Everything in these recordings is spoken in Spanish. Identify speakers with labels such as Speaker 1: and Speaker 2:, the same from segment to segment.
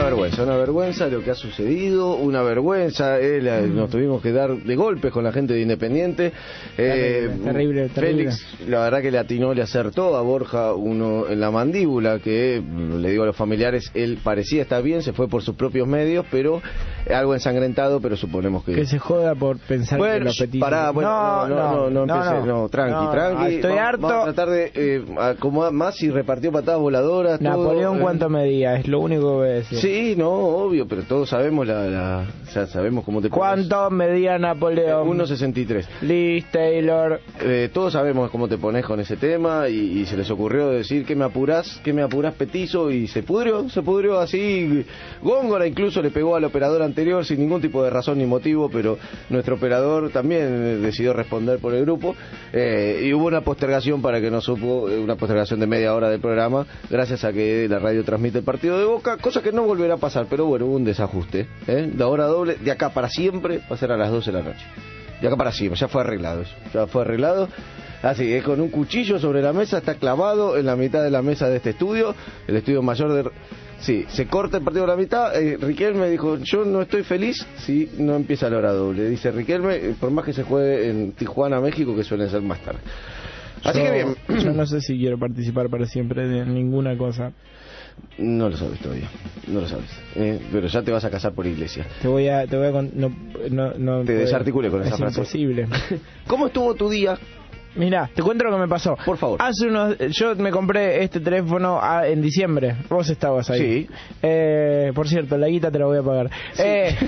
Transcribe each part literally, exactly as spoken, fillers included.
Speaker 1: vergüenza, una vergüenza lo que ha sucedido, una vergüenza, eh, la, mm. nos tuvimos que dar de golpes con la gente de Independiente. Eh,
Speaker 2: terrible, terrible, terrible.
Speaker 1: Félix, la verdad que le atinó, le acertó a Borja uno en la mandíbula, que le digo a los familiares, él parecía estar bien, se fue por sus propios medios, pero algo ensangrentado, pero suponemos que...
Speaker 2: Que se joda por pensar
Speaker 1: bueno,
Speaker 2: que lo apetito.
Speaker 1: Pará, bueno, no, no, no, no, no, no, empecé, no, no tranqui,
Speaker 2: no,
Speaker 1: tranqui.
Speaker 2: No, estoy
Speaker 1: vamos,
Speaker 2: harto.
Speaker 1: Vamos a tratar de eh, acomodar más y repartió patadas voladoras.
Speaker 2: Napoleón,
Speaker 1: todo,
Speaker 2: ¿cuánto
Speaker 1: eh,
Speaker 2: medía? Es lo único que voy a decir.
Speaker 1: Sí, no, obvio, pero todos sabemos la, la ya sabemos cómo te pones.
Speaker 2: ¿Cuánto medía Napoleón?
Speaker 1: uno sesenta y tres.
Speaker 2: Liz Taylor.
Speaker 1: Eh, todos sabemos cómo te pones con ese tema y, y se les ocurrió decir que me apurás, que me apurás petizo y se pudrió, se pudrió así. Góngora incluso le pegó al operador anterior sin ningún tipo de razón ni motivo, pero nuestro operador también decidió responder por el grupo eh, y hubo una postergación para que no supo, una postergación de media hora del programa, gracias a que la radio transmite el partido de Boca, cosa que no volverá a pasar, pero bueno, hubo un desajuste. ¿eh? La hora doble de acá para siempre va a ser a las doce de la noche. De acá para siempre, ya fue arreglado eso, ya fue arreglado. Así es, con un cuchillo sobre la mesa, está clavado en la mitad de la mesa de este estudio, el estudio mayor de... Sí, se corta el partido a la mitad. eh, Riquelme dijo, yo no estoy feliz si no empieza la hora doble. Dice Riquelme, por más que se juegue en Tijuana, México, que suele ser más tarde. Así
Speaker 2: yo,
Speaker 1: que bien.
Speaker 2: Yo no sé si quiero participar para siempre de ninguna cosa.
Speaker 1: No lo sabes todavía, no lo sabes. Eh, pero ya te vas a casar por iglesia.
Speaker 2: Te voy a... Te voy a con, no, no, no
Speaker 1: te desarticulé con esa
Speaker 2: es
Speaker 1: frase.
Speaker 2: Imposible.
Speaker 1: ¿Cómo estuvo tu día?
Speaker 2: Mira, te cuento lo que me pasó.
Speaker 1: Por favor.
Speaker 2: Hace unos, yo me compré este teléfono a, en diciembre. Vos estabas ahí.
Speaker 1: Sí.
Speaker 2: Eh, por cierto, la guita te la voy a pagar.
Speaker 1: Sí.
Speaker 2: Eh.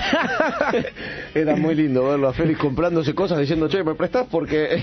Speaker 1: Era muy lindo verlo a Félix comprándose cosas diciendo, che, ¿me prestás? Porque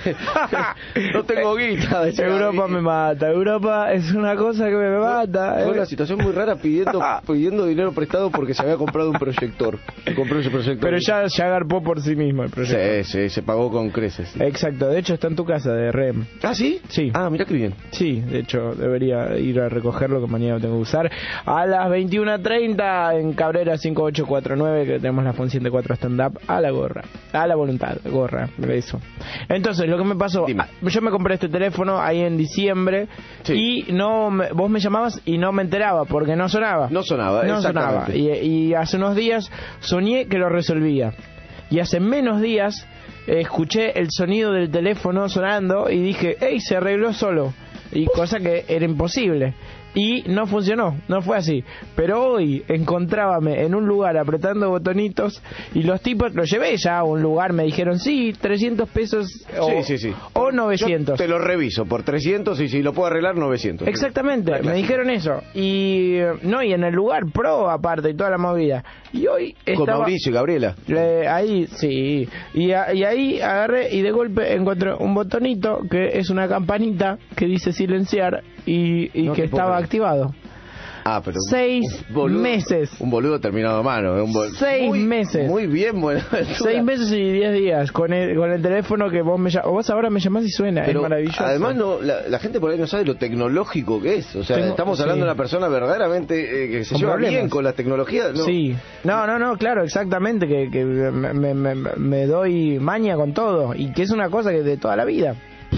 Speaker 1: no tengo guita.
Speaker 2: Europa me mata. Europa es una cosa que me mata.
Speaker 1: Fue
Speaker 2: eh.
Speaker 1: una situación muy rara pidiendo pidiendo dinero prestado porque se había comprado un proyector. Compró ese proyector.
Speaker 2: Pero ya, ya agarpó por sí mismo el proyector.
Speaker 1: Sí, sí, se pagó con creces. Sí.
Speaker 2: Exacto. De hecho, está en tu casa de R E M.
Speaker 1: ¿Ah, sí?
Speaker 2: Sí.
Speaker 1: Ah, mira qué bien.
Speaker 2: Sí, de hecho, debería ir a recogerlo, que mañana lo tengo que usar. A las veintiuna treinta en Cabrera cinco ocho cuatro nueve, que tenemos la función de cuatro stand-up, a la gorra. A la voluntad, gorra, eso. Entonces, lo que me pasó, Dime. yo me compré este teléfono ahí en diciembre, sí. y no me, vos me llamabas y no me enteraba, porque no sonaba.
Speaker 1: No sonaba,
Speaker 2: No sonaba. Y, y hace unos días soñé que lo resolvía. Y hace menos días... escuché el sonido del teléfono sonando y dije, ¡ey! Se arregló solo. Y cosa que era imposible. Y no funcionó, no fue así. Pero hoy encontrábame en un lugar apretando botonitos y los tipos, lo llevé ya a un lugar, me dijeron, sí, trescientos pesos o,
Speaker 1: sí, sí, sí.
Speaker 2: o novecientos.
Speaker 1: Yo te lo reviso por trescientos y si lo puedo arreglar, novecientos.
Speaker 2: Exactamente, me dijeron eso. Y no, y en el lugar pro aparte y toda la movida. Y hoy estaba...
Speaker 1: Con Mauricio y Gabriela.
Speaker 2: Eh, ahí, sí. Y, a, y ahí agarré y de golpe encontré un botonito que es una campanita que dice silenciar y, y no que estaba activado.
Speaker 1: Ah, pero
Speaker 2: seis
Speaker 1: un boludo,
Speaker 2: meses.
Speaker 1: Un boludo terminado a mano. Un bol...
Speaker 2: Seis
Speaker 1: muy,
Speaker 2: meses.
Speaker 1: Muy bien, bueno.
Speaker 2: Seis meses y diez días con el, con el teléfono que vos me llamás. Vos ahora me llamás y suena. Pero es maravilloso.
Speaker 1: Además, no, la, la gente por ahí no sabe lo tecnológico que es. O sea, Tengo, estamos hablando sí. de una persona verdaderamente eh, que se con lleva problemas. bien con la tecnología. ¿No?
Speaker 2: Sí. No, no, no, claro, exactamente. Que, que me, me, me, me doy maña con todo. Y que es una cosa que de toda la vida.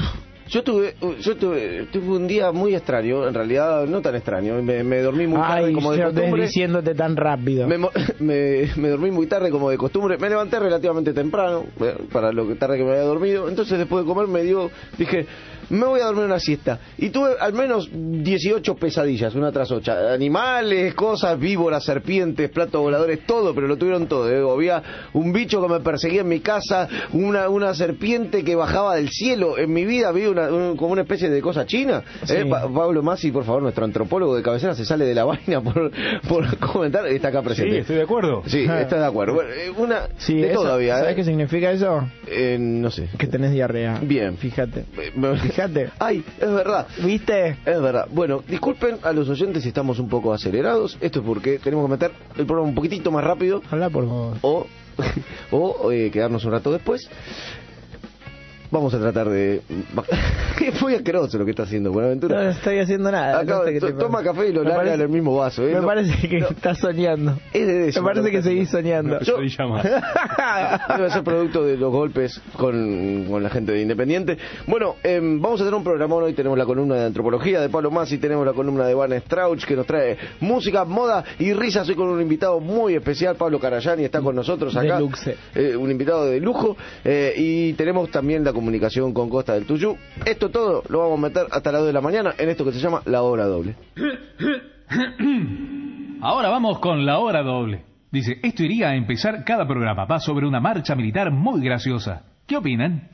Speaker 1: Yo tuve yo tuve, tuve un día muy extraño, en realidad no tan extraño, me, me dormí muy tarde.
Speaker 2: Ay,
Speaker 1: como de costumbre.
Speaker 2: Diciéndote tan rápido.
Speaker 1: Me, me, me dormí muy tarde como de costumbre, me levanté relativamente temprano, para lo que tarde que me había dormido, entonces después de comer me dio, dije, me voy a dormir una siesta. Y tuve al menos dieciocho pesadillas, una tras otra. Animales, cosas, víboras, serpientes, platos voladores, todo, pero lo tuvieron todo. ¿eh? Había un bicho que me perseguía en mi casa, una, una serpiente que bajaba del cielo. En mi vida vi una, un, como una especie de cosa china. Sí. ¿eh? Pa Pablo Masi, por favor, nuestro antropólogo de cabecera, se sale de la vaina por, por comentar. Está acá presente.
Speaker 3: Sí, estoy de acuerdo.
Speaker 1: Sí, está de acuerdo. Bueno, una
Speaker 2: sí,
Speaker 1: de
Speaker 2: eso,
Speaker 1: todavía.
Speaker 2: ¿Sabes
Speaker 1: ¿eh?
Speaker 2: qué significa eso?
Speaker 1: Eh, no sé.
Speaker 2: Que tenés diarrea.
Speaker 1: Bien.
Speaker 2: Fíjate.
Speaker 1: Me...
Speaker 2: Fíjate.
Speaker 1: Ay, es verdad.
Speaker 2: ¿Viste?
Speaker 1: Es verdad. Bueno, disculpen a los oyentes si estamos un poco acelerados. Esto es porque tenemos que meter el programa un poquitito más rápido.
Speaker 2: Habla por favor.
Speaker 1: O, o eh, quedarnos un rato después. vamos a tratar de... Es muy asqueroso lo que está haciendo Buenaventura.
Speaker 2: No estoy haciendo nada.
Speaker 1: Acá,
Speaker 2: no sé
Speaker 1: to, toma café y lo
Speaker 2: me
Speaker 1: larga
Speaker 2: parece,
Speaker 1: en el mismo vaso. ¿eh?
Speaker 2: Me
Speaker 1: no,
Speaker 2: parece que
Speaker 1: no,
Speaker 2: estás soñando.
Speaker 1: Es de eso,
Speaker 2: me parece que
Speaker 1: no,
Speaker 2: seguís soñando.
Speaker 3: Yo soy llamado.
Speaker 1: Debe ser producto de los golpes con, con la gente de Independiente. Bueno, eh, vamos a tener un programón. Hoy tenemos la columna de antropología de Pablo Masi, tenemos la columna de Van Strauch que nos trae música, moda y risas. Hoy con un invitado muy especial, Pablo Carayani, está con nosotros acá.
Speaker 2: Deluxe.
Speaker 1: Eh, un invitado de lujo. Eh, y tenemos también la comunicación con Costa del Tuyú. Esto todo lo vamos a meter hasta las dos de la mañana en esto que se llama La Hora Doble.
Speaker 4: Ahora vamos con La Hora Doble. Dice, esto iría a empezar cada programa. Va sobre una marcha militar muy graciosa. ¿Qué opinan?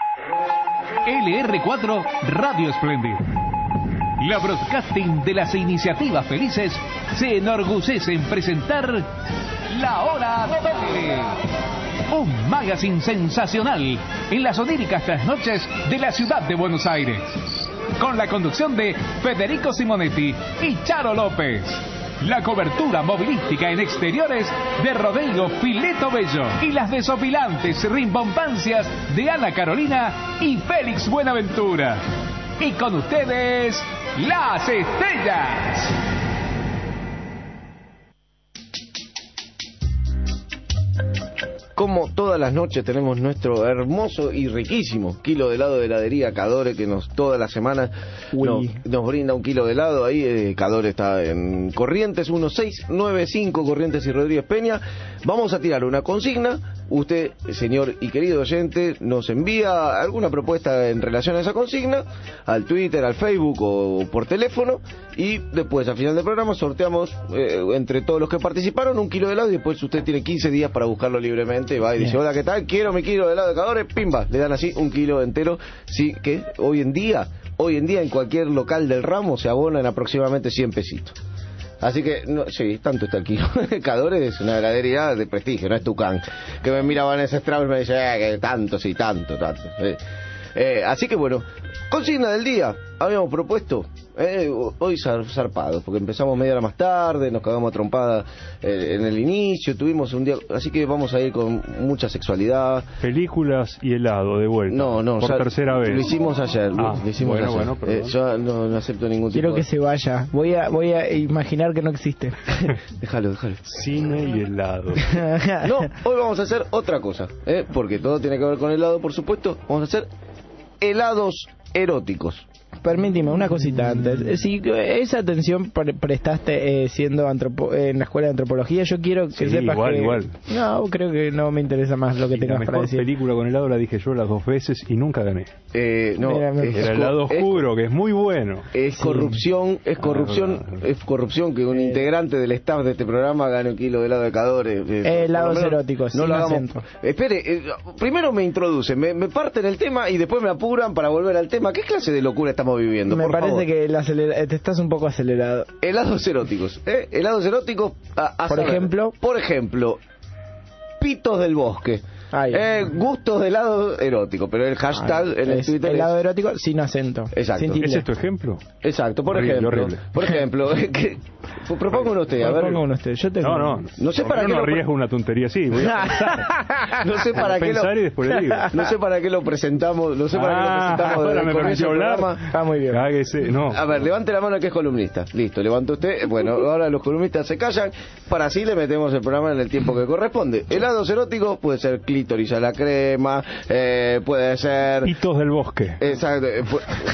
Speaker 4: L R cuatro Radio Splendid. La broadcasting de las iniciativas felices se enorgullece en presentar La Hora Doble. Un magazine sensacional en las oníricas trasnoches de la ciudad de Buenos Aires. Con la conducción de Federico Simonetti y Charo López. La cobertura movilística en exteriores de Rodrigo Fileto Bello. Y las desopilantes rimbombancias de Ana Carolina y Félix Buenaventura. Y con ustedes, las estrellas.
Speaker 1: Como todas las noches tenemos nuestro hermoso y riquísimo kilo de helado de heladería Cadore, que nos toda la semana nos, nos brinda un kilo de helado. Ahí eh, Cadore está en Corrientes uno seis nueve cinco, Corrientes y Rodríguez Peña. Vamos a tirar una consigna. Usted, señor y querido oyente, nos envía alguna propuesta en relación a esa consigna al Twitter, al Facebook o por teléfono, y después al final del programa sorteamos eh, entre todos los que participaron un kilo de helado, y después usted tiene quince días para buscarlo libremente. Va y dice, hola, ¿qué tal? Quiero mi kilo de helado de Cadore, pimba, le dan así un kilo entero. Sí, que hoy en día, hoy en día en cualquier local del ramo se abonan aproximadamente cien pesitos. Así que, no, sí, tanto está el kilo. Cadore es una heladería de prestigio, no es Tucán. Que me mira Vanessa Strauss y me dice, eh, que tanto, sí, tanto, tanto. Eh. Eh, así que bueno, consigna del día, habíamos propuesto, eh, hoy zar, zarpados, porque empezamos media hora más tarde, nos cagamos a trompada eh, en el inicio, tuvimos un día, así que vamos a ir con mucha sexualidad.
Speaker 3: Películas y helado de vuelta.
Speaker 1: No, no,
Speaker 3: por
Speaker 1: ya,
Speaker 3: tercera vez.
Speaker 1: Lo hicimos ayer,
Speaker 3: ah,
Speaker 1: lo hicimos
Speaker 3: bueno,
Speaker 1: ayer.
Speaker 3: Bueno,
Speaker 1: eh, yo no, no acepto ningún
Speaker 2: Quiero
Speaker 1: tipo
Speaker 2: que
Speaker 1: de...
Speaker 2: se vaya, voy a voy a imaginar que no existe.
Speaker 1: Déjalo, déjalo.
Speaker 3: Cine y helado.
Speaker 1: No, hoy vamos a hacer otra cosa, ¿eh? Porque todo tiene que ver con helado, por supuesto. Vamos a hacer helados eróticos.
Speaker 2: Permíteme una cosita antes. Si esa atención pre prestaste eh, siendo antropo eh, en la escuela de antropología, yo quiero que
Speaker 3: sí,
Speaker 2: sepas
Speaker 3: igual,
Speaker 2: que...
Speaker 3: igual.
Speaker 2: No, creo que no me interesa más lo que
Speaker 3: y
Speaker 2: tengas
Speaker 3: la
Speaker 2: para decir.
Speaker 3: La mejor película con helado la dije yo las dos veces y nunca gané.
Speaker 1: Eh, no,
Speaker 2: Mira,
Speaker 1: es,
Speaker 3: Era el lado oscuro,
Speaker 1: es,
Speaker 3: que es muy bueno.
Speaker 1: Es sí. corrupción, es corrupción, ah, es corrupción que un eh, integrante del staff de este programa gane un kilo de helado de Cadore.
Speaker 2: Eh, helados eróticos,
Speaker 1: no
Speaker 2: sin
Speaker 1: lo hagamos.
Speaker 2: acento.
Speaker 1: Espere, eh, primero me introducen, me, me parten el tema y después me apuran para volver al tema. ¿Qué clase de locura estamos viviendo?
Speaker 2: Me
Speaker 1: por
Speaker 2: parece
Speaker 1: favor.
Speaker 2: que el acelera... te estás un poco acelerado.
Speaker 1: Helados eróticos, ¿eh? Helados eróticos. A, a
Speaker 2: por
Speaker 1: saber,
Speaker 2: ejemplo.
Speaker 1: Por ejemplo, pitos del bosque. Ay, eh, gustos de helado erótico, pero el hashtag
Speaker 2: ay,
Speaker 1: en el Twitter
Speaker 2: helado
Speaker 1: es...
Speaker 2: erótico sin acento.
Speaker 1: Exacto.
Speaker 2: Sin
Speaker 3: ¿Ese es tu ejemplo?
Speaker 1: Exacto, por
Speaker 3: horrible,
Speaker 1: ejemplo.
Speaker 3: horrible.
Speaker 1: Por ejemplo, que, propongo uno usted, a ver.
Speaker 2: Propongo uno usted. Yo tengo...
Speaker 3: No, no.
Speaker 1: No sé para
Speaker 3: yo
Speaker 1: qué
Speaker 3: no
Speaker 1: lo
Speaker 3: arriesgo una tontería así, voy a pensar.
Speaker 1: No sé para qué
Speaker 3: pensar
Speaker 1: lo...
Speaker 3: y después le digo.
Speaker 1: No sé para qué lo presentamos, no sé para
Speaker 3: ah,
Speaker 1: qué lo presentamos
Speaker 3: ahora me permitió hablar.
Speaker 2: Ah, muy bien.
Speaker 3: Cáguese, no.
Speaker 1: A ver, levante la mano que es columnista. Listo, levantó usted. Bueno, ahora los columnistas se callan, para así le metemos el programa en el tiempo que corresponde. Helados eróticos puede ser clítoris a la crema, eh, puede ser...
Speaker 3: Pitos del bosque.
Speaker 1: Exacto. Eh,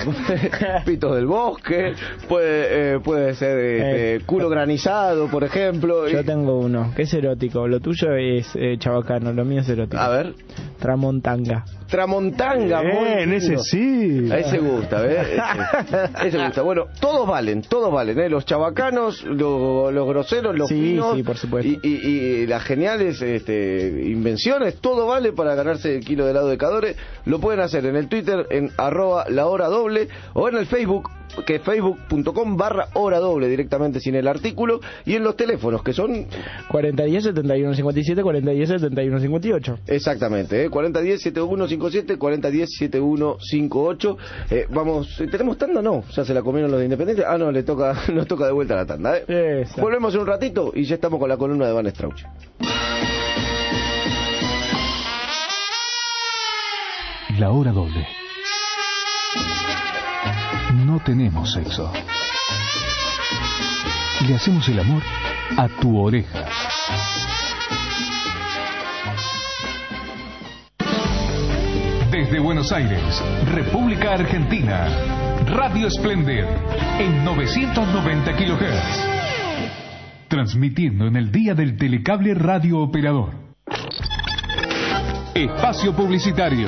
Speaker 1: pitos del bosque, puede, eh, puede ser este, eh, culo granizado, por ejemplo.
Speaker 2: Yo tengo uno, que es erótico. Lo tuyo es eh, chabacano, lo mío es erótico.
Speaker 1: A ver.
Speaker 2: Tramontanga.
Speaker 1: Tramontanga,
Speaker 3: bien,
Speaker 1: muy
Speaker 3: ese sí.
Speaker 1: A ese gusta, ¿ves? Ese, ese gusta. Bueno, todos valen, todos valen, ¿eh? Los chabacanos, lo, los groseros, los
Speaker 2: sí,
Speaker 1: finos.
Speaker 2: Sí, por supuesto.
Speaker 1: Y, y, y las geniales este, invenciones, todo vale para ganarse el kilo de helado de Cadore. Lo pueden hacer en el Twitter, en arroba la hora doble, o en el Facebook, que es facebook.com barra hora doble, directamente sin el artículo, y en los teléfonos, que son...
Speaker 2: cuarenta diez, setenta y uno cincuenta y siete, cuarenta diez, setenta y uno cincuenta y ocho.
Speaker 1: Exactamente, ¿eh? cuarenta diez, setenta y uno cincuenta y siete, cuarenta diez, setenta y uno cincuenta y ocho. Eh, vamos, ¿tenemos tanda? No, ya se la comieron los de Independiente. Ah, no, le toca, nos toca de vuelta la tanda, ¿eh? Volvemos en un ratito y ya estamos con la columna de Van Strauch.
Speaker 4: La hora doble. No tenemos sexo. Le hacemos el amor a tu oreja. Desde Buenos Aires, República Argentina, Radio Splendid en novecientos noventa kilohertz. Transmitiendo en el día del telecable radio operador. Espacio publicitario.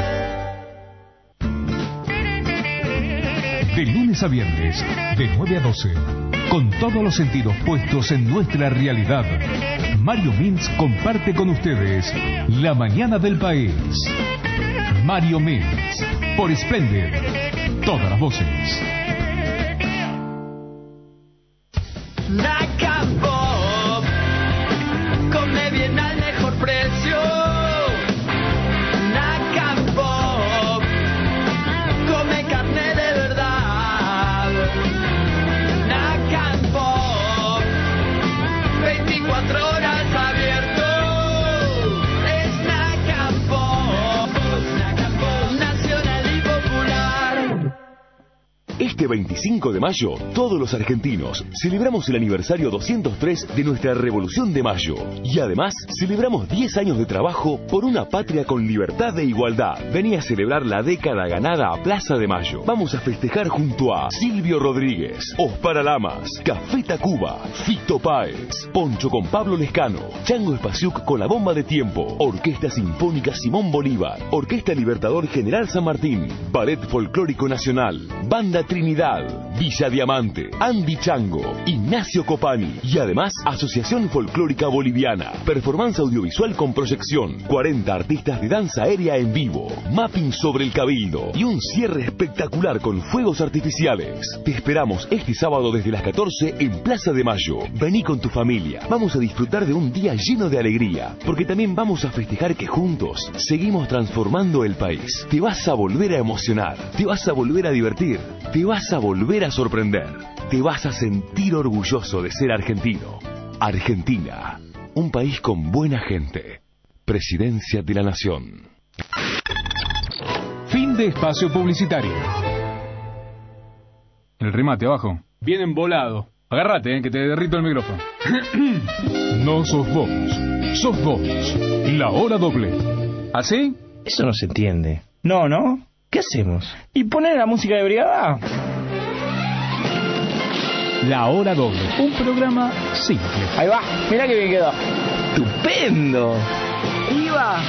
Speaker 4: De lunes a viernes, de nueve a doce, con todos los sentidos puestos en nuestra realidad, Mario Mintz comparte con ustedes la mañana del país. Mario Mintz, por Splendid, todas las voces.
Speaker 5: Nacan Pop, come bien al mejor precio. Nacan Pop, come carne de verdad. Nacan Pop, veinticuatro horas abierto. Es Nacan Pop, Nacan Pop, nacional y popular.
Speaker 6: Este veinticinco de mayo, todos los argentinos celebramos el aniversario doscientos tres de nuestra Revolución de Mayo. Y además, celebramos diez años de trabajo por una patria con libertad e igualdad. Vení a celebrar la década ganada a Plaza de Mayo. Vamos a festejar junto a Silvio Rodríguez, Ospara Lamas, Café Tacuba, Fito Páez, Poncho con Pablo Lescano, Chango Espasiuk con La Bomba de Tiempo, Orquesta Sinfónica Simón Bolívar, Orquesta Libertador General San Martín, Ballet Folclórico Nacional, Banda Trinidad, Villa Diamante, Andy Chango, Ignacio Copani y además Asociación Folclórica Boliviana, performance audiovisual con proyección, cuarenta artistas de danza aérea en vivo, mapping sobre el Cabildo y un cierre espectacular con fuegos artificiales. Te esperamos este sábado desde las catorce en Plaza de Mayo. Vení con tu familia, vamos a disfrutar de un día lleno de alegría, porque también vamos a festejar que juntos seguimos transformando el país. Te vas a volver a emocionar, te vas a volver a divertir, te vas a volver a sorprender, te vas a sentir orgulloso de ser argentino. Argentina, un país con buena gente. Presidencia de la Nación.
Speaker 4: Fin de espacio publicitario. El remate abajo. Bien embolado. Agárrate, eh, que te derrito el micrófono. No sos vos, sos vos. La hora doble. ¿Así?
Speaker 2: Eso no se entiende. No, ¿no? ¿Qué hacemos? ¿Y poner la música de brigada?
Speaker 4: La hora doble. Un programa simple.
Speaker 2: Ahí va, mirá que bien quedó. ¡Estupendo! ¡Iba!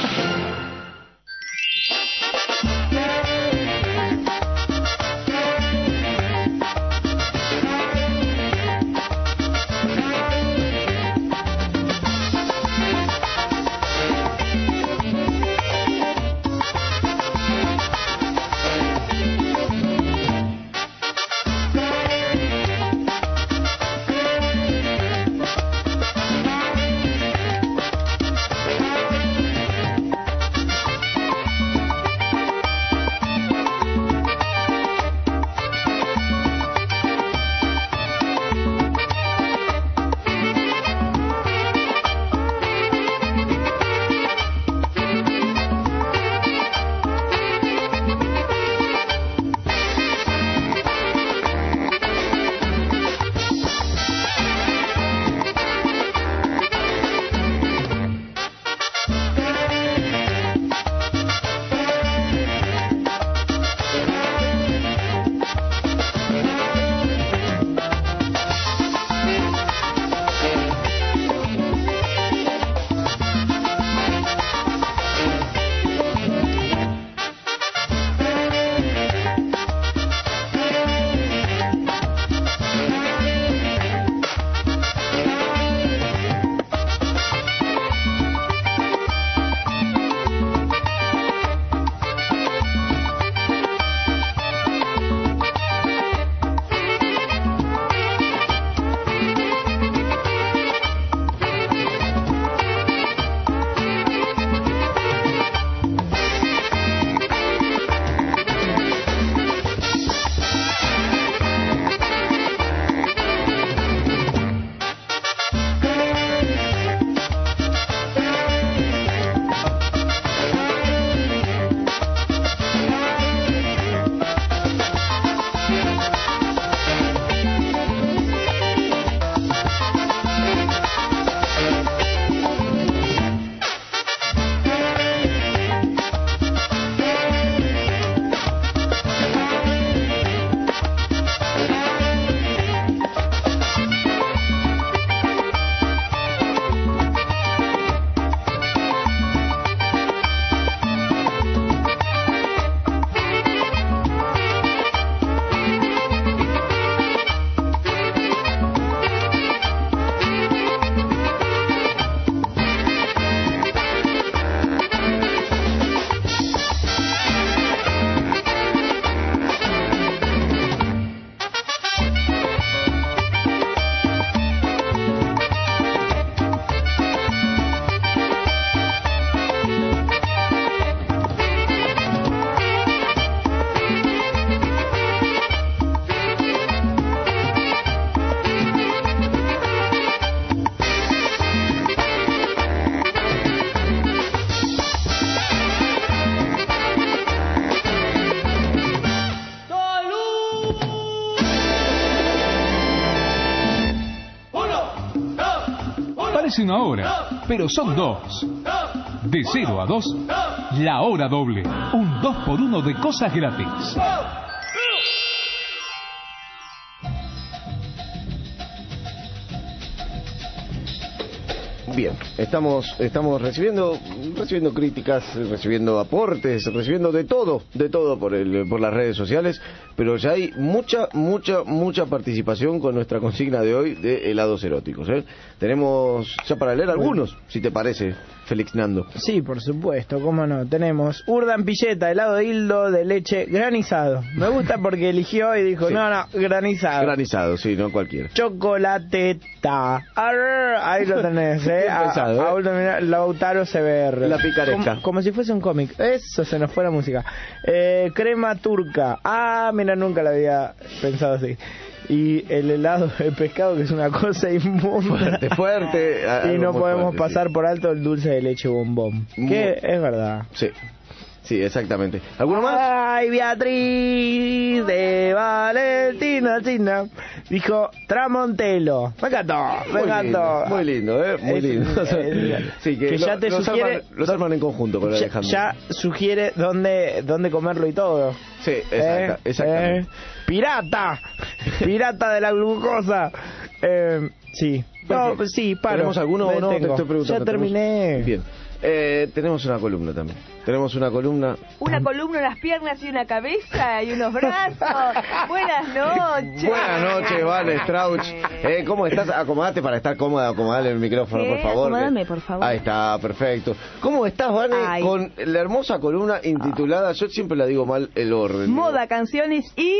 Speaker 4: parece una hora, pero son dos. De cero a dos, la hora doble. Un dos por uno de cosas gratis.
Speaker 1: Bien, estamos estamos recibiendo recibiendo críticas, recibiendo aportes, recibiendo de todo, de todo por el por las redes sociales, pero ya hay mucha, mucha, mucha participación con nuestra consigna de hoy de helados eróticos, ¿eh? Tenemos ya para leer algunos, si te parece, Félix Nando.
Speaker 2: Sí, por supuesto, cómo no. Tenemos Urdan Pilleta, helado de hildo de leche granizado. Me gusta porque eligió y dijo,
Speaker 1: Sí.
Speaker 2: no, no, granizado.
Speaker 1: Granizado, sí, no cualquiera.
Speaker 2: Chocolateta. Arr, ahí lo tenés, ¿eh?
Speaker 1: Bien pensado, ¿eh?
Speaker 2: A, a, Lautaro C B R.
Speaker 1: La picaresca.
Speaker 2: Como, como si fuese un cómic. Eso, se nos fue la música. Eh, crema turca. Ah, mira, nunca la había pensado así. Y el helado de pescado, que es una cosa inmunda.
Speaker 1: Fuerte, fuerte.
Speaker 2: Y no podemos
Speaker 1: fuerte,
Speaker 2: pasar
Speaker 1: sí.
Speaker 2: por alto el dulce de leche bombón.
Speaker 1: Muy...
Speaker 2: Que es verdad.
Speaker 1: Sí, sí, exactamente. ¿Alguno más?
Speaker 2: Ay, Beatriz de Valentina China dijo Tramontelo. Me encantó, me
Speaker 1: Muy
Speaker 2: encantó.
Speaker 1: lindo, muy lindo, ¿eh? Muy
Speaker 2: Es-
Speaker 1: lindo.
Speaker 2: es-
Speaker 1: Sí, que,
Speaker 2: que ya
Speaker 1: lo-
Speaker 2: te
Speaker 1: los,
Speaker 2: sugiere-
Speaker 1: arman, los arman en conjunto con
Speaker 2: Ya,
Speaker 1: Alejandro.
Speaker 2: ya sugiere dónde, dónde comerlo y todo.
Speaker 1: Sí, exacta,
Speaker 2: Eh,
Speaker 1: exactamente.
Speaker 2: eh, pirata, pirata de la glucosa. Eh, sí, no, pues sí, paro.
Speaker 1: ¿Tenemos alguno
Speaker 2: Me
Speaker 1: o no? Te
Speaker 2: detengo.
Speaker 1: estoy preguntando.
Speaker 2: Ya terminé.
Speaker 1: ¿Tenemos? Bien. Eh, tenemos una columna también. Tenemos una columna.
Speaker 7: Una columna, unas piernas y una cabeza y unos brazos. Buenas noches.
Speaker 1: Buenas noches, Vale Strauch. Eh, ¿Cómo estás? Acomodate para estar cómoda, acomodale el micrófono,
Speaker 7: ¿Qué?
Speaker 1: por favor.
Speaker 7: Acomódame, por favor.
Speaker 1: Ahí está, perfecto. ¿Cómo estás, Vane?
Speaker 7: Ay.
Speaker 1: Con la hermosa columna intitulada, yo siempre la digo mal, el orden.
Speaker 7: Moda, canciones y...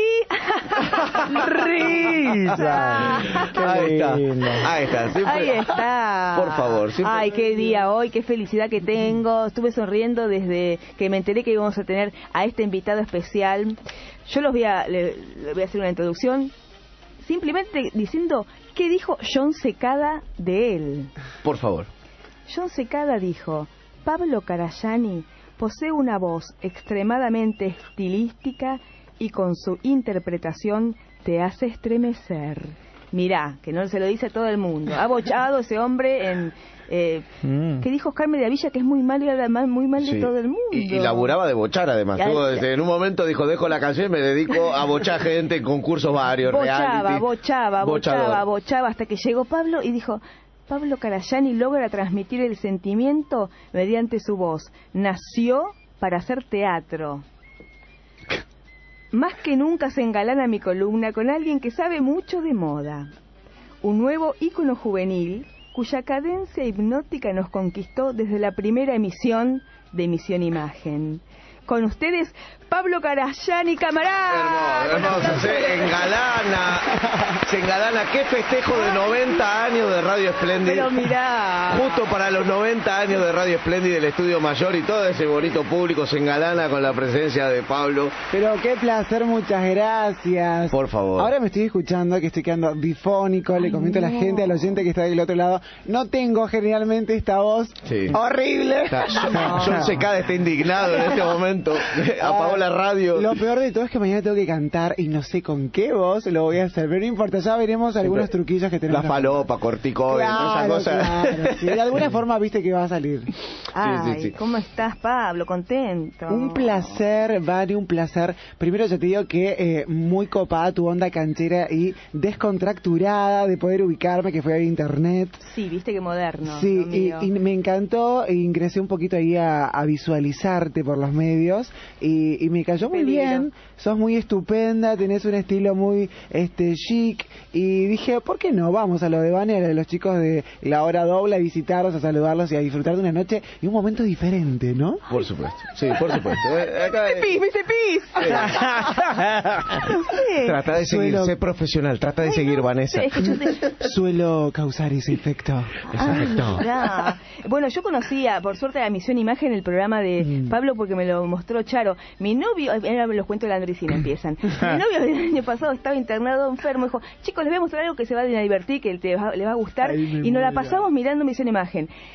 Speaker 2: Risa.
Speaker 1: Ahí está,
Speaker 2: lindo.
Speaker 1: ahí está. Siempre...
Speaker 7: Ahí está.
Speaker 1: Por favor, siempre...
Speaker 7: Ay, qué día hoy, qué felicidad que tengo. Estuve sonriendo desde que me enteré que íbamos a tener a este invitado especial. Yo los voy a, le, le voy a hacer una introducción simplemente diciendo qué dijo John Secada de él.
Speaker 1: Por favor.
Speaker 7: John Secada dijo: Pablo Carayani posee una voz extremadamente estilística y con su interpretación te hace estremecer. Mirá, que no se lo dice a todo el mundo. Ha bochado ese hombre en... Eh,
Speaker 2: Mm.
Speaker 7: que dijo Carmen de Avilla que es muy malo y habla mal, muy mal
Speaker 1: Sí.
Speaker 7: de todo el mundo.
Speaker 1: Y, y laburaba de bochar, además.
Speaker 7: Ya,
Speaker 1: Tuvo,
Speaker 7: ya.
Speaker 1: desde- en un momento dijo, dejo la canción y me dedico a bochar gente en concursos varios,
Speaker 7: Bochaba,
Speaker 1: reality.
Speaker 7: bochaba,
Speaker 1: Bochador.
Speaker 7: bochaba, bochaba, hasta que llegó Pablo y dijo: Pablo Carayani logra transmitir el sentimiento mediante su voz. Nació para hacer teatro. Más que nunca se engalana mi columna con alguien que sabe mucho de moda. Un nuevo ícono juvenil cuya cadencia hipnótica nos conquistó desde la primera emisión de Emisión Imagen. Con ustedes, Pablo Carayani, camarada.
Speaker 1: Hermoso, hermoso, se engalana, se engalana. Qué festejo de noventa años de Radio Splendid.
Speaker 7: Pero mirá.
Speaker 1: Justo para los noventa años de Radio Splendid del Estudio Mayor y todo ese bonito público se engalana con la presencia de Pablo.
Speaker 8: Pero qué placer, muchas gracias.
Speaker 1: Por favor.
Speaker 8: Ahora me estoy escuchando que estoy quedando bifónico, le comento a la gente, al oyente que está del otro lado, no tengo generalmente esta voz
Speaker 1: Sí.
Speaker 8: horrible.
Speaker 1: Está- John, John Secada está indignado en este momento. Apagó la radio.
Speaker 8: Lo peor de todo es que mañana tengo que cantar y no sé con qué voz lo voy a hacer, pero no importa, ya veremos algunos
Speaker 1: Siempre-
Speaker 8: truquillos que tenemos.
Speaker 1: La falopa, corticoide, esa
Speaker 8: Claro,
Speaker 1: cosa.
Speaker 8: claro, sí, de alguna forma viste que va a salir.
Speaker 7: Ay,
Speaker 1: sí, sí.
Speaker 7: ¿cómo estás, Pablo? Contento.
Speaker 8: Un placer, Vani, un placer. Primero yo te digo que eh, muy copada tu onda canchera y descontracturada de poder ubicarme, que fue a internet.
Speaker 7: Sí, viste que moderno.
Speaker 8: Sí,
Speaker 7: lo
Speaker 8: y,
Speaker 7: mío.
Speaker 8: y me encantó, e ingresé un poquito ahí a, a visualizarte por los medios y, y me cayó muy
Speaker 7: Peligro.
Speaker 8: bien, sos muy estupenda, tenés un estilo muy este chic y dije, ¿por qué no? Vamos a lo de Vane, a lo de los chicos de La Hora Doble, a visitarlos, a saludarlos y a disfrutar de una noche y un momento diferente, ¿no?
Speaker 1: Por supuesto, sí, por supuesto. Eh, acá, eh,
Speaker 7: ¡Pis, viste, pis! Sí.
Speaker 1: Trata de seguir,
Speaker 8: Suelo-
Speaker 1: sé profesional, trata de seguir, Vanessa.
Speaker 7: Es que yo te-
Speaker 8: Suelo causar ese efecto.
Speaker 1: Exacto.
Speaker 7: Ah, bueno, yo conocía, por suerte, a Misión Imagen, el programa de
Speaker 8: Mm.
Speaker 7: Pablo, porque me lo mostró Charo. Mi novio, ahora los cuento de la Andresina, empiezan. Mi novio el año pasado estaba internado enfermo, dijo: chicos, les voy a mostrar algo que se va a divertir, que te va, les va a gustar.
Speaker 8: Ay, me
Speaker 7: Y nos la
Speaker 8: muero.
Speaker 7: pasamos mirando Misión Imagen.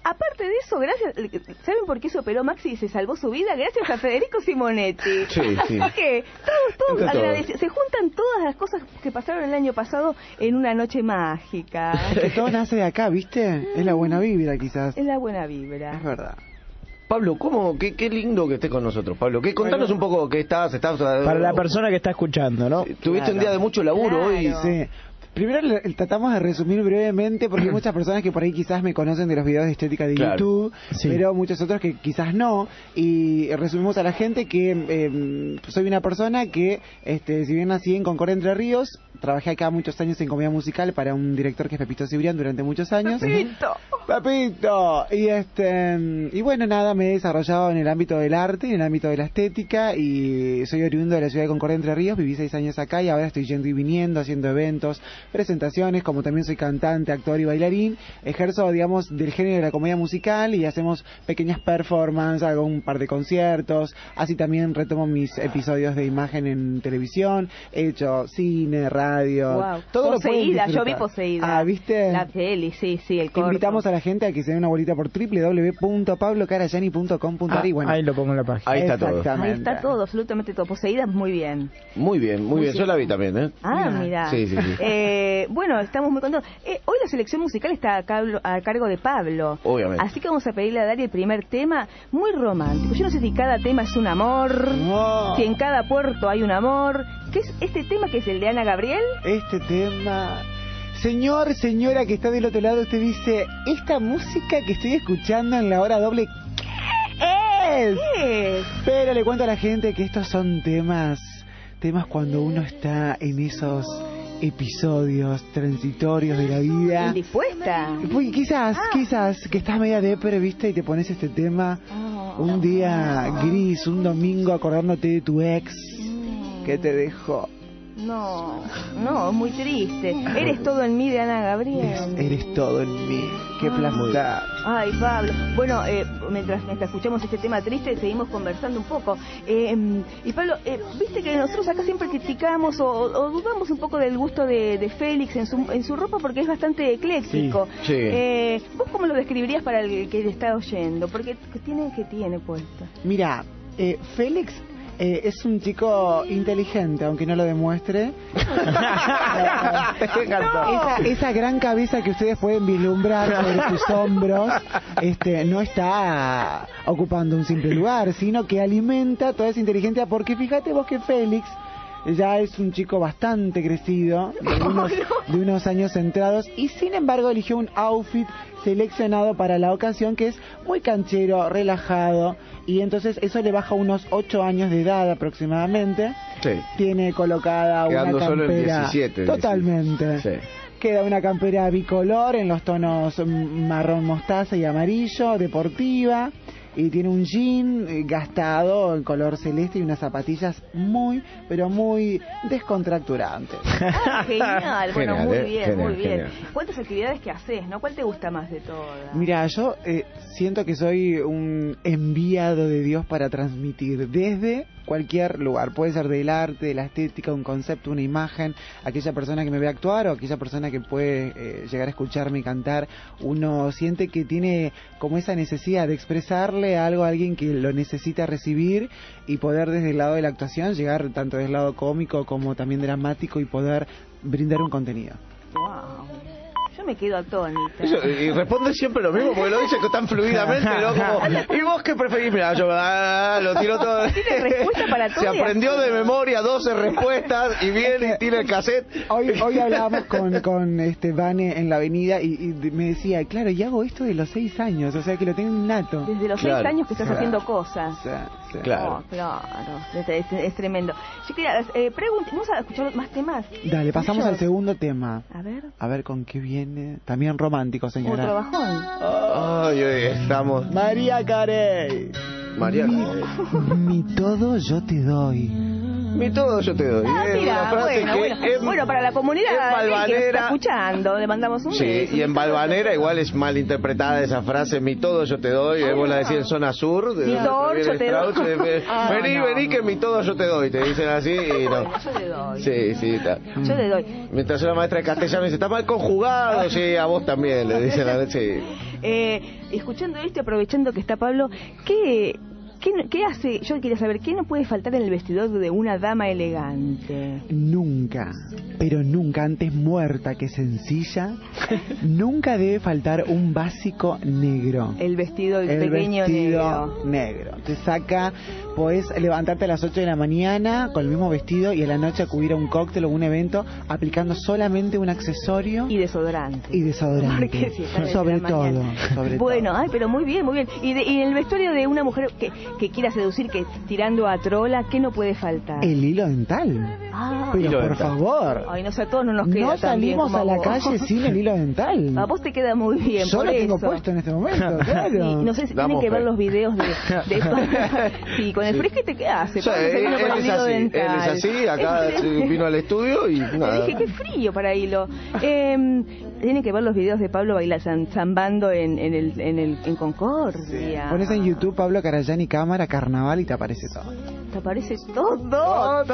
Speaker 7: aparte de eso, gracias, ¿saben por qué se operó Maxi y se salvó su vida? Gracias a Federico Simonetti.
Speaker 1: Sí, sí.
Speaker 7: Porque todos, todos
Speaker 1: Entre todos.
Speaker 7: agradeci- se juntan todas las cosas que pasaron el año pasado en una noche mágica.
Speaker 8: Que todo nace de acá, ¿viste? Es la buena vibra, quizás.
Speaker 7: Es la buena vibra.
Speaker 8: Es verdad.
Speaker 1: Pablo, ¿cómo? Qué, qué lindo que estés con nosotros, Pablo. ¿Qué, contanos un poco qué estás, estás...
Speaker 2: Para la persona que está escuchando, ¿no?
Speaker 1: Tuviste un día de mucho laburo hoy.
Speaker 7: Claro.
Speaker 8: Sí. Primero le- tratamos de resumir brevemente porque hay muchas personas que por ahí quizás me conocen de los videos de estética de
Speaker 1: Claro.
Speaker 8: YouTube,
Speaker 2: Sí.
Speaker 8: pero muchos otros que quizás no. Y resumimos a la gente que eh, soy una persona que, este, si bien nací en Concordia, Entre Ríos, trabajé acá muchos años en comedia musical para un director que es Pepito Cibrián durante muchos años.
Speaker 7: Pepito.
Speaker 8: ¡Papito! Y este y bueno, nada, me he desarrollado en el ámbito del arte, en el ámbito de la estética, y soy oriundo de la ciudad de Concordia, Entre Ríos, viví seis años acá y ahora estoy yendo y viniendo, haciendo eventos, presentaciones, como también soy cantante, actor y bailarín, ejerzo, digamos, del género de la comedia musical y hacemos pequeñas performances, hago un par de conciertos, así también retomo mis episodios de imagen en televisión, he hecho cine, radio,
Speaker 7: Wow.
Speaker 8: todo lo pueden
Speaker 7: Poseída, yo
Speaker 8: disfrutar.
Speaker 7: vi Poseída.
Speaker 8: Ah, ¿viste?
Speaker 7: La peli, sí, sí, el
Speaker 8: Que
Speaker 7: corto.
Speaker 8: invitamos a la gente a que se dé una bolita por doble u doble u doble u punto pablo carayani punto com punto a r y bueno,
Speaker 2: Ahí lo pongo en la página.
Speaker 1: Ahí está todo.
Speaker 7: Ahí
Speaker 8: exactamente.
Speaker 7: está todo, absolutamente todo. Poseída muy bien.
Speaker 1: Muy bien, muy bien. Yo la vi también, ¿eh?
Speaker 7: Ah, mira.
Speaker 1: Sí, sí, sí.
Speaker 7: Eh, bueno, estamos muy contentos. Eh, hoy la selección musical está a, cablo- a cargo de Pablo.
Speaker 1: Obviamente.
Speaker 7: Así que vamos a pedirle a Dari el primer tema, muy romántico. Yo no sé si cada tema es un amor,
Speaker 8: No.
Speaker 7: si en cada puerto hay un amor. ¿Qué es este tema que es el de Ana Gabriel?
Speaker 8: Este tema... Señor, señora que está del otro lado, usted dice, esta música que estoy escuchando en la hora doble, ¿qué es?
Speaker 7: ¿Qué es?
Speaker 8: Pero le cuento a la gente que estos son temas, temas cuando uno está en esos episodios transitorios de la vida.
Speaker 7: ¿Indispuesta?
Speaker 8: Uy, quizás,
Speaker 7: Ah.
Speaker 8: quizás, que estás media depre, viste, y te pones este tema
Speaker 7: Oh.
Speaker 8: un día gris, un domingo acordándote de tu ex que te dejó.
Speaker 7: No, no, muy triste. Eres todo en mí de Ana Gabriel.
Speaker 8: Es- eres todo en mí. Qué placer.
Speaker 7: Ay, Pablo. Bueno, eh, mientras, mientras escuchamos este tema triste, seguimos conversando un poco. Eh, y Pablo, eh, viste que nosotros acá siempre criticamos o, o dudamos un poco del gusto de, de Félix en su, en su ropa porque es bastante ecléctico.
Speaker 1: Sí, sí.
Speaker 7: Eh, ¿Vos cómo lo describirías para el que le está oyendo? Porque ¿qué tiene, qué tiene puesto?
Speaker 8: Mira, eh, Félix eh, es un chico inteligente, aunque no lo demuestre. esa, esa gran cabeza que ustedes pueden vislumbrar sobre sus hombros, este, no está ocupando un simple lugar, sino que alimenta toda esa inteligencia, porque fíjate vos que Félix ya es un chico bastante crecido, de unos, de unos años centrados, y sin embargo eligió un outfit seleccionado para la ocasión que es muy canchero, relajado, y entonces eso le baja unos ocho años de edad aproximadamente.
Speaker 1: Sí.
Speaker 8: Tiene colocada
Speaker 1: Quedando
Speaker 8: una
Speaker 1: solo en
Speaker 8: campera
Speaker 1: diecisiete,
Speaker 8: totalmente.
Speaker 1: Sí.
Speaker 8: Queda una campera bicolor en los tonos mm, marrón mostaza y amarillo, deportiva, y tiene un jean eh, gastado en color celeste y unas zapatillas muy, pero muy descontracturantes.
Speaker 7: Ah, genial, bueno,
Speaker 1: Genial,
Speaker 7: muy
Speaker 1: eh,
Speaker 7: bien,
Speaker 1: genial,
Speaker 7: muy bien.
Speaker 1: genial.
Speaker 7: ¿Cuántas actividades que haces, no? ¿Cuál te gusta más de todas?
Speaker 8: Mira, yo eh, siento que soy un enviado de Dios para transmitir desde cualquier lugar. Puede ser del arte, de la estética, un concepto, una imagen. Aquella persona que me ve actuar o aquella persona que puede eh, llegar a escucharme y cantar, uno siente que tiene como esa necesidad de expresarle algo a alguien que lo necesita recibir y poder desde el lado de la actuación llegar tanto del lado cómico como también dramático y poder brindar un contenido.
Speaker 7: Wow. Yo me quedo atónita.
Speaker 1: Eso, y responde siempre lo mismo porque lo dice tan fluidamente, ¿no? Como, ¿y vos qué preferís? Mira, yo ah, lo tiro todo.
Speaker 7: Tiene respuesta para todo
Speaker 1: Se
Speaker 7: y
Speaker 1: aprendió
Speaker 7: así.
Speaker 1: de memoria doce respuestas y viene y tira el cassette.
Speaker 8: Hoy, hoy hablábamos con, con este Vane en la avenida y, y me decía, claro, y hago esto de los seis años, o sea que lo tengo innato.
Speaker 7: Desde los
Speaker 1: Claro.
Speaker 7: seis años que estás
Speaker 8: Claro.
Speaker 7: haciendo cosas.
Speaker 8: Sí, sí.
Speaker 1: Claro.
Speaker 7: Oh, claro, es, es- es tremendo. Yo quería eh, preguntar, ¿vamos a escuchar más temas?
Speaker 8: Dale, pasamos
Speaker 7: Muchos.
Speaker 8: al segundo tema.
Speaker 7: A ver,
Speaker 8: A ver con qué viene. También romántico,
Speaker 7: otro
Speaker 8: señora.
Speaker 7: bajón.
Speaker 1: Ay, hoy estamos.
Speaker 8: María Carey.
Speaker 1: María.
Speaker 8: Mi, mi todo yo te doy.
Speaker 1: Mi todo yo te doy.
Speaker 7: Ah,
Speaker 1: Es
Speaker 7: mira,
Speaker 1: una frase
Speaker 7: bueno,
Speaker 1: que
Speaker 7: bueno,
Speaker 1: en-
Speaker 7: bueno, para la
Speaker 1: en
Speaker 7: comunidad que nos
Speaker 1: Valvanera-
Speaker 7: está escuchando, le mandamos un
Speaker 1: Sí,
Speaker 7: beso.
Speaker 1: y en Valvanera igual es mal interpretada esa frase, mi todo yo te doy, eh, vos la decís en zona sur, de
Speaker 7: Mi
Speaker 1: donde
Speaker 7: todo
Speaker 1: proviene
Speaker 7: yo
Speaker 1: el
Speaker 7: te
Speaker 1: Strauch,
Speaker 7: doy.
Speaker 1: eh, ve-
Speaker 7: Ah,
Speaker 1: vení,
Speaker 7: no.
Speaker 1: vení que mi todo yo te doy, te dicen así y no.
Speaker 7: Yo le doy.
Speaker 1: Sí, sí, está.
Speaker 7: Yo le doy.
Speaker 1: Mientras una maestra de castellano dice, está mal conjugado, sí, a vos también, le dicen a la sí.
Speaker 7: Eh, escuchando esto, aprovechando que está Pablo, ¿qué, qué, qué hace? Yo quería saber, ¿qué no puede faltar en el vestidor de una dama elegante?
Speaker 8: Nunca, pero nunca, antes muerta que sencilla, nunca debe faltar un básico negro.
Speaker 7: El vestido, el,
Speaker 8: El
Speaker 7: pequeño
Speaker 8: vestido
Speaker 7: negro.
Speaker 8: negro. Te saca, podés levantarte a las ocho de la mañana con el mismo vestido y a la noche acudir a un cóctel o un evento aplicando solamente un accesorio
Speaker 7: Y desodorante.
Speaker 8: y desodorante.
Speaker 7: Porque si están en
Speaker 8: sobre
Speaker 7: la
Speaker 8: todo,
Speaker 7: mañana.
Speaker 8: sobre
Speaker 7: Bueno,
Speaker 8: todo.
Speaker 7: ay, pero muy bien, muy bien. Y, de, y en el vestuario de una mujer que, que quiera seducir, que tirando a trola, ¿qué no puede faltar?
Speaker 8: El hilo dental.
Speaker 7: Ah.
Speaker 8: Pero
Speaker 1: Hilo
Speaker 8: por
Speaker 1: dental.
Speaker 8: favor,
Speaker 7: Ay, no sé, a todos no nos queda
Speaker 8: no
Speaker 7: tan bien
Speaker 8: salimos
Speaker 7: como
Speaker 8: a la
Speaker 7: vos.
Speaker 8: calle sin el hilo dental.
Speaker 7: A vos te queda muy bien,
Speaker 8: Yo
Speaker 7: por
Speaker 8: lo tengo
Speaker 7: eso.
Speaker 8: puesto en este momento, claro.
Speaker 7: Y no sé si
Speaker 1: Damos
Speaker 7: tienen que ver
Speaker 1: fe.
Speaker 7: los videos de, de sí, con el
Speaker 1: Sí.
Speaker 7: fresquete que hace.
Speaker 1: Sí,
Speaker 7: Pablo se vino con
Speaker 1: él
Speaker 7: el
Speaker 1: es
Speaker 7: hilo
Speaker 1: así, él
Speaker 7: dental.
Speaker 1: es así, acá
Speaker 7: Es-
Speaker 1: se vino al estudio y
Speaker 7: Le
Speaker 1: nada.
Speaker 7: dije, qué frío para hilo. Eh, tienen que ver los videos de Pablo bailar zam- zambando en, en, el, en, el, en Concordia.
Speaker 8: Pones en YouTube Pablo Carayani cámara carnaval y te aparece todo.
Speaker 7: Te aparece todo,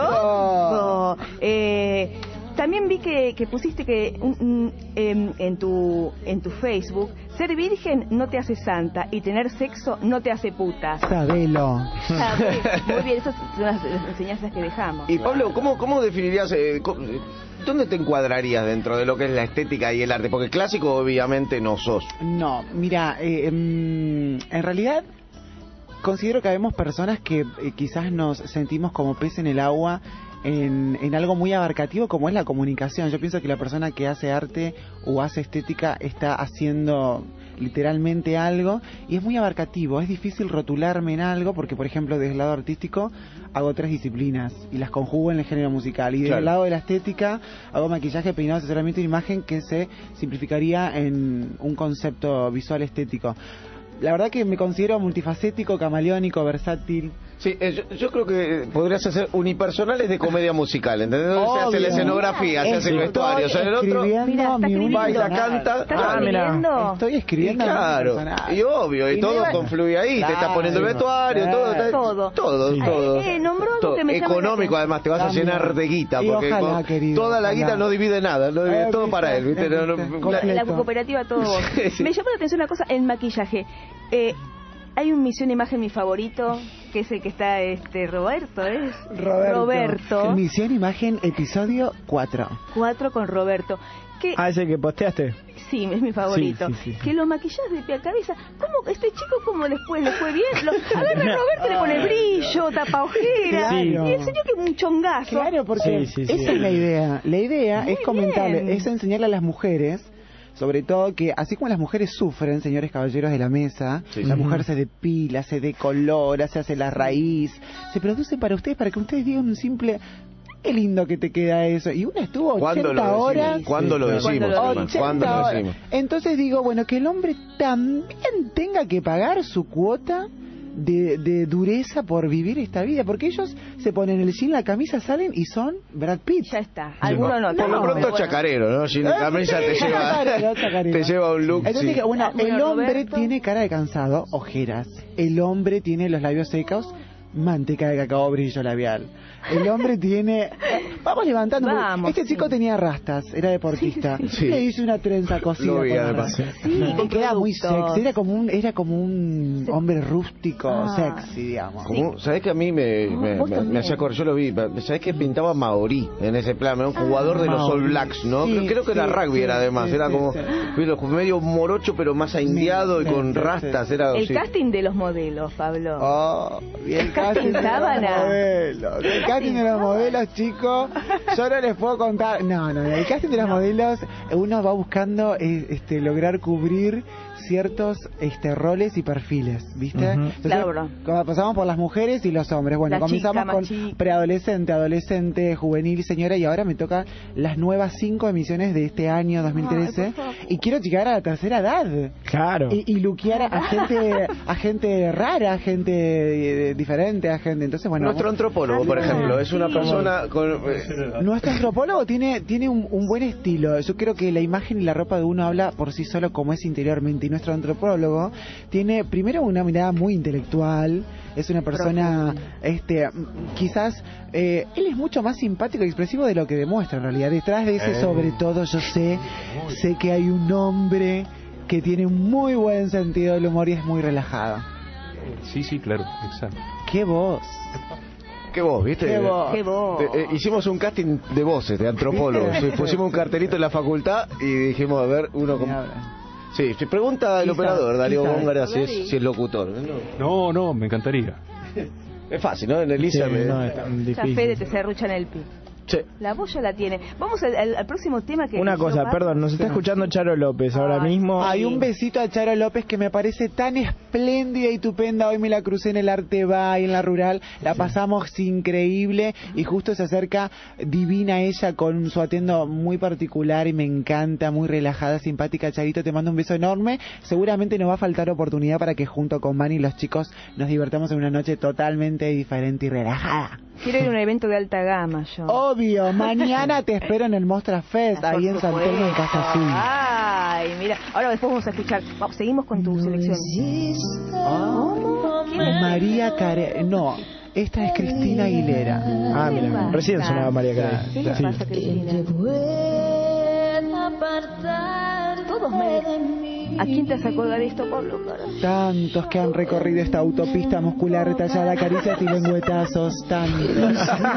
Speaker 7: todo. Eh, también vi que, que pusiste que un- un, em, en tu en tu Facebook, ser virgen no te hace santa y tener sexo no te hace puta.
Speaker 8: Sabelo.
Speaker 7: ¿Sabes? Muy bien, esas son las, las enseñanzas que dejamos.
Speaker 1: Y Pablo, ¿cómo, cómo definirías, eh, co- eh, dónde te encuadrarías dentro de lo que es la estética y el arte? Porque clásico obviamente no sos.
Speaker 8: No, mira, eh, em, en realidad considero que habemos personas que eh, quizás nos sentimos como pez en el agua en, en algo muy abarcativo como es la comunicación. Yo pienso que la persona que hace arte o hace estética está haciendo literalmente algo y es muy abarcativo. Es difícil rotularme en algo porque, por ejemplo, desde el lado artístico hago tres disciplinas y las conjugo en el género musical, y desde
Speaker 1: Claro.
Speaker 8: el lado de la estética hago maquillaje, peinado, asesoramiento y imagen, que se simplificaría en un concepto visual estético. La verdad que me considero multifacético, camaleónico, versátil.
Speaker 1: Sí, eh, yo, yo creo que podrías hacer unipersonales de comedia musical, ¿entendés? Se hace
Speaker 8: Obvio.
Speaker 1: la escenografía, se hace el
Speaker 8: Estoy
Speaker 1: vestuario, o sea, el otro
Speaker 8: escribiendo
Speaker 7: Mira, está
Speaker 8: mi
Speaker 7: escribiendo.
Speaker 1: baila,
Speaker 8: personaje.
Speaker 1: canta.
Speaker 7: ¿Estás
Speaker 2: Ah, mira.
Speaker 7: escribiendo?
Speaker 8: Estoy
Speaker 1: Y
Speaker 8: escribiendo mi
Speaker 1: claro,
Speaker 8: personaje.
Speaker 1: y obvio, y,
Speaker 8: Y
Speaker 1: todo
Speaker 8: me va-
Speaker 1: confluye ahí, te estás
Speaker 8: Claro.
Speaker 1: poniendo el vestuario, todo, está-
Speaker 7: Todo.
Speaker 1: todo,
Speaker 7: Sí.
Speaker 1: todo.
Speaker 7: Eh, eh, nombró algo
Speaker 1: Todo.
Speaker 7: que me llama la
Speaker 1: Económico,
Speaker 7: atención.
Speaker 1: además, te vas a
Speaker 8: También.
Speaker 1: llenar de guita,
Speaker 8: Y
Speaker 1: porque
Speaker 8: ojalá,
Speaker 1: con-
Speaker 8: querido,
Speaker 1: toda la
Speaker 8: ojalá.
Speaker 1: guita no divide nada, no divide
Speaker 8: Eh,
Speaker 1: todo
Speaker 8: viste,
Speaker 1: para él, ¿viste?
Speaker 8: eh,
Speaker 1: No, no,
Speaker 8: viste,
Speaker 1: la-
Speaker 8: completo.
Speaker 7: La cooperativa todo vos.
Speaker 1: Sí.
Speaker 7: Me llamó la atención una cosa, el maquillaje. Eh, hay un Misión Imagen, mi favorito, que es el que está este Roberto, ¿es?
Speaker 8: Roberto.
Speaker 7: Roberto.
Speaker 8: Misión Imagen, episodio cuatro.
Speaker 7: Cuatro con Roberto. Que,
Speaker 2: Ah, ese que posteaste.
Speaker 7: sí, es mi favorito.
Speaker 2: Sí, sí, sí.
Speaker 7: Que lo maquillás de pie a cabeza. ¿Cómo este chico, como después le fue bien? Lo agarra a Roberto, le pone brillo, tapa ojeras.
Speaker 2: Sí.
Speaker 7: Y el señor que es un chongazo.
Speaker 8: Claro, porque
Speaker 2: Sí, sí, sí.
Speaker 8: esa es la idea. La idea
Speaker 7: Muy
Speaker 8: es comentarle,
Speaker 7: bien.
Speaker 8: es enseñarle a las mujeres, sobre todo que así como las mujeres sufren, señores caballeros de la mesa,
Speaker 1: Sí,
Speaker 8: la
Speaker 1: sí.
Speaker 8: mujer se depila, se decolora, se hace la raíz, se produce para ustedes, para que ustedes digan un simple, qué lindo que te queda eso. Y una estuvo
Speaker 1: ¿Cuándo lo
Speaker 8: ochenta
Speaker 1: decimos?
Speaker 8: horas.
Speaker 1: ¿Cuándo lo
Speaker 7: Sí,
Speaker 1: decimos?
Speaker 7: ¿cuándo lo
Speaker 1: además?
Speaker 7: decimos?
Speaker 1: ¿Cuándo
Speaker 8: ochenta
Speaker 1: lo
Speaker 8: horas.
Speaker 1: decimos?
Speaker 8: Entonces digo, bueno, que el hombre también tenga que pagar su cuota de, de dureza por vivir esta vida, porque ellos se ponen el jean, la camisa, salen y son Brad Pitt.
Speaker 7: Ya está. Alguno no.
Speaker 1: Por lo
Speaker 7: no,
Speaker 1: pronto
Speaker 7: pero bueno.
Speaker 1: chacarero, ¿no? Si la camisa te
Speaker 8: Sí,
Speaker 1: lleva,
Speaker 8: chacarero, chacarero.
Speaker 1: te lleva un look.
Speaker 8: Entonces
Speaker 1: sí.
Speaker 8: dije, bueno,
Speaker 7: Ah, bueno,
Speaker 8: el hombre
Speaker 7: Roberto.
Speaker 8: tiene cara de cansado, ojeras. El hombre tiene los labios secos, manteca de cacao, brillo labial. El hombre tiene... Vamos levantando. porque
Speaker 7: Vamos,
Speaker 8: este chico
Speaker 7: sí.
Speaker 8: tenía rastas, era deportista.
Speaker 1: Sí, sí.
Speaker 8: Le hice una trenza cosida.
Speaker 1: Lo vi,
Speaker 8: con
Speaker 1: además.
Speaker 8: rastas.
Speaker 7: Sí,
Speaker 8: Le
Speaker 7: con
Speaker 8: queda muy
Speaker 7: productos.
Speaker 8: sexy. Era como un, era como un
Speaker 7: Sí.
Speaker 8: hombre rústico,
Speaker 7: Ah.
Speaker 8: sexy, digamos.
Speaker 1: Como- ¿Sabés que a mí me,
Speaker 7: Ah,
Speaker 1: me,
Speaker 7: vos
Speaker 1: me-
Speaker 7: también.
Speaker 1: me hacía correr? Yo lo vi. ¿Sabés que pintaba Maorí en ese plan? Era un jugador de los
Speaker 8: Maorí.
Speaker 1: All Blacks, ¿no?
Speaker 8: Sí,
Speaker 1: creo, creo que era
Speaker 8: sí,
Speaker 1: rugby,
Speaker 8: sí,
Speaker 1: era además.
Speaker 8: sí,
Speaker 1: era
Speaker 8: sí,
Speaker 1: como
Speaker 8: sí.
Speaker 1: pero medio morocho, pero más aindeado y
Speaker 8: Sí,
Speaker 1: con
Speaker 8: sí,
Speaker 1: rastas.
Speaker 8: sí.
Speaker 1: Era,
Speaker 7: El
Speaker 1: sí.
Speaker 7: casting de los modelos, Pablo.
Speaker 8: Oh, y el casting de los
Speaker 7: sábana.
Speaker 8: modelos. El casting de los modelos, chicos, yo no les puedo contar. No, no, el casting de los modelos, uno va buscando eh, este, lograr cubrir ciertos este roles y perfiles, ¿viste?
Speaker 2: Ujú.
Speaker 8: Entonces,
Speaker 7: Claro.
Speaker 8: como pasamos por las mujeres y los hombres. Bueno,
Speaker 7: La
Speaker 8: comenzamos
Speaker 7: chica, más
Speaker 8: con
Speaker 7: chica.
Speaker 8: preadolescente, adolescente, juvenil, señora, y ahora me tocan las nuevas cinco emisiones de este año dos mil trece.
Speaker 7: Ay, por favor.
Speaker 8: Y quiero llegar a la tercera edad.
Speaker 2: Claro.
Speaker 8: Y, y luquear a gente, a gente rara, a gente eh, diferente, a gente. Entonces, bueno.
Speaker 1: Nuestro
Speaker 8: vamos-
Speaker 1: antropólogo, por ejemplo, es una
Speaker 7: Sí.
Speaker 1: persona con... eh,
Speaker 8: Nuestro antropólogo tiene, tiene un, un buen estilo. Yo creo que la imagen y la ropa de uno habla por sí solo como es interiormente. Y nuestro antropólogo tiene primero una mirada muy intelectual. Es una persona, este, m- quizás, eh, él es mucho más simpático y expresivo de lo que demuestra en realidad. Detrás de ese, sobre todo, yo sé, sé que hay un hombre que tiene un muy buen sentido del humor y es muy relajado.
Speaker 3: Sí, sí, claro, exacto.
Speaker 8: ¡Qué voz!
Speaker 1: ¿Qué voz, viste?
Speaker 8: ¡Qué voz!
Speaker 7: Qué voz.
Speaker 1: Eh, eh, hicimos un casting de voces, de antropólogos. Sí, pusimos un cartelito en la facultad y dijimos, a ver, uno
Speaker 8: Me
Speaker 1: con...
Speaker 8: habla.
Speaker 1: Sí, se pregunta al
Speaker 8: ¿Quién
Speaker 1: operador,
Speaker 8: sabe?
Speaker 1: Darío
Speaker 8: ¿Quién sabe?
Speaker 1: Góngara, si es, si es locutor. No,
Speaker 3: No, no, me encantaría.
Speaker 1: es fácil, ¿no? En Elisa
Speaker 2: Sí,
Speaker 1: me...
Speaker 2: no, es tan
Speaker 7: Ya
Speaker 2: difícil.
Speaker 7: Fede te serrucha en el pi.
Speaker 1: Che,
Speaker 7: La voz ya la tiene. Vamos al, al- al próximo tema que...
Speaker 2: Una
Speaker 7: eligió
Speaker 2: cosa,
Speaker 7: Pato.
Speaker 2: perdón, nos está escuchando Charo López ahora
Speaker 7: Ay,
Speaker 2: mismo.
Speaker 8: Hay un besito a Charo López que me parece tan espléndida y estupenda. Hoy me la crucé en el Arte Va y en la Rural. La pasamos increíble y justo se acerca divina ella con su atuendo muy particular y me encanta, muy relajada, simpática. Charito, te mando un beso enorme. Seguramente nos va a faltar oportunidad para que junto con Manny y los chicos nos divertamos en una noche totalmente diferente y relajada.
Speaker 7: Quiero ir a un evento de alta gama yo.
Speaker 8: Obvio, mañana te espero en el Mostra Fest,
Speaker 7: Por
Speaker 8: ahí en San Telmo, en Casa Azul.
Speaker 7: Ay, mira. Ahora después vamos a escuchar. Vamos, seguimos con tu selección. ¿Cómo? ¿Quién es?
Speaker 8: María Care... No, esta es Cristina Aguilera.
Speaker 2: Ah,
Speaker 7: ¿Qué
Speaker 2: mira,
Speaker 7: pasa?
Speaker 2: recién sonaba María Carey.
Speaker 7: ¿Qué le
Speaker 2: Sí.
Speaker 7: pasa, Cristina? Todos me... ¿A quién te hace acordar esto, Pablo? Cara?
Speaker 8: Tantos que han recorrido esta autopista muscular retallada, caricias y lengüetazos, tantos.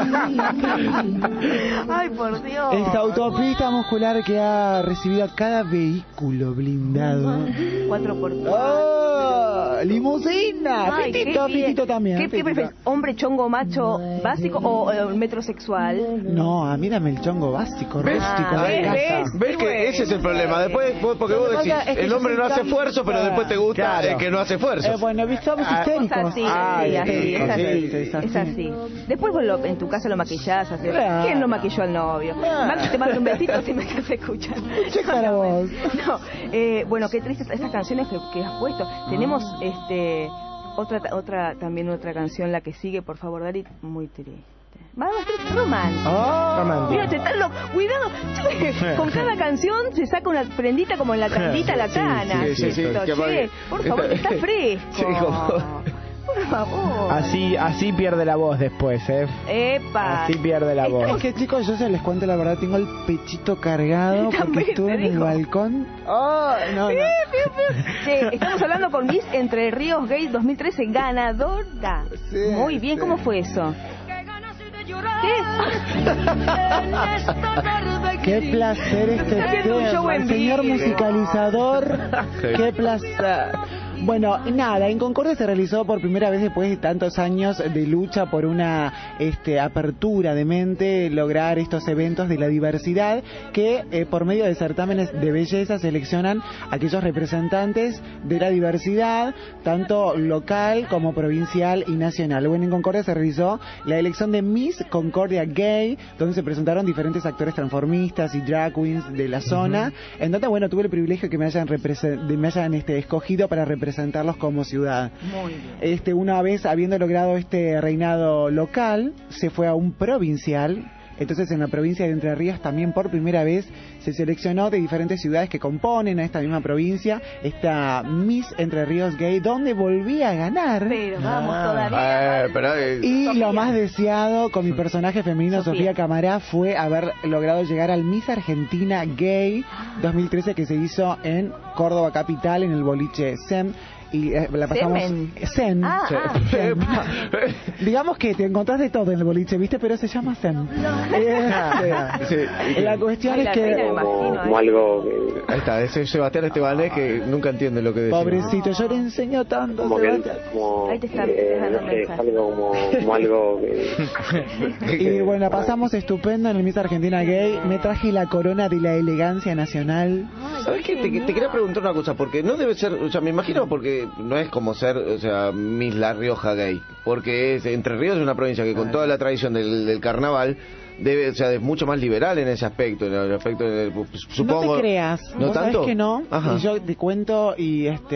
Speaker 7: Ay, por Dios.
Speaker 8: Esta autopista muscular que ha recibido a cada vehículo blindado.
Speaker 7: Cuatro por cuatro.
Speaker 8: ¡Oh! ¡Limusina!
Speaker 7: Ay,
Speaker 8: Pitito,
Speaker 7: qué bien.
Speaker 8: pitito también.
Speaker 7: ¿Qué, qué
Speaker 8: pitito.
Speaker 7: prefieres? ¿Hombre chongo macho básico o eh, metrosexual?
Speaker 8: No, a mí dame el chongo básico,
Speaker 1: ¿ves?
Speaker 8: rústico,
Speaker 7: Ah,
Speaker 8: de
Speaker 7: ¿ves?
Speaker 8: casa.
Speaker 7: ¿ves?
Speaker 1: ¿Ves que
Speaker 7: Bueno.
Speaker 1: ese es el problema? Después, vos- porque
Speaker 8: Lo
Speaker 1: vos
Speaker 8: que
Speaker 1: decís,
Speaker 8: pasa es que
Speaker 1: el
Speaker 8: yo
Speaker 1: hombre
Speaker 8: soy
Speaker 1: no hace
Speaker 8: tan-
Speaker 1: esfuerzo, pero después te gusta
Speaker 2: Claro.
Speaker 1: el que no hace esfuerzo.
Speaker 8: Eh, bueno, somos
Speaker 2: Ah,
Speaker 8: histéricos.
Speaker 7: Es así,
Speaker 2: Ay,
Speaker 7: sí, así,
Speaker 2: sí,
Speaker 7: es así,
Speaker 8: sí, es así.
Speaker 7: es así. Después vos lo- en tu casa lo maquillás, haces-
Speaker 8: Claro.
Speaker 7: ¿quién no maquilló al novio?
Speaker 8: Claro.
Speaker 7: Maxi te manda un besito si me estás escuchando.
Speaker 8: Che, para vos.
Speaker 7: No, eh, bueno, qué tristes estas canciones que, que has puesto. Tenemos este otra otra también otra canción, la que sigue, por favor, Dari, muy triste. Vamos, triste, romántico.
Speaker 8: Oh.
Speaker 2: Romántico.
Speaker 7: Mira, te están loco. Cuidado. Con cada canción se saca una prendita como en la tandita la
Speaker 2: Sí,
Speaker 7: cana.
Speaker 1: sí, sí, sí,
Speaker 7: Esto,
Speaker 1: que
Speaker 7: che,
Speaker 1: apague.
Speaker 7: por favor, que está fresco.
Speaker 1: Sí, como-
Speaker 7: Por favor.
Speaker 2: Así, así pierde la voz después, ¿eh?
Speaker 7: Epa.
Speaker 2: Así pierde la voz.
Speaker 8: Es que chicos, yo se les cuento la verdad, tengo el pechito cargado porque
Speaker 7: También
Speaker 8: estuve
Speaker 7: te
Speaker 8: en el
Speaker 7: digo.
Speaker 8: balcón. Oh, no, no.
Speaker 7: Che, estamos hablando con Miss Entre Ríos Gay dos mil trece, ganadora.
Speaker 8: Sí,
Speaker 7: Muy bien,
Speaker 8: sí.
Speaker 7: ¿cómo fue eso?
Speaker 8: Qué placer este
Speaker 7: Está haciendo un show
Speaker 8: tema,
Speaker 7: en
Speaker 8: señor
Speaker 7: vivo.
Speaker 8: musicalizador. Qué placer. Bueno, nada, en Concordia se realizó por primera vez después de tantos años de lucha por una este, apertura de mente, lograr estos eventos de la diversidad que eh, por medio de certámenes de belleza seleccionan aquellos representantes de la diversidad, tanto local como provincial y nacional. Bueno, en Concordia se realizó la elección de Miss Concordia Gay, donde se presentaron diferentes actores transformistas y drag queens de la zona. En donde, bueno, tuve el privilegio que me hayan, represen- de- me hayan este, escogido para representarlos como ciudad.
Speaker 7: Muy bien.
Speaker 8: Este, una vez habiendo logrado este reinado local, se fue a un provincial. Entonces en la provincia de Entre Ríos también por primera vez se seleccionó de diferentes ciudades que componen a esta misma provincia esta Miss Entre Ríos Gay, donde volví a ganar.
Speaker 7: Pero vamos
Speaker 2: Ah.
Speaker 7: todavía.
Speaker 1: Eh, pero, eh,
Speaker 8: Y
Speaker 7: Sofía.
Speaker 8: lo más deseado con mi personaje femenino,
Speaker 7: Sofía.
Speaker 8: Sofía Camará, fue haber logrado llegar al Miss Argentina Gay dos mil trece que se hizo en Córdoba Capital, en el boliche S E M. y eh, la pasamos
Speaker 7: Semen.
Speaker 8: zen.
Speaker 7: Ah,
Speaker 8: Sí.
Speaker 7: ah.
Speaker 8: Zen. Digamos que te encontrás de todo en el boliche, ¿viste? Pero se llama zen. Eh,
Speaker 1: Sí.
Speaker 8: La cuestión
Speaker 7: Ay,
Speaker 8: es
Speaker 7: la
Speaker 8: que
Speaker 7: reina me imagino,
Speaker 9: como
Speaker 7: ¿eh?
Speaker 9: algo que,
Speaker 1: Ahí está, ese Sebastián Estebanés que nunca entiende lo que dice.
Speaker 8: pobrecito, yo le enseño tanto,
Speaker 9: como que
Speaker 8: Sebastián.
Speaker 9: como
Speaker 7: Ahí te está-
Speaker 9: eh,
Speaker 7: te está dando
Speaker 9: no sé,
Speaker 7: mensaje.
Speaker 9: algo como, como algo que
Speaker 8: Y bueno, la pasamos estupenda en el Miss Argentina Gay. Me traje la corona de la elegancia nacional.
Speaker 1: ¿Sabes qué? Te, te quería preguntar una cosa, porque no debe ser, o sea, me imagino porque no es como ser, o sea, Miss La Rioja Gay, porque es, Entre Ríos es una provincia que con toda la tradición del, del carnaval debe, o sea, es mucho más liberal en ese aspecto, en el aspecto del, supongo.
Speaker 8: No te creas,
Speaker 1: ¿No
Speaker 8: ¿vos
Speaker 1: tanto?
Speaker 8: sabés que no?
Speaker 1: Ajá.
Speaker 8: Y yo te cuento y este...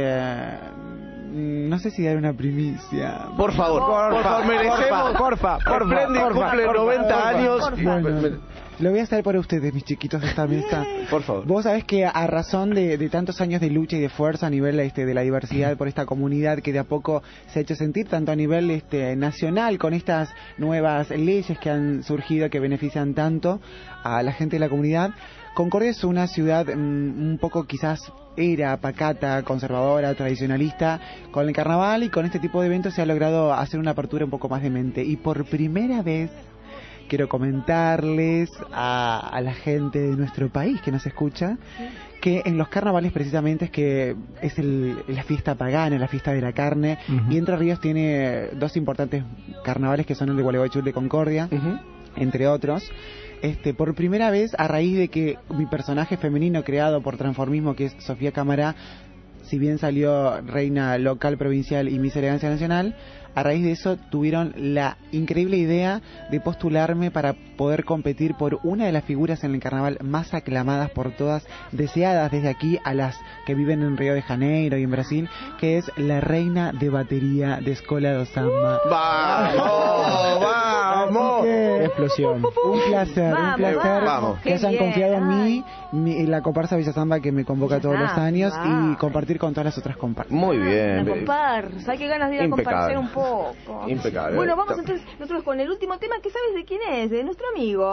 Speaker 8: mm, no sé si dar una primicia.
Speaker 1: Por favor, por favor, merecemos.
Speaker 2: porfa, porfa,
Speaker 1: Splendid
Speaker 2: porfa,
Speaker 1: cumple
Speaker 2: porfa,
Speaker 1: noventa
Speaker 2: porfa,
Speaker 1: años.
Speaker 2: porfa.
Speaker 8: Bueno, lo voy a hacer por ustedes, mis chiquitos de esta mesa.
Speaker 1: Por favor.
Speaker 8: Vos sabés que a razón de, de tantos años de lucha y de fuerza a nivel este, de la diversidad por esta comunidad que de a poco se ha hecho sentir tanto a nivel este, nacional con estas nuevas leyes que han surgido que benefician tanto a la gente de la comunidad, Concordia es una ciudad mm, un poco quizás era pacata, conservadora, tradicionalista. Con el carnaval y con este tipo de eventos se ha logrado hacer una apertura un poco más de mente. Y por primera vez quiero comentarles a, a la gente de nuestro país que nos escucha que en los carnavales precisamente es que es el, la fiesta pagana, la fiesta de la carne.
Speaker 2: Uh-huh.
Speaker 8: Y Entre Ríos tiene dos importantes carnavales que son el de Gualeguaychú y el de Concordia,
Speaker 1: Uh-huh.
Speaker 8: entre otros. Este, por primera vez, a raíz de que mi personaje femenino creado por Transformismo, que es Sofía Cámara, si bien salió reina local, provincial y Miss Elegancia Nacional, a raíz de eso tuvieron la increíble idea de postularme para poder competir por una de las figuras en el carnaval más aclamadas por todas, deseadas desde aquí a las que viven en Río de Janeiro y en Brasil, que es la reina de batería de Escola do Samba.
Speaker 1: ¡Vamos! ¡Vamos!
Speaker 8: Así que,
Speaker 2: Explosión.
Speaker 8: un placer,
Speaker 7: Vamos,
Speaker 8: un placer
Speaker 1: vamos.
Speaker 8: que
Speaker 7: Qué
Speaker 8: hayan
Speaker 7: bien,
Speaker 8: confiado en mí,
Speaker 7: ay.
Speaker 8: mi- la comparsa Villa Samba que me convoca todos los
Speaker 7: Ah,
Speaker 8: años
Speaker 7: va.
Speaker 8: y compartir con todas las otras comparsas.
Speaker 1: Muy
Speaker 7: La
Speaker 1: bien.
Speaker 7: comparsa, hay que ganas de ir a
Speaker 1: Impecable.
Speaker 7: compartir un poco.
Speaker 1: Impecable.
Speaker 7: Bueno, vamos entonces nosotros con el último tema que sabes de quién es, de nuestro amigo,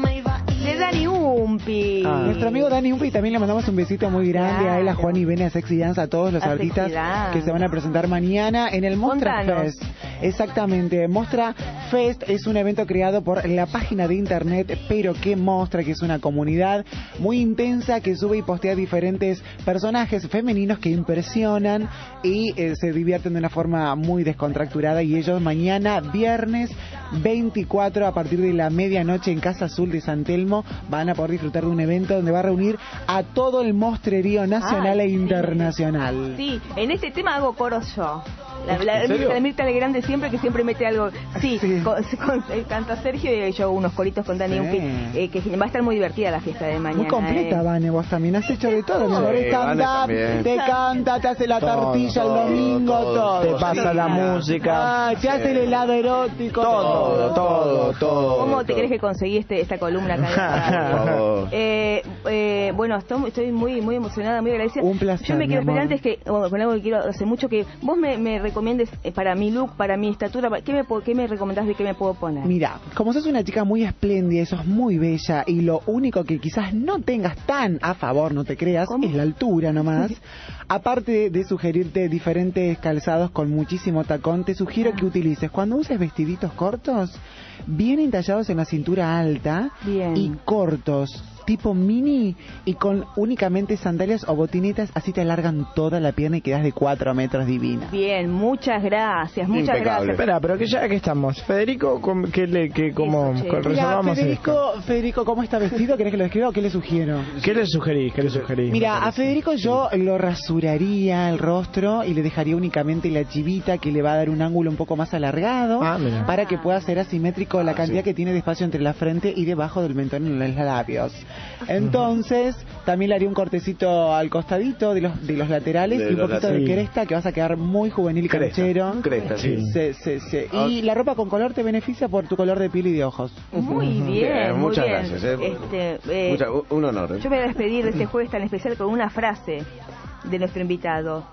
Speaker 7: de Dani Umpi.
Speaker 8: Ah. Nuestro amigo Dani Umpi también le mandamos un besito muy grande a él, a
Speaker 7: Claro.
Speaker 8: Juan y Bene, a Sexy Dance, a todos los
Speaker 7: A
Speaker 8: artistas
Speaker 7: Sexy Dance.
Speaker 8: que se van a presentar mañana en el Mostra
Speaker 7: Contanos.
Speaker 8: Fest. Exactamente, Mostra Fest es un evento creado por la página de internet Pero que Mostra, que es una comunidad muy intensa que sube y postea diferentes personajes femeninos que impresionan y eh, se divierten de una forma muy descontracturada. Y ellos mañana, viernes veinticuatro, a partir de la medianoche en Casa Azul de San Telmo, van a poder disfrutar de un evento donde va a reunir a todo el mostrerío nacional
Speaker 7: Ay,
Speaker 8: e
Speaker 7: sí.
Speaker 8: internacional.
Speaker 7: Sí, en este tema hago coros yo. La, la,
Speaker 1: ¿En serio?
Speaker 7: la Mirta Legrand de siempre, que siempre mete algo. Sí,
Speaker 8: Sí.
Speaker 7: Con, con- eh, canta Sergio y yo hago unos coritos con Dani
Speaker 8: Sí.
Speaker 7: Umpi. Eh, que va a estar muy divertida la fiesta de mañana.
Speaker 8: Muy completa,
Speaker 7: eh.
Speaker 8: Vane, vos también has hecho de todo, mi
Speaker 1: Sí,
Speaker 8: amor,
Speaker 1: Vane
Speaker 8: stand-up,
Speaker 1: también.
Speaker 8: te canta, te hace la
Speaker 1: Todo,
Speaker 8: tortilla
Speaker 1: todo,
Speaker 8: el domingo,
Speaker 1: todo,
Speaker 8: todo.
Speaker 2: Te pasa la música.
Speaker 8: Ah, te hace el helado erótico,
Speaker 1: Todo, todo, todo.
Speaker 7: ¿Cómo te
Speaker 1: todo.
Speaker 7: crees que conseguí este, esta columna acá en la radio?
Speaker 1: Por favor.
Speaker 7: Eh, eh, bueno, estoy, estoy muy muy emocionada, muy agradecida.
Speaker 8: Un placer,
Speaker 7: Yo me quiero
Speaker 8: mi amor.
Speaker 7: esperar antes que, bueno, con algo que quiero hace mucho, que vos me, me recomiendes eh, para mi look, para mi estatura, para- ¿qué me, po- qué me recomendás de qué me puedo poner?
Speaker 8: Mira, como sos una chica muy espléndida, sos muy bella y lo único que quizás no tengas tan a favor, no te creas,
Speaker 7: ¿Cómo?
Speaker 8: es la altura nomás. Aparte de sugerirte diferentes calzados con muchísimo tacón, te sugiero que utilices, cuando uses vestiditos cortos, bien entallados en la cintura alta
Speaker 7: Bien.
Speaker 8: y cortos, tipo mini y con únicamente sandalias o botinitas, así te alargan toda la pierna y quedas de cuatro metros divina.
Speaker 7: Bien, muchas gracias, muchas
Speaker 1: Impecable.
Speaker 7: gracias.
Speaker 2: Espera, pero que ya que estamos, Federico, ¿cómo- ¿qué le, qué, cómo,
Speaker 7: Eso, che.
Speaker 2: co-
Speaker 8: Mira,
Speaker 2: resolvamos esto?
Speaker 8: Federico, Federico, ¿cómo está vestido? ¿Querés que lo describa o qué le sugiero?
Speaker 2: ¿Qué le sugerís? ¿Qué le sugerís?
Speaker 8: Mira, a Federico yo lo rasuraría el rostro y le dejaría únicamente la chivita que le va a dar un ángulo un poco más alargado
Speaker 2: Ah, mira.
Speaker 8: para que pueda ser asimétrico la cantidad que tiene de espacio entre la frente y debajo del mentón en los labios. Entonces, también le haría un cortecito al costadito de los, de los laterales
Speaker 1: De
Speaker 8: y un
Speaker 1: los
Speaker 8: poquito de
Speaker 2: laterales.
Speaker 8: cresta que vas a quedar muy juvenil y
Speaker 1: Cresta,
Speaker 8: canchero.
Speaker 1: cresta, sí.
Speaker 8: Sí, sí, sí. Y la ropa con color te beneficia por tu color de piel y de ojos.
Speaker 7: Muy bien,
Speaker 1: Bien,
Speaker 7: muy
Speaker 1: muchas
Speaker 7: bien.
Speaker 1: gracias, eh.
Speaker 7: Este, eh,
Speaker 1: Mucha- un honor. ¿eh?
Speaker 7: yo me voy a despedir de este jueves tan especial con una frase de nuestro invitado.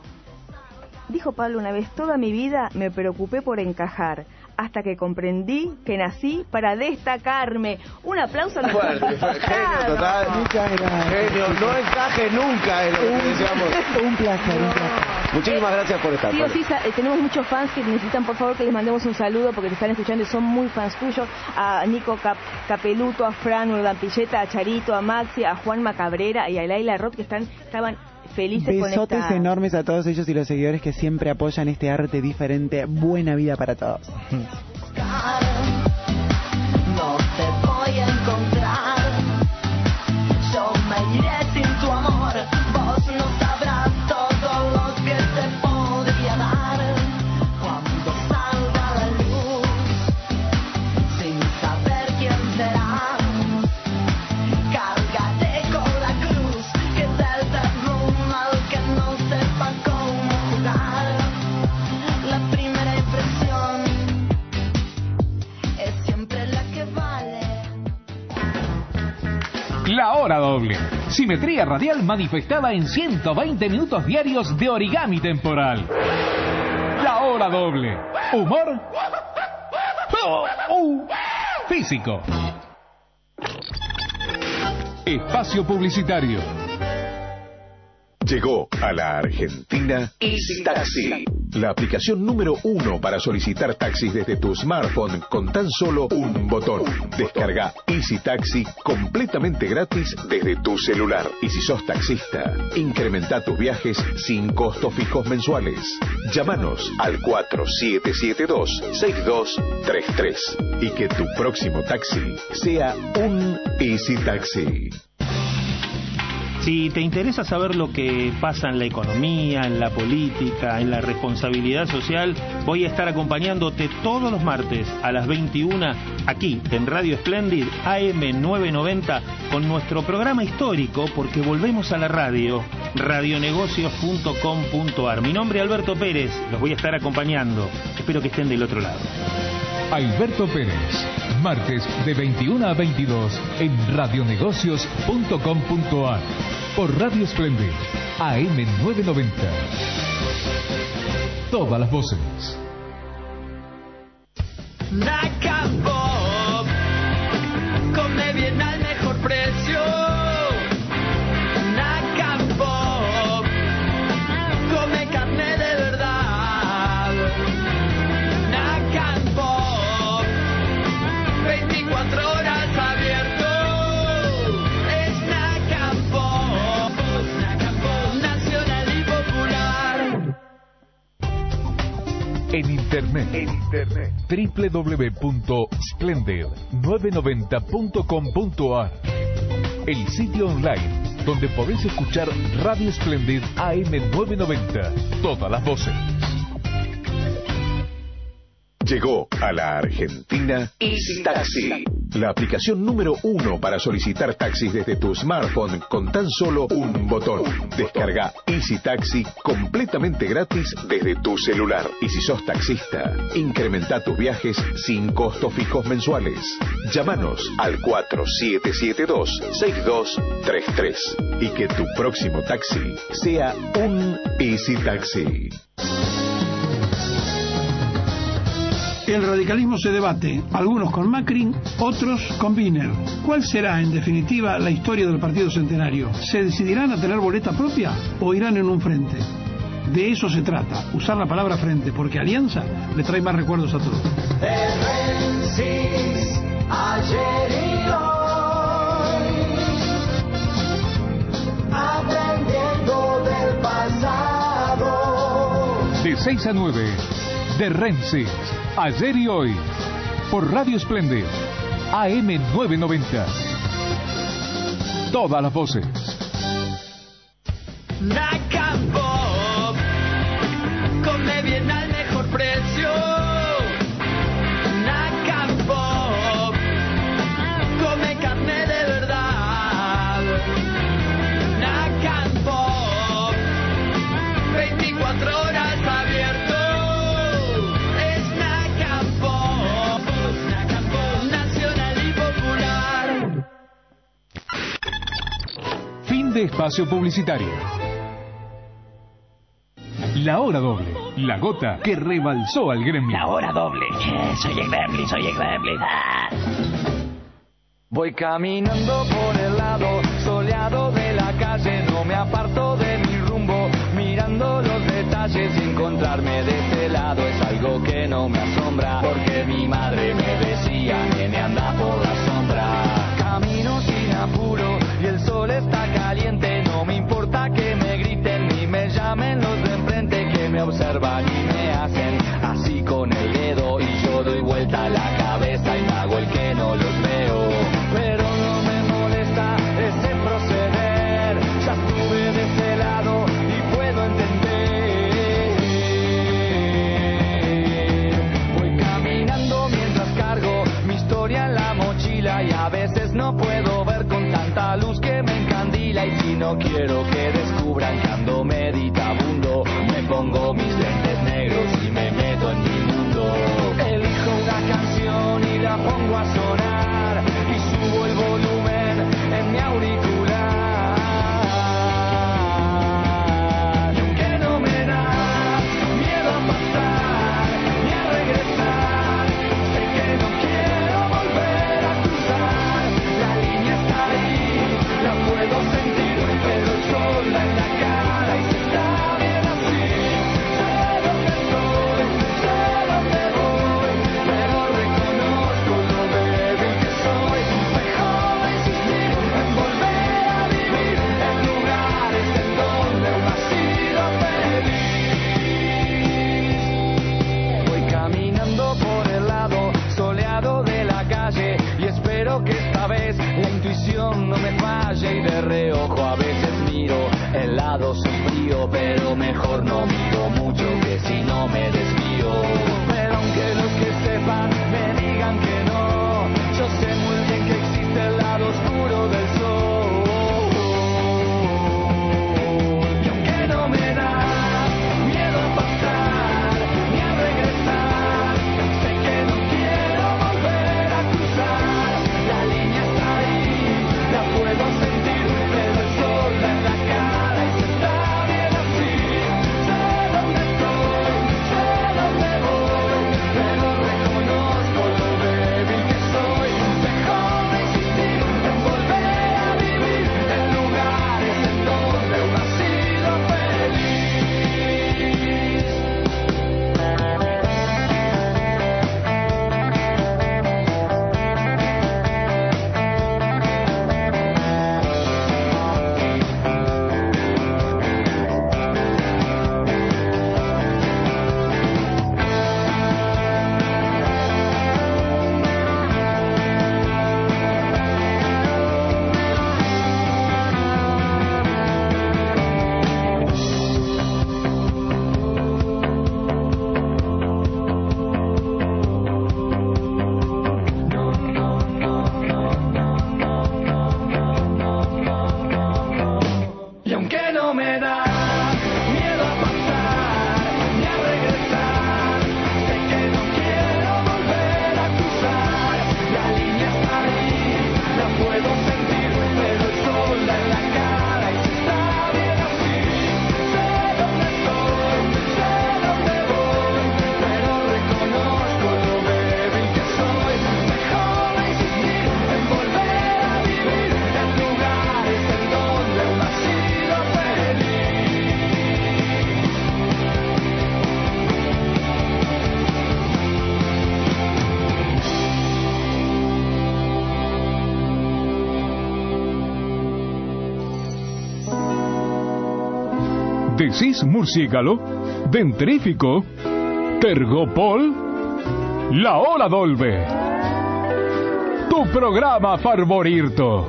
Speaker 7: Dijo Pablo una vez: toda mi vida me preocupé por encajar, hasta que comprendí que nací para destacarme. Un aplauso a nuestro
Speaker 1: Fuerte, fuerte. Genio total.
Speaker 8: Muchas gracias.
Speaker 1: Genio, no encaje nunca en lo que deseamos.
Speaker 8: Un placer, un placer.
Speaker 1: Muchísimas gracias por estar.
Speaker 7: Sí o sí, sa- eh, tenemos muchos fans que necesitan, por favor, que les mandemos un saludo porque te están escuchando y son muy fans tuyos. A Nico Cap- Capeluto, a Fran Urdampilleta, a Charito, a Maxi, a Juan Macabrera y a Laila Roth, que están estaban felices con
Speaker 8: Besotes
Speaker 7: esta...
Speaker 8: enormes a todos ellos y los seguidores que siempre apoyan este arte diferente. Buena vida para todos.
Speaker 5: No te voy a encontrar, yo me iré sin tu amor, vos no sabrás todo lo que te podría dar cuando salga la luz, sin saber quién será, cárgate con la cruz, que es el derrumbe al que no sepa cómo jugar, la primera impresión es siempre la que vale.
Speaker 4: La hora doble. Simetría radial manifestada en ciento veinte minutos diarios de origami temporal. La hora doble. Humor. Oh, oh, físico. Espacio publicitario.
Speaker 10: Llegó a la Argentina Easy Taxi, la aplicación número uno para solicitar taxis desde tu smartphone con tan solo un botón. Descarga Easy Taxi completamente gratis desde tu celular. Y si sos taxista, incrementa tus viajes sin costos fijos mensuales. Llámanos al cuatro siete siete dos, seis dos tres tres y que tu próximo taxi sea un Easy Taxi.
Speaker 11: Si te interesa saber lo que pasa en la economía, en la política, en la responsabilidad social, voy a estar acompañándote todos los martes a las veintiuna aquí en Radio Splendid A M novecientos noventa con nuestro programa histórico porque volvemos a la radio, radionegocios punto com punto ar. Mi nombre es Alberto Pérez, los voy a estar acompañando. Espero que estén del otro lado.
Speaker 4: Alberto Pérez, martes de veintiuna a veintidós en radionegocios punto com punto ar por Radio Splendid A M novecientos noventa. Todas las voces.
Speaker 5: Naca Pop, come bien al mejor precio. Naca Pop, come carne de verdad. Naca Pop, veinticuatro horas abierto. Es Naca Pop, Naca Pop, nacional y popular.
Speaker 4: En internet, en internet, doble u doble u doble u punto splendid novecientos noventa punto com punto ar, el sitio online donde podés escuchar Radio Splendid A M novecientos noventa, todas las voces.
Speaker 10: Llegó a la Argentina Easy Taxi, la aplicación número uno para solicitar taxis desde tu smartphone con tan solo un botón. Descarga Easy Taxi completamente gratis desde tu celular. Y si sos taxista, incrementa tus viajes sin costos fijos mensuales. Llámanos al cuatro siete siete dos, seis dos tres tres y que tu próximo taxi sea un Easy Taxi.
Speaker 12: El radicalismo se debate, algunos con Macri, otros con Wiener. ¿Cuál será, en definitiva, la historia del Partido Centenario? ¿Se decidirán a tener boleta propia o irán en un frente? De eso se trata, usar la palabra frente, porque alianza le trae más recuerdos a todos.
Speaker 5: Ayer y hoy, aprendiendo del pasado.
Speaker 4: De seis a nueve, de Rensis, ayer y hoy, por Radio Splendid, A M novecientos noventa. Todas las voces.
Speaker 5: Naca Pop, come bien al mejor precio. Naca Pop, come carne de verdad. Naca Pop, veinticuatro horas abierto. Es Naca Pop, Naca Pop, nacional y popular.
Speaker 4: Fin de espacio publicitario. La hora doble, la gota que rebalsó al gremio.
Speaker 13: La hora doble. Eh, soy el gremlin, soy el gremlin. Ah.
Speaker 5: Voy caminando por el lado soleado de la calle, no me aparto de mi rumbo, mirando los detalles.
Speaker 14: calles y encontrarme de este lado es algo que no me asombra, porque mi madre me decía, nene, anda por la sombra. Camino sin apuro y el sol está caliente, no me importa que me griten ni me llamen los de enfrente, que me observan y me hacen así con el dedo, y yo doy vuelta la cabeza y me hago el que no los veo. Pero no me molesta ese proceder, ya estuve de ese lado y puedo entender. Voy caminando mientras cargo mi historia en la mochila, y a veces no puedo ver con tanta luz que me encandila, y si no quiero que descubran que ando meditabundo, me pongo mis lentes negros y me meto en mi mundo. Elijo una canción y la pongo a sonar, y subo el volumen en mi auricular. Y aunque no me da miedo a pasar ni a regresar, sé que no quiero volver a cruzar. La línea está ahí, la puedo sentir, pero el sol da en la cara y se está bien así. Sé dónde estoy, sé dónde voy, pero reconozco lo débil que soy. Mejor insistir en volver a vivir en lugares en donde uno ha sido feliz. Voy caminando por el lado soleado de la calle y espero que esta vez la intuición no me falle, y de reojo a veces miro el lado sombrío, pero mejor no miro mucho, que si no me desvío. Pero aunque los que sepan me digan que no, yo sé muy bien que existe el lado oscuro del sol. Y aunque no me da miedo a pasar ni a regresar, sé que no quiero volver a cruzar. La línea está ahí, la puedo sentir, pero el sol da en la cara y se está bien así. Sé dónde estoy, sé dónde voy, pero reconozco lo débil que soy. Mejor insistir en volver a vivir en lugares en donde uno ha sido feliz. Y aunque no me da miedo a pasar ni a regresar, sé que no quiero volver a cruzar. La línea está ahí, la puedo sentir, pero el sol da en la cara y se está bien así. Sé dónde estoy, sé dónde voy, pero reconozco lo débil que soy. Mejor insistir en volver a vivir en lugares en donde uno ha sido feliz.
Speaker 15: ¿Decís murciélago? ¿Dentrífico? ¿Tergopol? La Hora Dolbe. Tu programa favorito.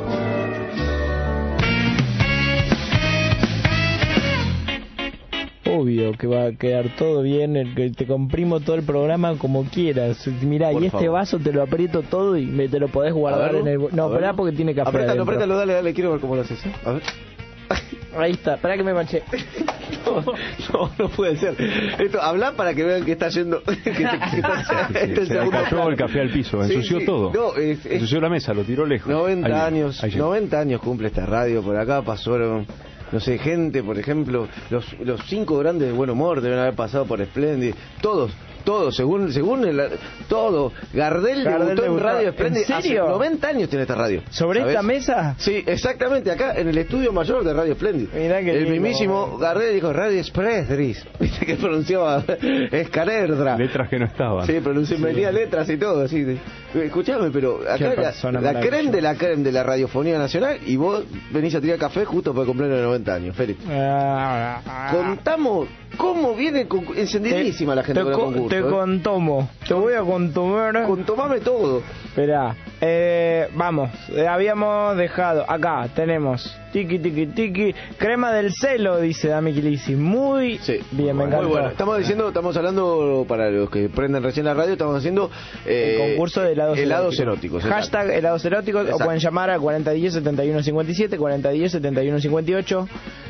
Speaker 2: Obvio que va a quedar todo bien, el que te comprimo todo el programa como quieras. Mirá,
Speaker 1: Por
Speaker 2: y este
Speaker 1: favor.
Speaker 2: vaso te lo aprieto todo y me te lo podés guardar en el... No, esperá porque tiene café
Speaker 1: Apretalo,
Speaker 2: adentro.
Speaker 1: apretalo, dale, dale, quiero ver cómo lo haces, ¿eh? A ver.
Speaker 2: Ahí está, esperá que me manché.
Speaker 1: No, no, no puede ser. Esto, habla para que vean que está yendo. Que, te- que está,
Speaker 3: Sí,
Speaker 1: este es
Speaker 3: se le
Speaker 1: segundo
Speaker 3: cayó
Speaker 1: plano.
Speaker 3: el café al piso,
Speaker 1: Sí,
Speaker 3: ensució
Speaker 1: sí.
Speaker 3: todo.
Speaker 1: No, es- es-
Speaker 3: Ensució la mesa, lo tiró lejos.
Speaker 1: noventa
Speaker 3: Ahí viene,
Speaker 1: años,
Speaker 3: ahí llegó.
Speaker 1: noventa años cumple esta radio. Por acá pasaron, no sé, gente, por ejemplo, los los cinco grandes de buen humor deben haber pasado por Splendid. Todos, Todo, según según el, todo. Gardel,
Speaker 2: Gardel
Speaker 1: debutó en
Speaker 2: debutó.
Speaker 1: Radio
Speaker 2: ¿En
Speaker 1: Espléndida.
Speaker 2: serio?
Speaker 1: Hace noventa años tiene esta radio.
Speaker 2: ¿Sobre
Speaker 1: ¿sabés?
Speaker 2: esta mesa?
Speaker 1: Sí, exactamente, acá en el estudio mayor de Radio Espléndida.
Speaker 2: Mirá qué
Speaker 1: El
Speaker 2: lindo,
Speaker 1: mismísimo
Speaker 2: boludo.
Speaker 1: Gardel dijo Radio Express, viste que pronunciaba Escanerdra.
Speaker 3: Letras que no estaban.
Speaker 1: Sí, pronuncié, metía letras y todo, así. de- Escuchame, pero
Speaker 2: Qué
Speaker 1: acá la,
Speaker 2: persona
Speaker 1: la
Speaker 2: maravillosa.
Speaker 1: creme de la creme de la radiofonía nacional y vos venís a tirar café justo para el cumpleaños de noventa años, Félix.
Speaker 2: Ah,
Speaker 1: Contamos cómo viene con- encendidísima la gente
Speaker 2: te,
Speaker 1: con el
Speaker 2: co-
Speaker 1: concurso.
Speaker 2: te
Speaker 1: ¿eh?
Speaker 2: contomo. Te voy a contomar.
Speaker 1: Contomame todo.
Speaker 2: Esperá, eh, vamos, eh, habíamos dejado, acá tenemos, tiki tiki tiki, crema del celo, dice Dami Kilisi, muy bien, me encantó.
Speaker 1: Muy bueno. Estamos diciendo, estamos hablando, para los que prenden recién la radio, estamos haciendo eh,
Speaker 2: El concurso de helados,
Speaker 1: helados eróticos. exacto.
Speaker 2: Hashtag helados eróticos,
Speaker 1: Exacto.
Speaker 2: o pueden llamar al cuarenta diez setenta y uno cincuenta y siete, cuarenta diez setenta y uno cincuenta y ocho,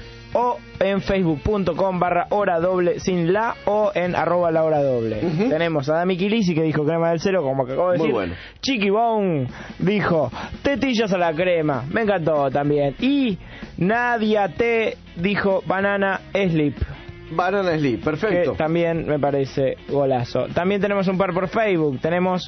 Speaker 2: o en facebook.com barra hora doble sin la, o en arroba la hora doble. Tenemos a Dami Kilisi que dijo crema del cero, como que acabo de
Speaker 1: Muy
Speaker 2: decir.
Speaker 1: bueno.
Speaker 2: Chiqui Bone dijo tetillas a la crema, me encantó también. Y Nadia T dijo banana slip.
Speaker 1: Banana Slip, perfecto.
Speaker 2: Que también me parece golazo. También tenemos un par por Facebook. Tenemos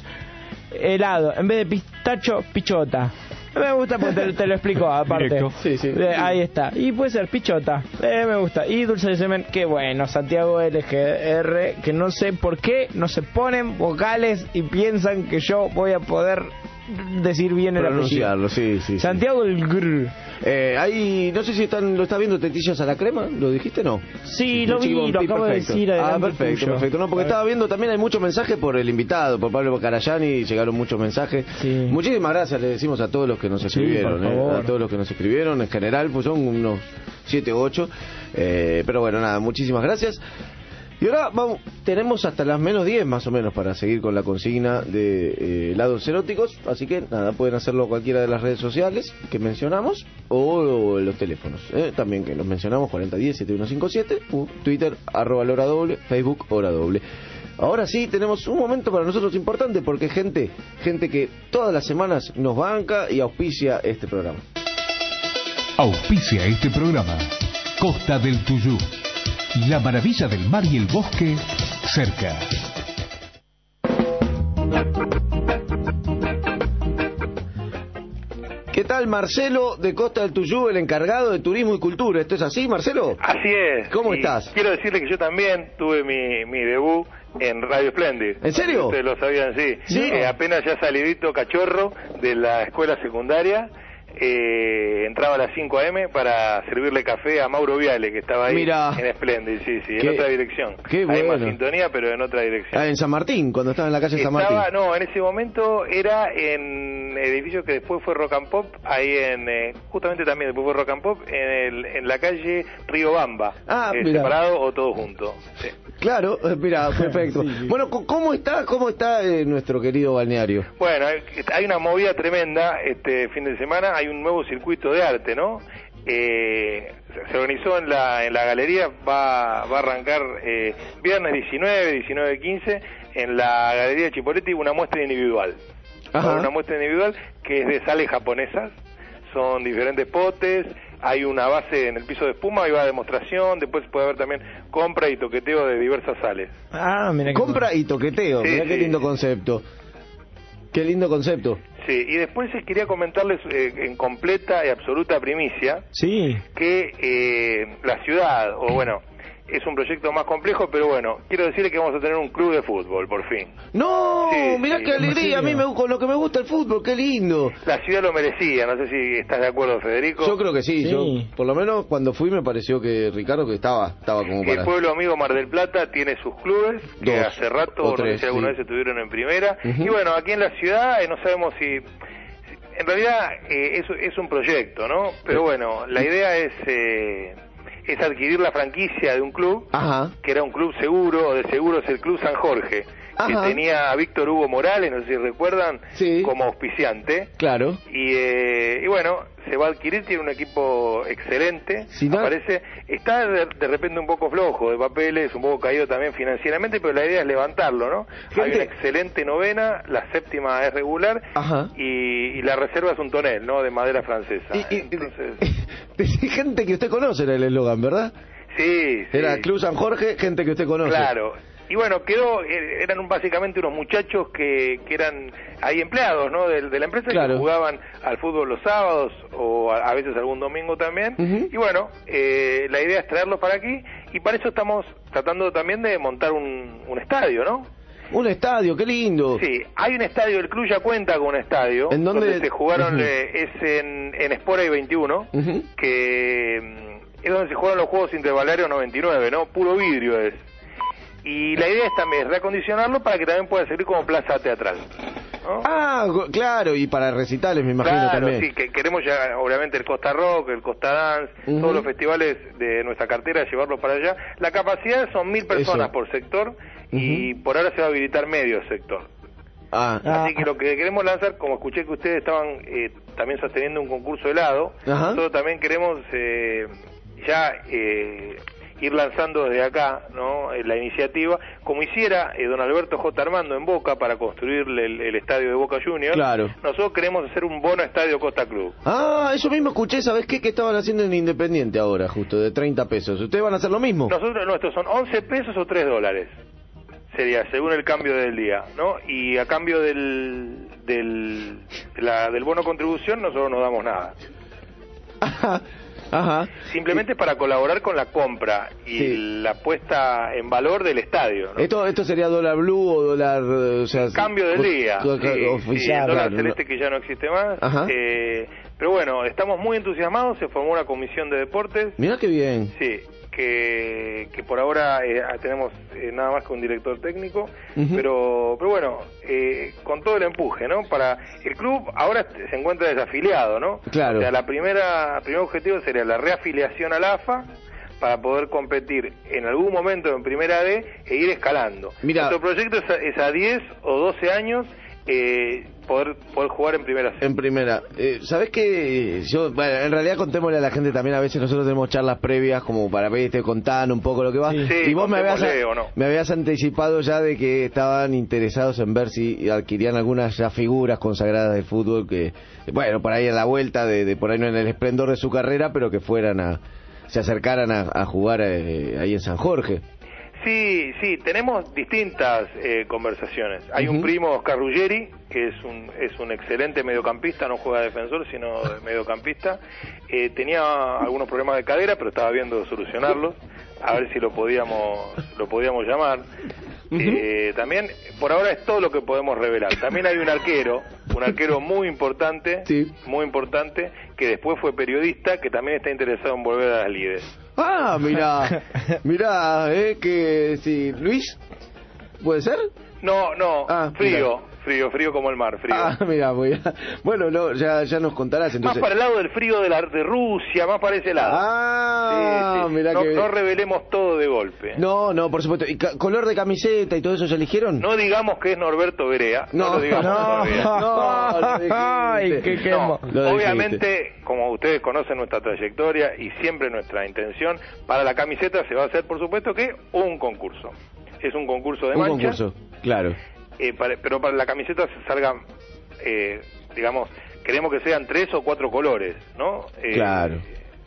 Speaker 2: helado, en vez de pistacho, pichota. Me gusta porque te, te lo explico aparte.
Speaker 3: Directo.
Speaker 1: Sí, sí.
Speaker 2: Eh, ahí está. Y puede ser pichota. Eh, me gusta. Y dulce de semen. Qué bueno. Santiago L G R. Que no sé por qué no se ponen vocales y piensan que yo voy a poder decir bien el apellido.
Speaker 1: Pronunciarlo, sí, sí. sí.
Speaker 2: Santiago el Grr.
Speaker 1: Eh, ahí, no sé si están, lo está viendo Tetillas a la crema, ¿lo dijiste no?
Speaker 2: Sí, lo vi,
Speaker 1: Chiqui
Speaker 2: lo
Speaker 1: Bonti,
Speaker 2: acabo de
Speaker 1: perfecto.
Speaker 2: decir.
Speaker 1: Ah,
Speaker 2: adelante
Speaker 1: perfecto,
Speaker 2: tuyo.
Speaker 1: perfecto. No, porque estaba viendo también hay muchos mensajes por el invitado, por Pablo Carayani, llegaron muchos mensajes.
Speaker 2: Sí.
Speaker 1: Muchísimas gracias, le decimos a todos los que nos
Speaker 2: Sí,
Speaker 1: escribieron,
Speaker 2: por
Speaker 1: eh,
Speaker 2: favor.
Speaker 1: a todos los que nos escribieron, en general, pues son unos siete o ocho. Eh, pero bueno, nada, muchísimas gracias. Y ahora vamos, tenemos hasta las menos diez más o menos para seguir con la consigna de eh, helados eróticos, así que nada, pueden hacerlo a cualquiera de las redes sociales que mencionamos o los teléfonos, eh, también que los mencionamos, cuarenta diez setenta y uno cincuenta y siete, uh, Twitter, arroba la hora doble, Facebook, hora doble. Ahora sí, tenemos un momento para nosotros importante porque gente, gente que todas las semanas nos banca y auspicia este programa.
Speaker 4: Auspicia este programa Costa del Tuyú, la maravilla del mar y el bosque cerca.
Speaker 1: ¿Qué tal, Marcelo de Costa del Tuyú, el encargado de Turismo y Cultura? ¿Esto es así, Marcelo?
Speaker 16: Así es.
Speaker 1: ¿Cómo
Speaker 16: Y
Speaker 1: estás?
Speaker 16: Quiero decirle que yo también tuve mi, mi debut en Radio Splendid.
Speaker 1: ¿En serio?
Speaker 16: Ustedes lo sabían, sí.
Speaker 1: Sí.
Speaker 16: Eh, apenas ya salidito cachorro de la escuela secundaria, eh, entraba a las cinco a eme para servirle café a Mauro Viale, que estaba ahí
Speaker 1: Mirá.
Speaker 16: en Splendid, sí, sí,
Speaker 1: Qué-
Speaker 16: en otra dirección.
Speaker 1: qué
Speaker 16: Hay más
Speaker 1: bueno.
Speaker 16: sintonía, pero en otra dirección.
Speaker 1: Ah, en San Martín, cuando estaba en la calle San
Speaker 16: Estaba,
Speaker 1: Martín.
Speaker 16: no, en ese momento era en el edificio que después fue Rock and Pop, ahí en, eh, justamente también después fue Rock and Pop, en, el, en la calle Río Bamba.
Speaker 1: Ah,
Speaker 16: eh,
Speaker 1: mirá.
Speaker 16: separado o todo junto. Sí.
Speaker 1: Claro, eh, mira, perfecto. Bueno, co- ¿cómo está, cómo está eh, nuestro querido balneario?
Speaker 16: Bueno, hay- hay una movida tremenda este fin de semana, hay un nuevo circuito de arte, ¿no? Eh, se- se organizó en la, en la galería, va, va a arrancar eh, viernes diecinueve, diecinueve quince, en la galería de Chipoletti una muestra individual.
Speaker 1: Ajá.
Speaker 16: Una muestra individual que es de sales japonesas, son diferentes potes, hay una base en el piso de espuma, hay va a demostración, después puede haber también compra y toqueteo de diversas sales.
Speaker 2: Ah, mira que-
Speaker 1: Compra y toqueteo,
Speaker 16: Sí,
Speaker 1: mira qué
Speaker 16: sí.
Speaker 1: lindo concepto. Qué lindo concepto.
Speaker 16: Sí, y después eh, quería comentarles eh, en completa y absoluta primicia
Speaker 2: Sí.
Speaker 16: que eh, la ciudad, o bueno, es un proyecto más complejo, pero bueno, quiero decirles que vamos a tener un club de fútbol, por fin.
Speaker 1: No,
Speaker 16: Sí,
Speaker 1: mirá
Speaker 16: sí.
Speaker 1: qué alegría, a mí me, con lo que me gusta el fútbol, qué lindo.
Speaker 16: La ciudad lo merecía, no sé si estás de acuerdo, Federico.
Speaker 1: Yo creo que sí,
Speaker 2: Sí.
Speaker 1: yo por lo menos cuando fui me pareció que Ricardo que estaba, estaba como
Speaker 16: El
Speaker 1: para...
Speaker 16: pueblo amigo Mar del Plata tiene sus clubes, que
Speaker 1: Dos
Speaker 16: hace rato,
Speaker 1: o
Speaker 16: no sé
Speaker 1: tres,
Speaker 16: si alguna
Speaker 1: sí.
Speaker 16: vez estuvieron en primera.
Speaker 1: Ujú.
Speaker 16: Y bueno, aquí en la ciudad eh, no sabemos si... si- En realidad eh, es, es un proyecto, ¿no? Pero bueno, la idea es... Eh, es adquirir la franquicia de un club,
Speaker 1: Ajá.
Speaker 16: que era un club seguro, o de seguros el Club San Jorge,
Speaker 1: Ajá.
Speaker 16: que tenía a Víctor Hugo Morales, no sé si recuerdan,
Speaker 1: Sí.
Speaker 16: como auspiciante.
Speaker 1: Claro.
Speaker 16: Y, eh, y bueno, se va a adquirir, tiene un equipo excelente,
Speaker 1: Si no-
Speaker 16: aparece, está de, de repente un poco flojo de papeles, un poco caído también financieramente, pero la idea es levantarlo, ¿no? Hay
Speaker 1: Gente-
Speaker 16: una excelente novena, la séptima es regular,
Speaker 1: Ajá.
Speaker 16: y, y la reserva es un tonel, ¿no? De madera francesa.
Speaker 1: Y, y-
Speaker 16: Entonces,
Speaker 1: de gente que usted conoce era el eslogan, ¿verdad?
Speaker 16: sí, sí.
Speaker 1: Era Club San Jorge, gente que usted conoce.
Speaker 16: Claro. y bueno, quedó, eh, eran un- básicamente unos muchachos que, que eran ahí empleados, ¿no? De, de la empresa,
Speaker 1: Claro.
Speaker 16: que jugaban al fútbol los sábados o a, a veces algún domingo también. Y bueno, eh, la idea es traerlos para aquí y para eso estamos tratando también de montar un, un estadio, ¿no?
Speaker 1: Un estadio, qué lindo.
Speaker 16: Sí, hay un estadio, el club ya cuenta con un estadio.
Speaker 1: ¿En dónde?
Speaker 16: Donde se jugaron,
Speaker 1: Ujú.
Speaker 16: eh, es en, en Sport A veintiuno,
Speaker 1: Ujú.
Speaker 16: que mm, es donde se jugaron los Juegos Intervalarios noventa y nueve, ¿no? Puro vidrio es. Y la idea es también reacondicionarlo para que también pueda servir como plaza teatral. ¿no?
Speaker 1: Ah, go- claro, y para recitales me imagino
Speaker 16: Claro,
Speaker 1: también.
Speaker 16: sí, que queremos ya, obviamente, el Costa Rock, el Costa Dance,
Speaker 1: Ujú.
Speaker 16: todos los festivales de nuestra cartera, llevarlos para allá. La capacidad son mil personas
Speaker 1: Eso.
Speaker 16: por sector y por ahora se va a habilitar medio sector.
Speaker 1: Ah,
Speaker 16: Así que lo que queremos lanzar, como escuché que ustedes estaban eh, también sosteniendo un concurso de helado,
Speaker 1: Ajá.
Speaker 16: nosotros también queremos eh, ya eh, ir lanzando desde acá, ¿no? Eh, la iniciativa, como hiciera eh, don Alberto J. Armando en Boca para construir el, el estadio de Boca Juniors.
Speaker 1: Claro.
Speaker 16: Nosotros queremos hacer un bono estadio Costa Club.
Speaker 1: Ah, eso mismo escuché, ¿sabés qué? Que estaban haciendo en Independiente ahora, justo, de treinta pesos. ¿Ustedes van a hacer lo mismo?
Speaker 16: Nosotros nuestros son once pesos o tres dólares. Sería según el cambio del día, ¿no? Y a cambio del del de la, del bono contribución nosotros no damos nada.
Speaker 1: Ajá.
Speaker 16: Simplemente para colaborar con la compra y
Speaker 1: Sí.
Speaker 16: la puesta en valor del estadio, ¿no?
Speaker 1: Esto esto sería dólar blue o dólar, eh, o sea,
Speaker 16: Cambio del
Speaker 1: co-
Speaker 16: día,
Speaker 1: co-
Speaker 16: sí, sí,
Speaker 1: oficial,
Speaker 16: el dólar
Speaker 1: claro,
Speaker 16: celeste que ya no existe más.
Speaker 1: Ajá.
Speaker 16: Eh, pero bueno, estamos muy entusiasmados, se formó una comisión de deportes.
Speaker 1: Mirá qué bien.
Speaker 16: Sí, que, que por ahora eh, tenemos eh, nada más que un director técnico,
Speaker 1: Ujú.
Speaker 16: pero pero bueno, eh, con todo el empuje, ¿no? Para el club ahora se encuentra desafiliado, ¿no?
Speaker 1: Claro.
Speaker 16: O sea, la primera, el primer objetivo sería la reafiliación a la A F A para poder competir en algún momento en Primera D e ir escalando.
Speaker 1: Mira.
Speaker 16: Nuestro proyecto es a, es a diez o doce años eh, poder poder jugar en Primera C.
Speaker 1: En primera. Eh, ¿Sabés qué? Yo, bueno, en realidad contémosle a la gente también, a veces nosotros tenemos charlas previas como para ver, te contando un poco lo que va.
Speaker 16: Sí,
Speaker 1: y vos me habías,
Speaker 16: contémosle, ¿o no?
Speaker 1: me habías anticipado ya de que estaban interesados en ver si adquirían algunas ya figuras consagradas de fútbol que, bueno, por ahí a la vuelta, de, de por ahí no en el esplendor de su carrera, pero que fueran a, se acercaran a, a jugar eh, ahí en San Jorge.
Speaker 16: Sí, sí, tenemos distintas eh, conversaciones. Hay un
Speaker 1: Ujú.
Speaker 16: primo, Oscar Ruggeri, que es un es un excelente mediocampista, no juega defensor, sino de mediocampista. Eh, tenía algunos problemas de cadera, pero estaba viendo de solucionarlos. A ver si lo podíamos lo podíamos llamar. Eh, también, por ahora es todo lo que podemos revelar. También hay un arquero, un arquero muy importante, muy importante, que después fue periodista, que también está interesado en volver a las lides.
Speaker 1: Ah, mirá, mirá, eh, que sí, Luis, ¿puede ser?
Speaker 16: No, no,
Speaker 1: Ah,
Speaker 16: frío, frío, frío como el mar, frío.
Speaker 1: Ah, mira, muy bien. Bueno, no, ya, ya nos contarás entonces.
Speaker 16: Más para el lado del frío de, la, de Rusia, más para ese lado.
Speaker 1: Ah,
Speaker 16: Sí, sí.
Speaker 1: mirá
Speaker 16: no,
Speaker 1: que-
Speaker 16: no revelemos todo de golpe.
Speaker 1: No, no, por supuesto. ¿Y ca- color de camiseta y todo eso ya eligieron?
Speaker 16: No digamos que es Norberto Berea. No,
Speaker 1: No,
Speaker 16: lo digamos.
Speaker 1: no,
Speaker 16: todavía.
Speaker 1: no, lo dijiste.
Speaker 2: Ay, qué quemo.
Speaker 16: No,
Speaker 1: Lo dijiste.
Speaker 16: obviamente, como ustedes conocen nuestra trayectoria y siempre nuestra intención, para la camiseta se va a hacer, por supuesto, que un concurso. Es un concurso de
Speaker 1: Un
Speaker 16: mancha.
Speaker 1: concurso, claro.
Speaker 16: Eh, para- pero para la camiseta se salgan, eh, digamos, queremos que sean tres o cuatro colores, ¿no? Eh,
Speaker 1: Claro.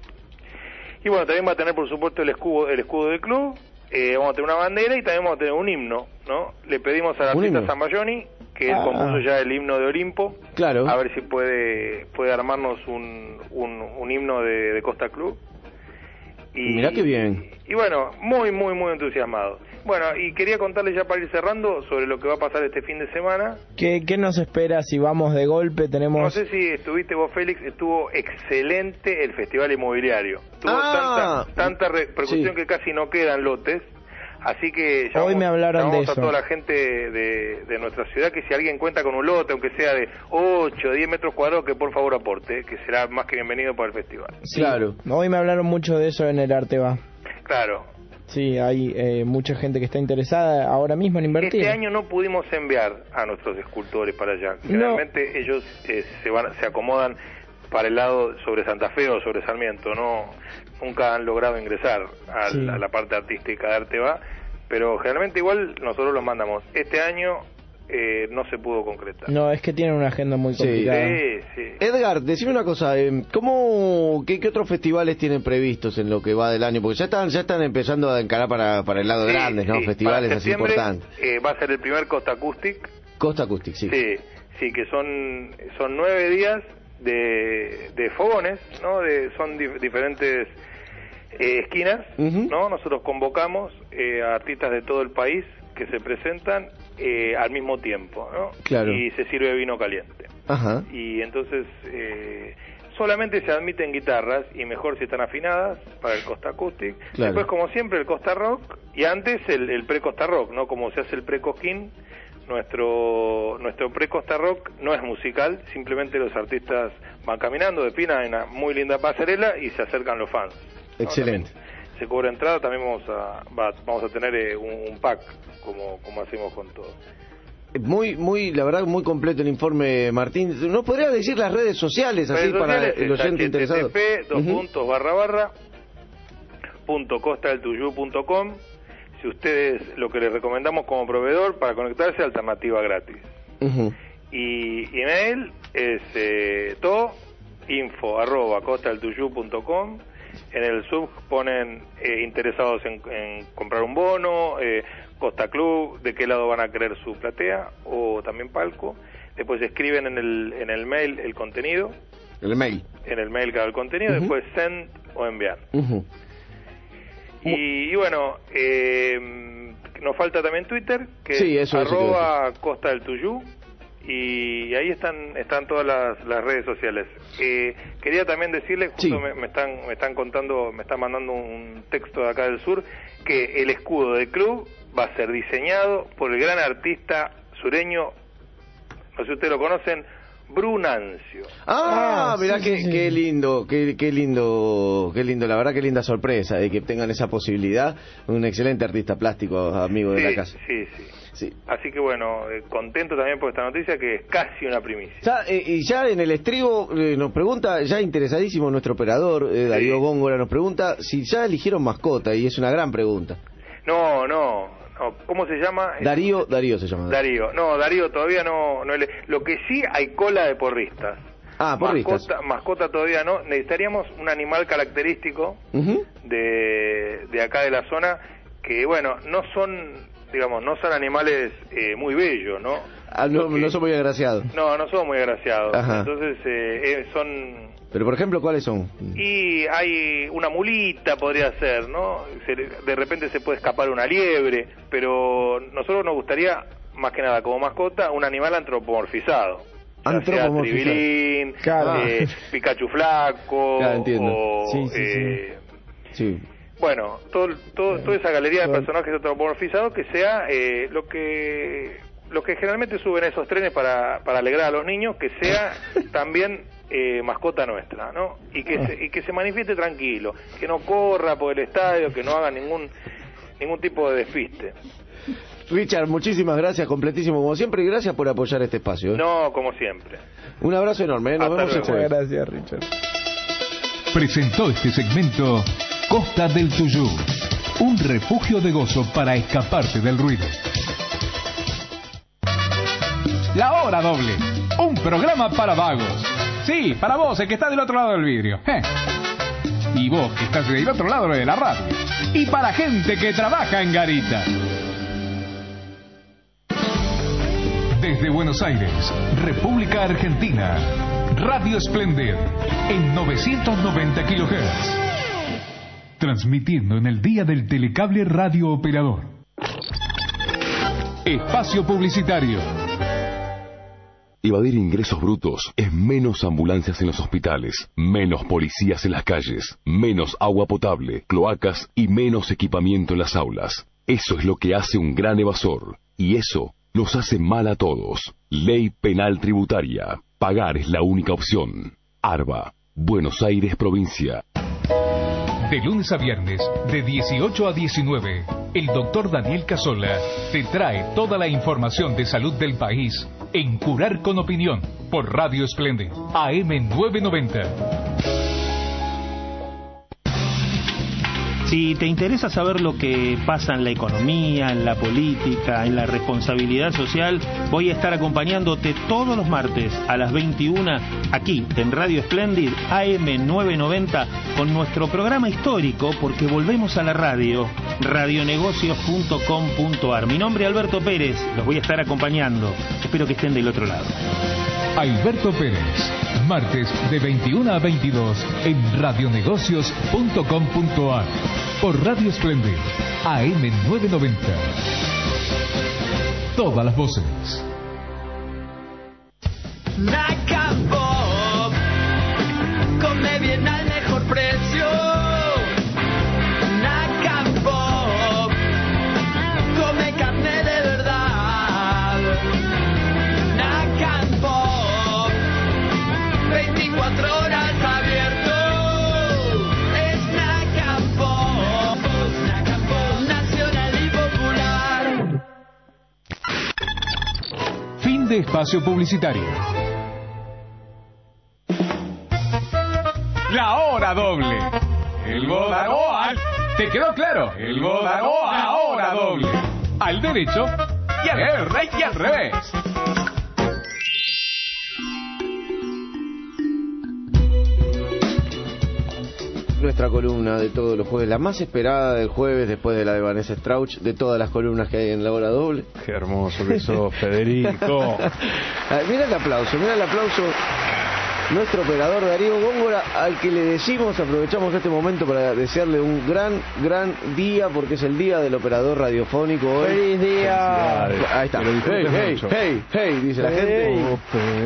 Speaker 16: Y bueno, también va a tener, por supuesto, el escudo, el escudo del club, eh, vamos a tener una bandera y también vamos a tener un himno, ¿no? Le pedimos a la
Speaker 1: ¿Un
Speaker 16: artista
Speaker 1: himno?
Speaker 16: Zambayoni, que él
Speaker 1: Ah.
Speaker 16: compuso ya el himno de Olimpo,
Speaker 1: Claro.
Speaker 16: a ver si puede puede armarnos un, un, un himno de, de Costa Club. Y,
Speaker 1: Mirá qué bien.
Speaker 16: y bueno, muy, muy, muy entusiasmado. Bueno, y quería contarles ya para ir cerrando sobre lo que va a pasar este fin de semana.
Speaker 2: ¿Qué, ¿Qué nos espera si vamos de golpe? Tenemos...
Speaker 16: No sé si estuviste vos, Félix, estuvo excelente el Festival Inmobiliario. Tuvo
Speaker 2: Ah,
Speaker 16: tanta, tanta repercusión
Speaker 2: sí.
Speaker 16: que casi no quedan lotes. Así que ya
Speaker 2: Hoy me hablaron
Speaker 16: llamamos
Speaker 2: de
Speaker 16: a
Speaker 2: eso.
Speaker 16: toda la gente de, de nuestra ciudad que si alguien cuenta con un lote, aunque sea de ocho, diez metros cuadrados, que por favor aporte, que será más que bienvenido para el festival.
Speaker 2: Sí, Hoy me hablaron mucho de eso en el Arteba.
Speaker 16: Claro.
Speaker 2: Sí, hay eh, mucha gente que está interesada ahora mismo en invertir.
Speaker 16: Este año no pudimos enviar a nuestros escultores para allá. Generalmente ellos eh, se van, se acomodan para el lado sobre Santa Fe o sobre Sarmiento. No, nunca han logrado ingresar a,
Speaker 2: Sí.
Speaker 16: la, a la parte artística de Arteba, pero generalmente igual nosotros los mandamos. Este año eh, no se pudo concretar.
Speaker 2: No, es que tienen una agenda muy
Speaker 1: Sí.
Speaker 2: complicada.
Speaker 16: Sí, sí.
Speaker 1: Edgar, decime una cosa, eh, ¿cómo, qué, qué otros festivales tienen previstos en lo que va del año? Porque ya están ya están empezando a encarar para, para el lado
Speaker 16: Sí,
Speaker 1: grandes, ¿no?
Speaker 16: sí.
Speaker 1: Festivales
Speaker 16: Para
Speaker 1: así
Speaker 16: septiembre,
Speaker 1: importantes.
Speaker 16: eh, va a ser el primer Costa Acoustic.
Speaker 1: Costa Acoustic, sí.
Speaker 16: Sí, sí, que son son nueve días de, de fogones, ¿no? De, son di- diferentes eh, esquinas, ¿no? Nosotros convocamos eh, a artistas de todo el país que se presentan eh, al mismo tiempo, ¿no?
Speaker 1: Claro.
Speaker 16: Y se sirve vino caliente.
Speaker 1: Ajá.
Speaker 16: Y entonces eh, solamente se admiten guitarras, y mejor si están afinadas, para el Costa Acoustic.
Speaker 1: Claro.
Speaker 16: Después, como siempre, el Costa Rock, y antes el, el pre-Costa Rock, ¿no? Como se hace el pre-Cosquín, nuestro nuestro pre-Costa Rock no es musical, simplemente los artistas van caminando, definan una muy linda pasarela y se acercan los fans, ¿no?
Speaker 1: Excelente.
Speaker 16: También se cobra entrada, también vamos a va- vamos a tener eh, un, un pack, como como hacemos con todo.
Speaker 1: Muy, muy, la verdad, muy completo el informe, Martín. ¿Nos podrías decir las redes sociales, así,
Speaker 16: Redes
Speaker 1: para
Speaker 16: sociales
Speaker 1: el
Speaker 16: es
Speaker 1: oyente interesado?
Speaker 16: http dos
Speaker 1: Ujú.
Speaker 16: puntos barra barra punto costa del tuyú punto com. Si ustedes, lo que les recomendamos como proveedor para conectarse, alternativa gratis.
Speaker 1: Ujú.
Speaker 16: Y email es eh, to info arroba costa del tuyú punto com. En el sub ponen eh, interesados en, en comprar un bono, eh, Costa Club, de qué lado van a querer su platea, o también palco. Después escriben en el en el mail el contenido,
Speaker 1: El mail.
Speaker 16: en el mail cada el contenido,
Speaker 1: Ujú.
Speaker 16: después send o enviar.
Speaker 1: Ujú.
Speaker 16: Y, y bueno, eh, nos falta también Twitter, que
Speaker 1: Sí,
Speaker 16: es
Speaker 1: eso, eso te iba a
Speaker 16: arroba Costa del Tuyú, y ahí están están todas las, las redes sociales. Eh, quería también decirles, justo
Speaker 1: Sí.
Speaker 16: me, me están me están contando, me están mandando un texto de acá del sur, que el escudo del club va a ser diseñado por el gran artista sureño, no sé si ustedes lo conocen, Brunancio.
Speaker 1: Ah,
Speaker 2: Ah,
Speaker 1: mirá
Speaker 2: sí,
Speaker 1: qué,
Speaker 2: sí, sí.
Speaker 1: qué lindo, qué, qué lindo, qué lindo, la verdad qué linda sorpresa de que tengan esa posibilidad. Un excelente artista plástico, amigo de
Speaker 16: Sí,
Speaker 1: la casa.
Speaker 16: sí, sí.
Speaker 1: Sí.
Speaker 16: Así que bueno, eh, contento también por esta noticia, que es casi una primicia.
Speaker 1: Ya, eh, y ya en el estribo eh, nos pregunta, ya interesadísimo nuestro operador, eh, Darío Góngora, nos pregunta si ya eligieron mascota, y es una gran pregunta.
Speaker 16: No, no, no. ¿Cómo se llama?
Speaker 1: Darío, Darío se llama.
Speaker 16: Darío. No, Darío todavía no, no ele- Lo que sí, hay cola de porristas.
Speaker 1: Ah, porristas.
Speaker 16: Mascota, mascota todavía no. Necesitaríamos un animal característico
Speaker 1: Ujú.
Speaker 16: de, de acá de la zona, que bueno, no son, digamos, no son animales eh, muy bellos, ¿no?
Speaker 1: Ah, no, no soy muy agraciado.
Speaker 16: No, no son muy agraciados.
Speaker 1: Ajá.
Speaker 16: Entonces, eh, eh, son...
Speaker 1: Pero por ejemplo, ¿cuáles son?
Speaker 16: Y hay una mulita, podría ser, ¿no? Se- de repente se puede escapar una liebre, pero nosotros nos gustaría, más que nada como mascota, un animal antropomorfizado. Ya sea
Speaker 1: Antropomorfizado.
Speaker 16: Tribilín,
Speaker 1: Claro.
Speaker 16: eh, Pikachu flaco,
Speaker 1: Claro, entiendo.
Speaker 16: o...
Speaker 1: Sí, sí, sí.
Speaker 16: eh,
Speaker 1: Sí.
Speaker 16: Bueno, todo, todo, toda esa galería de personajes antropomorfizados que sea eh, lo que lo que generalmente suben esos trenes para, para alegrar a los niños, que sea también eh, mascota nuestra, ¿no? Y que se, y que se manifieste tranquilo, que no corra por el estadio, que no haga ningún ningún tipo de despiste.
Speaker 1: Richard, muchísimas gracias, completísimo como siempre, y gracias por apoyar este espacio. ¿eh?
Speaker 16: No, como siempre.
Speaker 1: Un abrazo enorme, ¿eh? Nos
Speaker 16: Hasta
Speaker 1: vemos el
Speaker 16: luego.
Speaker 1: jueves.
Speaker 2: Gracias, Richard.
Speaker 4: Presentó este segmento Costa del Tuyú, un refugio de gozo para escaparte del ruido. La Hora Doble, un programa para vagos. Sí, para vos, el que está del otro lado del vidrio. Eh. Y vos, que estás del otro lado de la radio. Y para gente que trabaja en garita. Desde Buenos Aires, República Argentina, Radio Splendid, en novecientos noventa kilohertz. Transmitiendo en el día del telecable radio operador. Espacio publicitario.
Speaker 6: Evadir ingresos brutos es menos ambulancias en los hospitales, menos policías en las calles, menos agua potable, cloacas y menos equipamiento en las aulas. Eso es lo que hace un gran evasor. Y eso nos hace mal a todos. Ley Penal Tributaria. Pagar es la única opción. ARBA. Buenos Aires, provincia.
Speaker 4: De lunes a viernes, de dieciocho a diecinueve, el doctor Daniel Casola te trae toda la información de salud del país en Curar con Opinión por Radio Splendid, A M novecientos noventa.
Speaker 11: Si te interesa saber lo que pasa en la economía, en la política, en la responsabilidad social, voy a estar acompañándote todos los martes a las veintiuna aquí en Radio Splendid A M novecientos noventa con nuestro programa histórico, porque volvemos a la radio, radionegocios punto com punto ar. Mi nombre es Alberto Pérez, los voy a estar acompañando. Espero que estén del otro lado.
Speaker 4: Alberto Pérez, martes de veintiuna a veintidós en radionegocios punto com punto ar por Radio Splendid A M novecientos noventa. Todas las voces.
Speaker 14: Naca Pop, come bien al mejor precio. Naca Pop, come carne de verdad. Naca Pop, veinticuatro horas abierto. Es Naca Pop, Naca Pop, nacional y popular.
Speaker 4: Fin de espacio publicitario. La hora doble. El Bodaroa. ¿Te quedó claro? El Bodaroa, la hora doble. Al derecho y al, rey y al revés.
Speaker 1: Nuestra columna de todos los jueves, la más esperada del jueves después de la de Vanessa Strauch, de todas las columnas que hay en la hora doble.
Speaker 3: Qué hermoso que sos, Federico.
Speaker 1: Mira el aplauso, mira el aplauso. Nuestro operador Darío Góngora, al que le decimos, aprovechamos este momento para desearle un gran, gran día, porque es el día del operador radiofónico hoy.
Speaker 2: ¡Feliz día!
Speaker 1: Ahí está.
Speaker 3: Que lo disfrutes
Speaker 1: Hey, hey,
Speaker 3: mucho.
Speaker 1: hey, hey, dice la
Speaker 2: Hey.
Speaker 1: gente.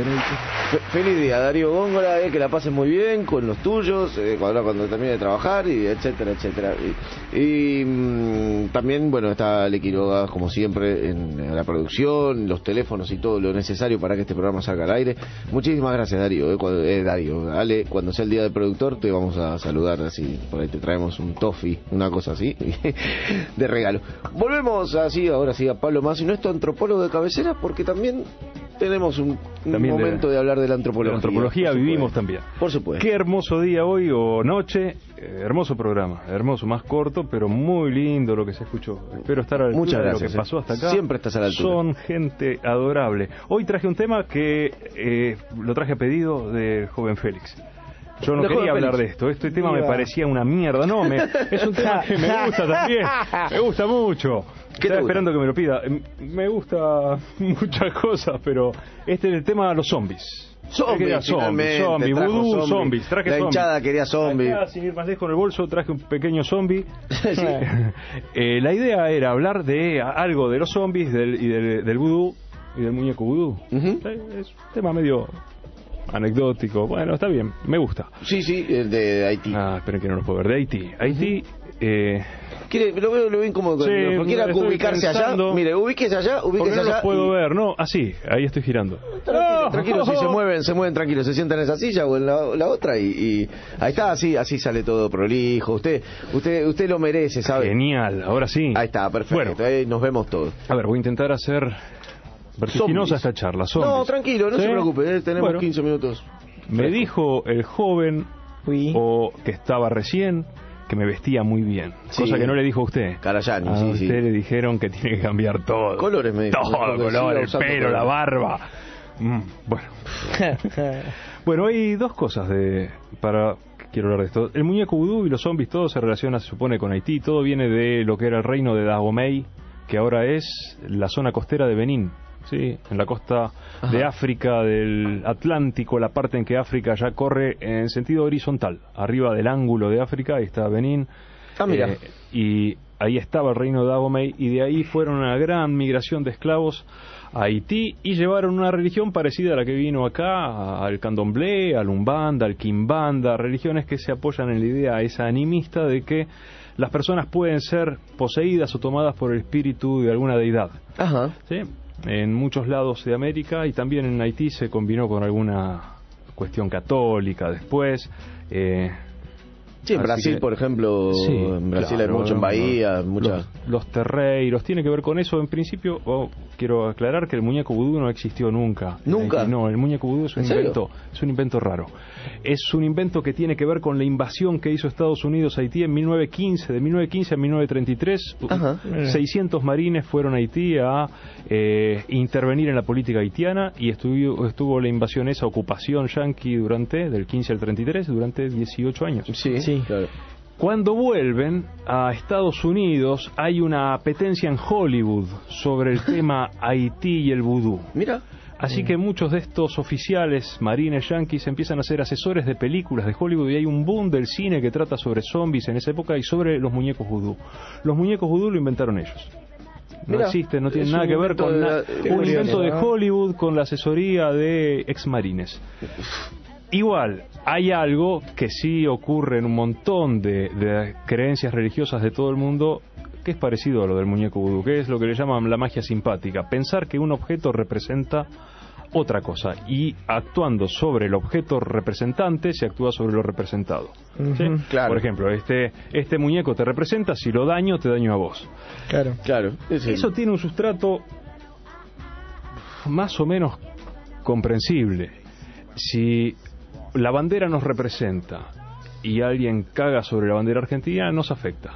Speaker 1: Fe- Feliz día, Darío Góngora, eh, que la pases muy bien con los tuyos, eh, cuando, cuando termine de trabajar, y etcétera, etcétera. Y, y, mm, también, bueno, está Ale Quiroga, como siempre, en la producción, los teléfonos y todo lo necesario para que este programa salga al aire. Muchísimas gracias, Darío. Eh, cuando, eh, Darío, Ale, cuando sea el día del productor, te vamos a saludar así, por ahí te traemos un toffee, una cosa así, de regalo. Volvemos así, ahora sí, a Pablo Masi, nuestro antropólogo de cabecera, porque también tenemos un, un
Speaker 3: También de-
Speaker 1: momento de, hablar de la
Speaker 3: De
Speaker 1: antropología.
Speaker 3: la antropología
Speaker 1: por
Speaker 3: vivimos
Speaker 1: supuesto.
Speaker 3: también.
Speaker 1: Por supuesto.
Speaker 3: Qué hermoso día hoy o noche, eh, hermoso programa, hermoso, más corto, pero muy lindo lo que se escuchó. Espero estar a la altura
Speaker 1: Muchas
Speaker 3: de
Speaker 1: gracias,
Speaker 3: lo que
Speaker 1: eh.
Speaker 3: pasó hasta acá.
Speaker 1: Siempre estás a la altura.
Speaker 3: Son gente adorable. Hoy traje un tema que eh, lo traje a pedido del joven Félix. Yo no
Speaker 1: De
Speaker 3: quería
Speaker 1: joven
Speaker 3: hablar
Speaker 1: Félix.
Speaker 3: de esto. Este tema me
Speaker 2: Viva.
Speaker 3: parecía una mierda. No, me, es un tema que me gusta también. Me gusta mucho.
Speaker 1: ¿Qué te
Speaker 3: Estaba
Speaker 1: gusta?
Speaker 3: esperando que me lo pida. M- Me gusta muchas cosas, pero este es el tema de los zombies. Yo
Speaker 1: Zombies,
Speaker 3: quería zombies,
Speaker 1: finalmente,
Speaker 3: zombies,
Speaker 1: trajo
Speaker 3: vudú,
Speaker 1: zombies.
Speaker 3: zombies. Traje
Speaker 1: La
Speaker 3: zombies.
Speaker 1: hinchada quería zombies.
Speaker 3: Acá, sin ir más lejos en el bolso, traje un pequeño zombie.
Speaker 1: Sí.
Speaker 3: Eh, la idea era hablar de algo de los zombies del, y del, del vudú y del muñeco vudú.
Speaker 1: Ujú.
Speaker 3: Eh, Es un tema medio anecdótico. Bueno, está bien, me gusta.
Speaker 1: Sí, sí, el de Haití.
Speaker 3: Ah, esperen que no los puedo ver. De Haití. Haití, eh,
Speaker 1: ¿Quiere, lo veo, lo veo incómodo.
Speaker 3: Sí,
Speaker 1: porque quiera
Speaker 3: estoy
Speaker 1: ubicarse
Speaker 3: pensando-
Speaker 1: allá. Mire, ubíquese allá,
Speaker 3: porque
Speaker 1: ubíquese
Speaker 3: no los
Speaker 1: allá.
Speaker 3: puedo
Speaker 1: y-
Speaker 3: ver, no, así, ahí estoy girando.
Speaker 1: Tranquilo,
Speaker 3: No.
Speaker 1: tranquilo, si se mueven, se mueven tranquilos, se sientan en esa silla o en la, la otra y, y ahí está, así, así sale todo prolijo. Usted, usted, usted lo merece, ¿sabe?
Speaker 3: Genial, ahora sí.
Speaker 1: Ahí está, perfecto.
Speaker 3: Bueno.
Speaker 1: Ahí nos vemos todos.
Speaker 3: A ver, voy a intentar hacer vertiginosa
Speaker 1: Zombies.
Speaker 3: esta charla. Zombies.
Speaker 1: No, tranquilo, no
Speaker 3: ¿Sí?
Speaker 1: se preocupe, eh, tenemos
Speaker 3: Bueno,
Speaker 1: quince minutos.
Speaker 3: Me dijo el joven
Speaker 2: Fui.
Speaker 3: o que estaba recién que me vestía muy bien,
Speaker 1: Sí.
Speaker 3: cosa que no le dijo a usted.
Speaker 1: Carayani,
Speaker 3: A
Speaker 1: sí,
Speaker 3: usted
Speaker 1: sí.
Speaker 3: le dijeron que tiene que cambiar todo.
Speaker 1: Colores me dijo,
Speaker 3: Todo,
Speaker 1: porque
Speaker 3: color,
Speaker 1: siga
Speaker 3: el
Speaker 1: usando
Speaker 3: pelo, la
Speaker 1: colores.
Speaker 3: barba. Mm, bueno. Bueno, hay dos cosas de para que quiero hablar de esto. El muñeco vudú y los zombies, todo se relaciona, se supone, con Haití. Todo viene de lo que era el reino de Dahomey, que ahora es la zona costera de Benín. Sí, en la costa
Speaker 1: Ajá.
Speaker 3: de África, del Atlántico, la parte en que África ya corre en sentido horizontal. Arriba del ángulo de África, ahí está Benín.
Speaker 1: Ah, mira.
Speaker 3: Eh, y ahí estaba el reino de Dahomey, y de ahí fueron una gran migración de esclavos a Haití y llevaron una religión parecida a la que vino acá, al candomblé, al umbanda, al quimbanda, religiones que se apoyan en la idea esa animista de que las personas pueden ser poseídas o tomadas por el espíritu de alguna deidad.
Speaker 1: Ajá.
Speaker 3: ¿Sí? En muchos lados de América y también en Haití se combinó con alguna cuestión católica después. Eh,
Speaker 1: Sí, en
Speaker 3: Así
Speaker 1: Brasil,
Speaker 3: que-
Speaker 1: por ejemplo,
Speaker 3: Sí,
Speaker 1: en Brasil
Speaker 3: claro,
Speaker 1: hay mucho, en
Speaker 3: no,
Speaker 1: Bahía,
Speaker 3: no.
Speaker 1: muchas...
Speaker 3: Los, los terreiros, tiene que ver con eso. En principio, oh, quiero aclarar que el muñeco vudú no existió nunca.
Speaker 1: ¿Nunca?
Speaker 3: Eh, No, el muñeco vudú es un
Speaker 1: ¿En serio?
Speaker 3: invento, es un invento raro. Es un invento que tiene que ver con la invasión que hizo Estados Unidos a Haití en mil novecientos quince, de mil novecientos quince a mil novecientos treinta y tres.
Speaker 1: Ajá.
Speaker 3: seiscientos marines fueron a Haití a eh, intervenir en la política haitiana y estuvo, estuvo la invasión, esa ocupación yanqui durante, del quince al treinta y tres, durante dieciocho años.
Speaker 1: Sí, sí. Claro.
Speaker 3: Cuando vuelven a Estados Unidos hay una apetencia en Hollywood sobre el tema Haití y el vudú.
Speaker 1: Mira.
Speaker 3: Así que muchos de estos oficiales marines yanquis empiezan a ser asesores de películas de Hollywood y hay un boom del cine que trata sobre zombies en esa época y sobre los muñecos vudú. Los muñecos vudú lo inventaron ellos. No
Speaker 1: Mira,
Speaker 3: existen, no tienen
Speaker 1: es
Speaker 3: nada
Speaker 1: un
Speaker 3: que ver
Speaker 1: invento
Speaker 3: con
Speaker 1: de
Speaker 3: na-
Speaker 1: la-
Speaker 3: un
Speaker 1: curioso,
Speaker 3: invento de
Speaker 1: ¿no?
Speaker 3: Hollywood con la asesoría de exmarines. Igual, hay algo que sí ocurre en un montón de, de creencias religiosas de todo el mundo que es parecido a lo del muñeco vudú, que es lo que le llaman la magia simpática. Pensar que un objeto representa otra cosa y actuando sobre el objeto representante se actúa sobre lo representado. ¿Sí?
Speaker 2: Ujú.
Speaker 1: Claro.
Speaker 3: Por ejemplo, este, este muñeco te representa, si lo daño, te daño a vos.
Speaker 2: Claro.
Speaker 1: Claro. Es el-
Speaker 3: Eso tiene un sustrato más o menos comprensible. Si la bandera nos representa y alguien caga sobre la bandera argentina, nos afecta.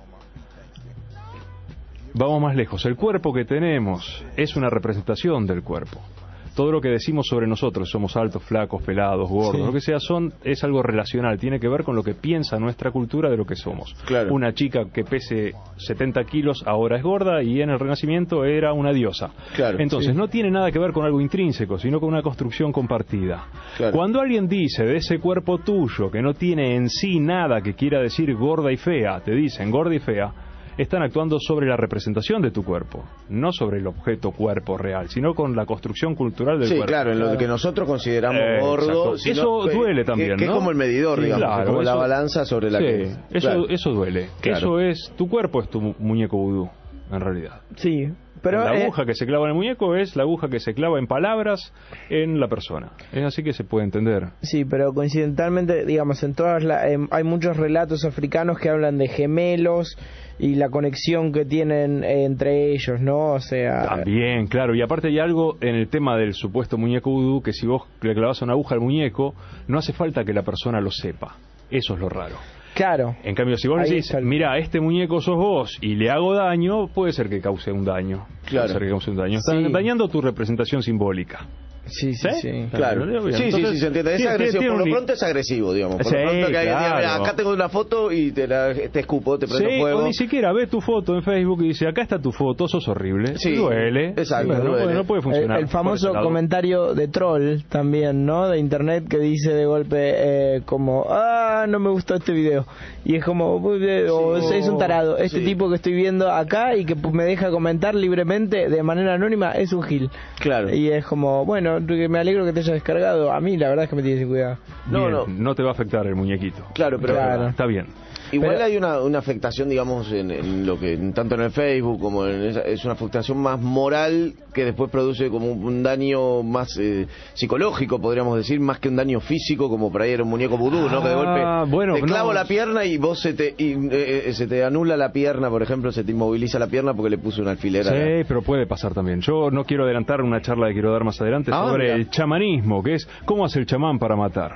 Speaker 3: Vamos más lejos. El cuerpo que tenemos es una representación del cuerpo. Todo lo que decimos sobre nosotros, somos altos, flacos, pelados, gordos,
Speaker 1: Sí.
Speaker 3: lo que sea, son es algo relacional, tiene que ver con lo que piensa nuestra cultura de lo que somos.
Speaker 1: Claro.
Speaker 3: Una chica que pese setenta kilos ahora es gorda y en el Renacimiento era una diosa.
Speaker 1: Claro,
Speaker 3: Entonces
Speaker 1: sí.
Speaker 3: no tiene nada que ver con algo intrínseco, sino con una construcción compartida.
Speaker 1: Claro.
Speaker 3: Cuando alguien dice de ese cuerpo tuyo que no tiene en sí nada que quiera decir gorda y fea, te dicen gorda y fea, están actuando sobre la representación de tu cuerpo, no sobre el objeto cuerpo real, sino con la construcción cultural del
Speaker 1: Sí,
Speaker 3: cuerpo.
Speaker 1: claro, en lo que nosotros consideramos
Speaker 3: Eh,
Speaker 1: gordo.
Speaker 3: exacto.
Speaker 1: sino
Speaker 3: Eso
Speaker 1: que-
Speaker 3: duele
Speaker 1: que-
Speaker 3: también,
Speaker 1: que
Speaker 3: ¿no?
Speaker 1: es como el medidor,
Speaker 3: Sí,
Speaker 1: digamos,
Speaker 3: claro,
Speaker 1: es como la
Speaker 3: eso-
Speaker 1: balanza sobre la
Speaker 3: sí,
Speaker 1: que...
Speaker 3: eso,
Speaker 1: Claro.
Speaker 3: eso duele.
Speaker 1: Claro.
Speaker 3: Eso es, tu cuerpo es tu mu- muñeco vudú, en realidad.
Speaker 2: Sí, pero
Speaker 3: la
Speaker 2: eh,
Speaker 3: aguja que se clava en el muñeco es la aguja que se clava en palabras en la persona. Es así que se puede entender.
Speaker 2: sí, pero coincidentalmente, digamos, en todas la- em, hay muchos relatos africanos que hablan de gemelos y la conexión que tienen eh, entre ellos, ¿no? O sea,
Speaker 3: También, claro. Y aparte hay algo en el tema del supuesto muñeco vudú, que si vos le clavas una aguja al muñeco, no hace falta que la persona lo sepa. Eso es lo raro.
Speaker 2: claro.
Speaker 3: En cambio, si vos
Speaker 2: Ahí
Speaker 3: decís,
Speaker 2: está el-
Speaker 3: mira, este muñeco sos vos y le hago daño, puede ser que cause un daño.
Speaker 1: Claro.
Speaker 3: Puede ser que cause un daño. Están
Speaker 2: Sí.
Speaker 3: dañando tu representación simbólica.
Speaker 2: Sí, sí,
Speaker 3: ¿Sí?
Speaker 2: sí.
Speaker 1: Claro.
Speaker 3: Bien.
Speaker 1: Sí, sí,
Speaker 3: Entonces,
Speaker 1: sí, se entiende. Es
Speaker 3: tiene-
Speaker 1: agresivo.
Speaker 3: tiene
Speaker 1: Por lo
Speaker 3: un-
Speaker 1: pronto es agresivo, digamos. Por
Speaker 3: Sí,
Speaker 1: lo pronto que alguien diga, mira,
Speaker 3: claro.
Speaker 1: acá tengo una foto y te, la, te escupo, te prendo
Speaker 3: Sí,
Speaker 1: fuego.
Speaker 3: o ni siquiera ve tu foto en Facebook y dice, acá está tu foto, sos horrible.
Speaker 1: Sí,
Speaker 3: duele.
Speaker 1: exacto,
Speaker 3: Bueno, no,
Speaker 1: duele.
Speaker 3: puede, no puede
Speaker 2: El,
Speaker 3: funcionar.
Speaker 2: el
Speaker 3: por
Speaker 2: famoso
Speaker 3: ese lado.
Speaker 2: comentario de troll también, ¿no? De internet que dice de golpe eh, como, ah, no me gustó este video. Y es como, "Uy, o
Speaker 1: Sí.
Speaker 2: es un tarado. Este
Speaker 1: Sí.
Speaker 2: tipo que estoy viendo acá y que pues, me deja comentar libremente de manera anónima es un gil.
Speaker 1: Claro.
Speaker 2: Y es como, bueno, me alegro que te hayas descargado. A mí la verdad es que me tiene sin cuidado.
Speaker 1: No,
Speaker 3: Bien,
Speaker 1: no.
Speaker 3: te va a afectar el muñequito.
Speaker 1: Claro, pero
Speaker 2: Claro.
Speaker 3: Está bien.
Speaker 1: igual
Speaker 2: Pero-
Speaker 1: hay una, una afectación, digamos, en, en lo que tanto en el Facebook como en esa, es una afectación más moral que después produce como un, un daño más eh, psicológico, podríamos decir, más que un daño físico, como por ahí era un muñeco vudú, ¿no? Que de golpe
Speaker 3: Ah, bueno,
Speaker 1: te clavo
Speaker 3: no.
Speaker 1: la pierna y vos se te y, eh, eh, se te anula la pierna, por ejemplo, se te inmoviliza la pierna porque le puse un alfiler a la-
Speaker 3: Sí, pero puede pasar también. Yo no quiero adelantar una charla que quiero dar más adelante
Speaker 1: Ah,
Speaker 3: sobre
Speaker 1: mira.
Speaker 3: el chamanismo, que es cómo hace el chamán para matar.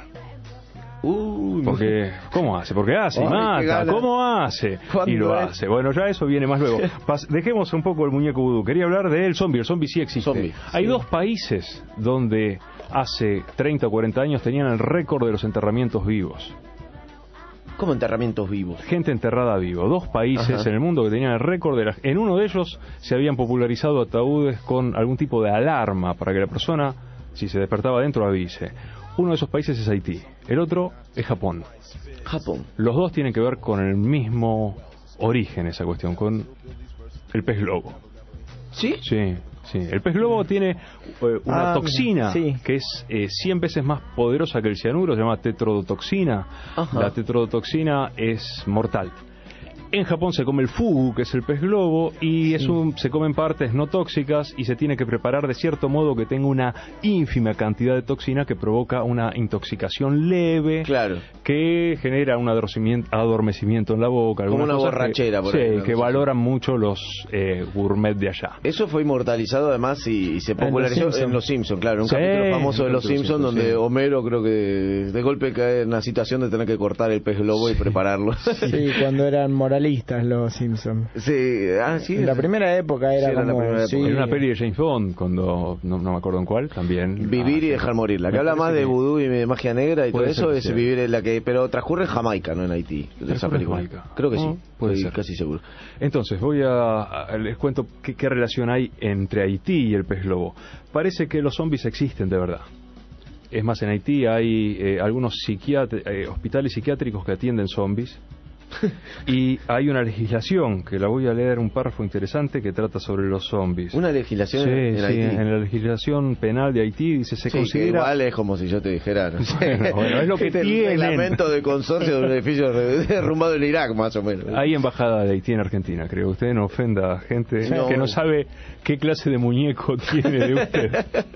Speaker 1: Uy,
Speaker 3: Porque, ¿cómo hace? Porque hace y
Speaker 1: Ay, qué
Speaker 3: mata.
Speaker 1: ganas.
Speaker 3: ¿Cómo hace?
Speaker 1: ¿Cuándo
Speaker 3: Y lo
Speaker 1: es?
Speaker 3: hace. Bueno, ya eso viene más luego. Pas- dejemos un poco el muñeco vudú. Quería hablar del zombie. El zombie sí existe.
Speaker 1: Zombie,
Speaker 3: Hay
Speaker 1: sí.
Speaker 3: dos países donde hace treinta o cuarenta años tenían el récord de los enterramientos vivos.
Speaker 1: como enterramientos vivos.
Speaker 3: Gente enterrada vivo. Dos países
Speaker 1: Ajá.
Speaker 3: en el mundo que tenían el récord de la... En uno de ellos se habían popularizado ataúdes con algún tipo de alarma para que la persona, si se despertaba adentro, avise. Uno de esos países es Haití. El otro es Japón.
Speaker 1: Japón.
Speaker 3: Los dos tienen que ver con el mismo origen, esa cuestión, con el pez globo.
Speaker 1: ¿Sí?
Speaker 3: Sí, sí. El pez globo tiene eh, una
Speaker 2: Ah,
Speaker 3: toxina
Speaker 2: sí.
Speaker 3: que es eh, cien veces más poderosa que el cianuro, se llama tetrodotoxina.
Speaker 1: Ajá.
Speaker 3: La tetrodotoxina es mortal. En Japón se come el fugu, que es el pez globo, y es un, se comen partes no tóxicas y se tiene que preparar de cierto modo que tenga una ínfima cantidad de toxina que provoca una intoxicación leve,
Speaker 1: claro,
Speaker 3: que genera un adormecimiento, adormecimiento en la boca.
Speaker 1: Como una borrachera,
Speaker 3: que,
Speaker 1: por
Speaker 3: sí,
Speaker 1: ejemplo.
Speaker 3: que valoran mucho los eh, gourmet de allá.
Speaker 1: Eso fue inmortalizado además y, y se popularizó en Los Simpsons, claro, un
Speaker 3: Sí,
Speaker 1: capítulo famoso de Los Simpsons donde
Speaker 3: sí.
Speaker 1: Homero creo que de golpe cae en una situación de tener que cortar el pez globo y prepararlo.
Speaker 2: Sí, cuando eran moralistas los Simpsons.
Speaker 1: Sí, ah, sí.
Speaker 2: En la primera época era
Speaker 1: Sí, era la
Speaker 2: como...
Speaker 1: primera
Speaker 2: sí.
Speaker 3: En una peli de James Bond, cuando no, no me acuerdo en cuál, también.
Speaker 1: Vivir
Speaker 3: ah,
Speaker 1: y dejar morir. La que
Speaker 3: me
Speaker 1: habla
Speaker 3: parece
Speaker 1: más de
Speaker 3: que-
Speaker 1: vudú y de magia negra y todo
Speaker 3: Puede
Speaker 1: eso
Speaker 3: ser,
Speaker 1: es
Speaker 3: sí.
Speaker 1: vivir en la que... Pero transcurre en Jamaica, no en Haití. De esa
Speaker 3: Transcurre en
Speaker 1: película.
Speaker 3: Jamaica.
Speaker 1: Creo que sí.
Speaker 3: Oh, puede
Speaker 1: Estoy
Speaker 3: ser.
Speaker 1: casi seguro.
Speaker 3: Entonces, voy a, a- les cuento qué, qué relación hay entre Haití y el pez globo. Parece que los zombies existen de verdad. Es más, en Haití hay eh, algunos psiquiat- eh, hospitales psiquiátricos que atienden zombies. Y hay una legislación, que la voy a leer, un párrafo interesante que trata sobre los zombies.
Speaker 1: Una legislación
Speaker 3: Sí,
Speaker 1: en
Speaker 3: sí,
Speaker 1: Haití.
Speaker 3: en la legislación penal de Haití dice, se
Speaker 1: Sí, que
Speaker 3: considera...
Speaker 1: igual es como si yo te dijera. No sé.
Speaker 3: Bueno, bueno, es lo que
Speaker 1: Este el
Speaker 3: tienen.
Speaker 1: reglamento de consorcio de un edificio re- derrumbado en Irak, más o menos.
Speaker 3: Hay embajada de Haití en Argentina, creo. Usted no ofenda a gente
Speaker 1: No.
Speaker 3: que no sabe qué clase de muñeco tiene de usted.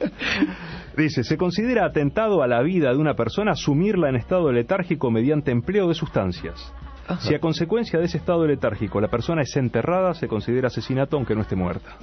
Speaker 3: Dice, se considera atentado a la vida de una persona sumirla en estado letárgico mediante empleo de sustancias.
Speaker 1: Ajá.
Speaker 3: Si a consecuencia de ese estado letárgico la persona es enterrada, se considera asesinato aunque no esté muerta.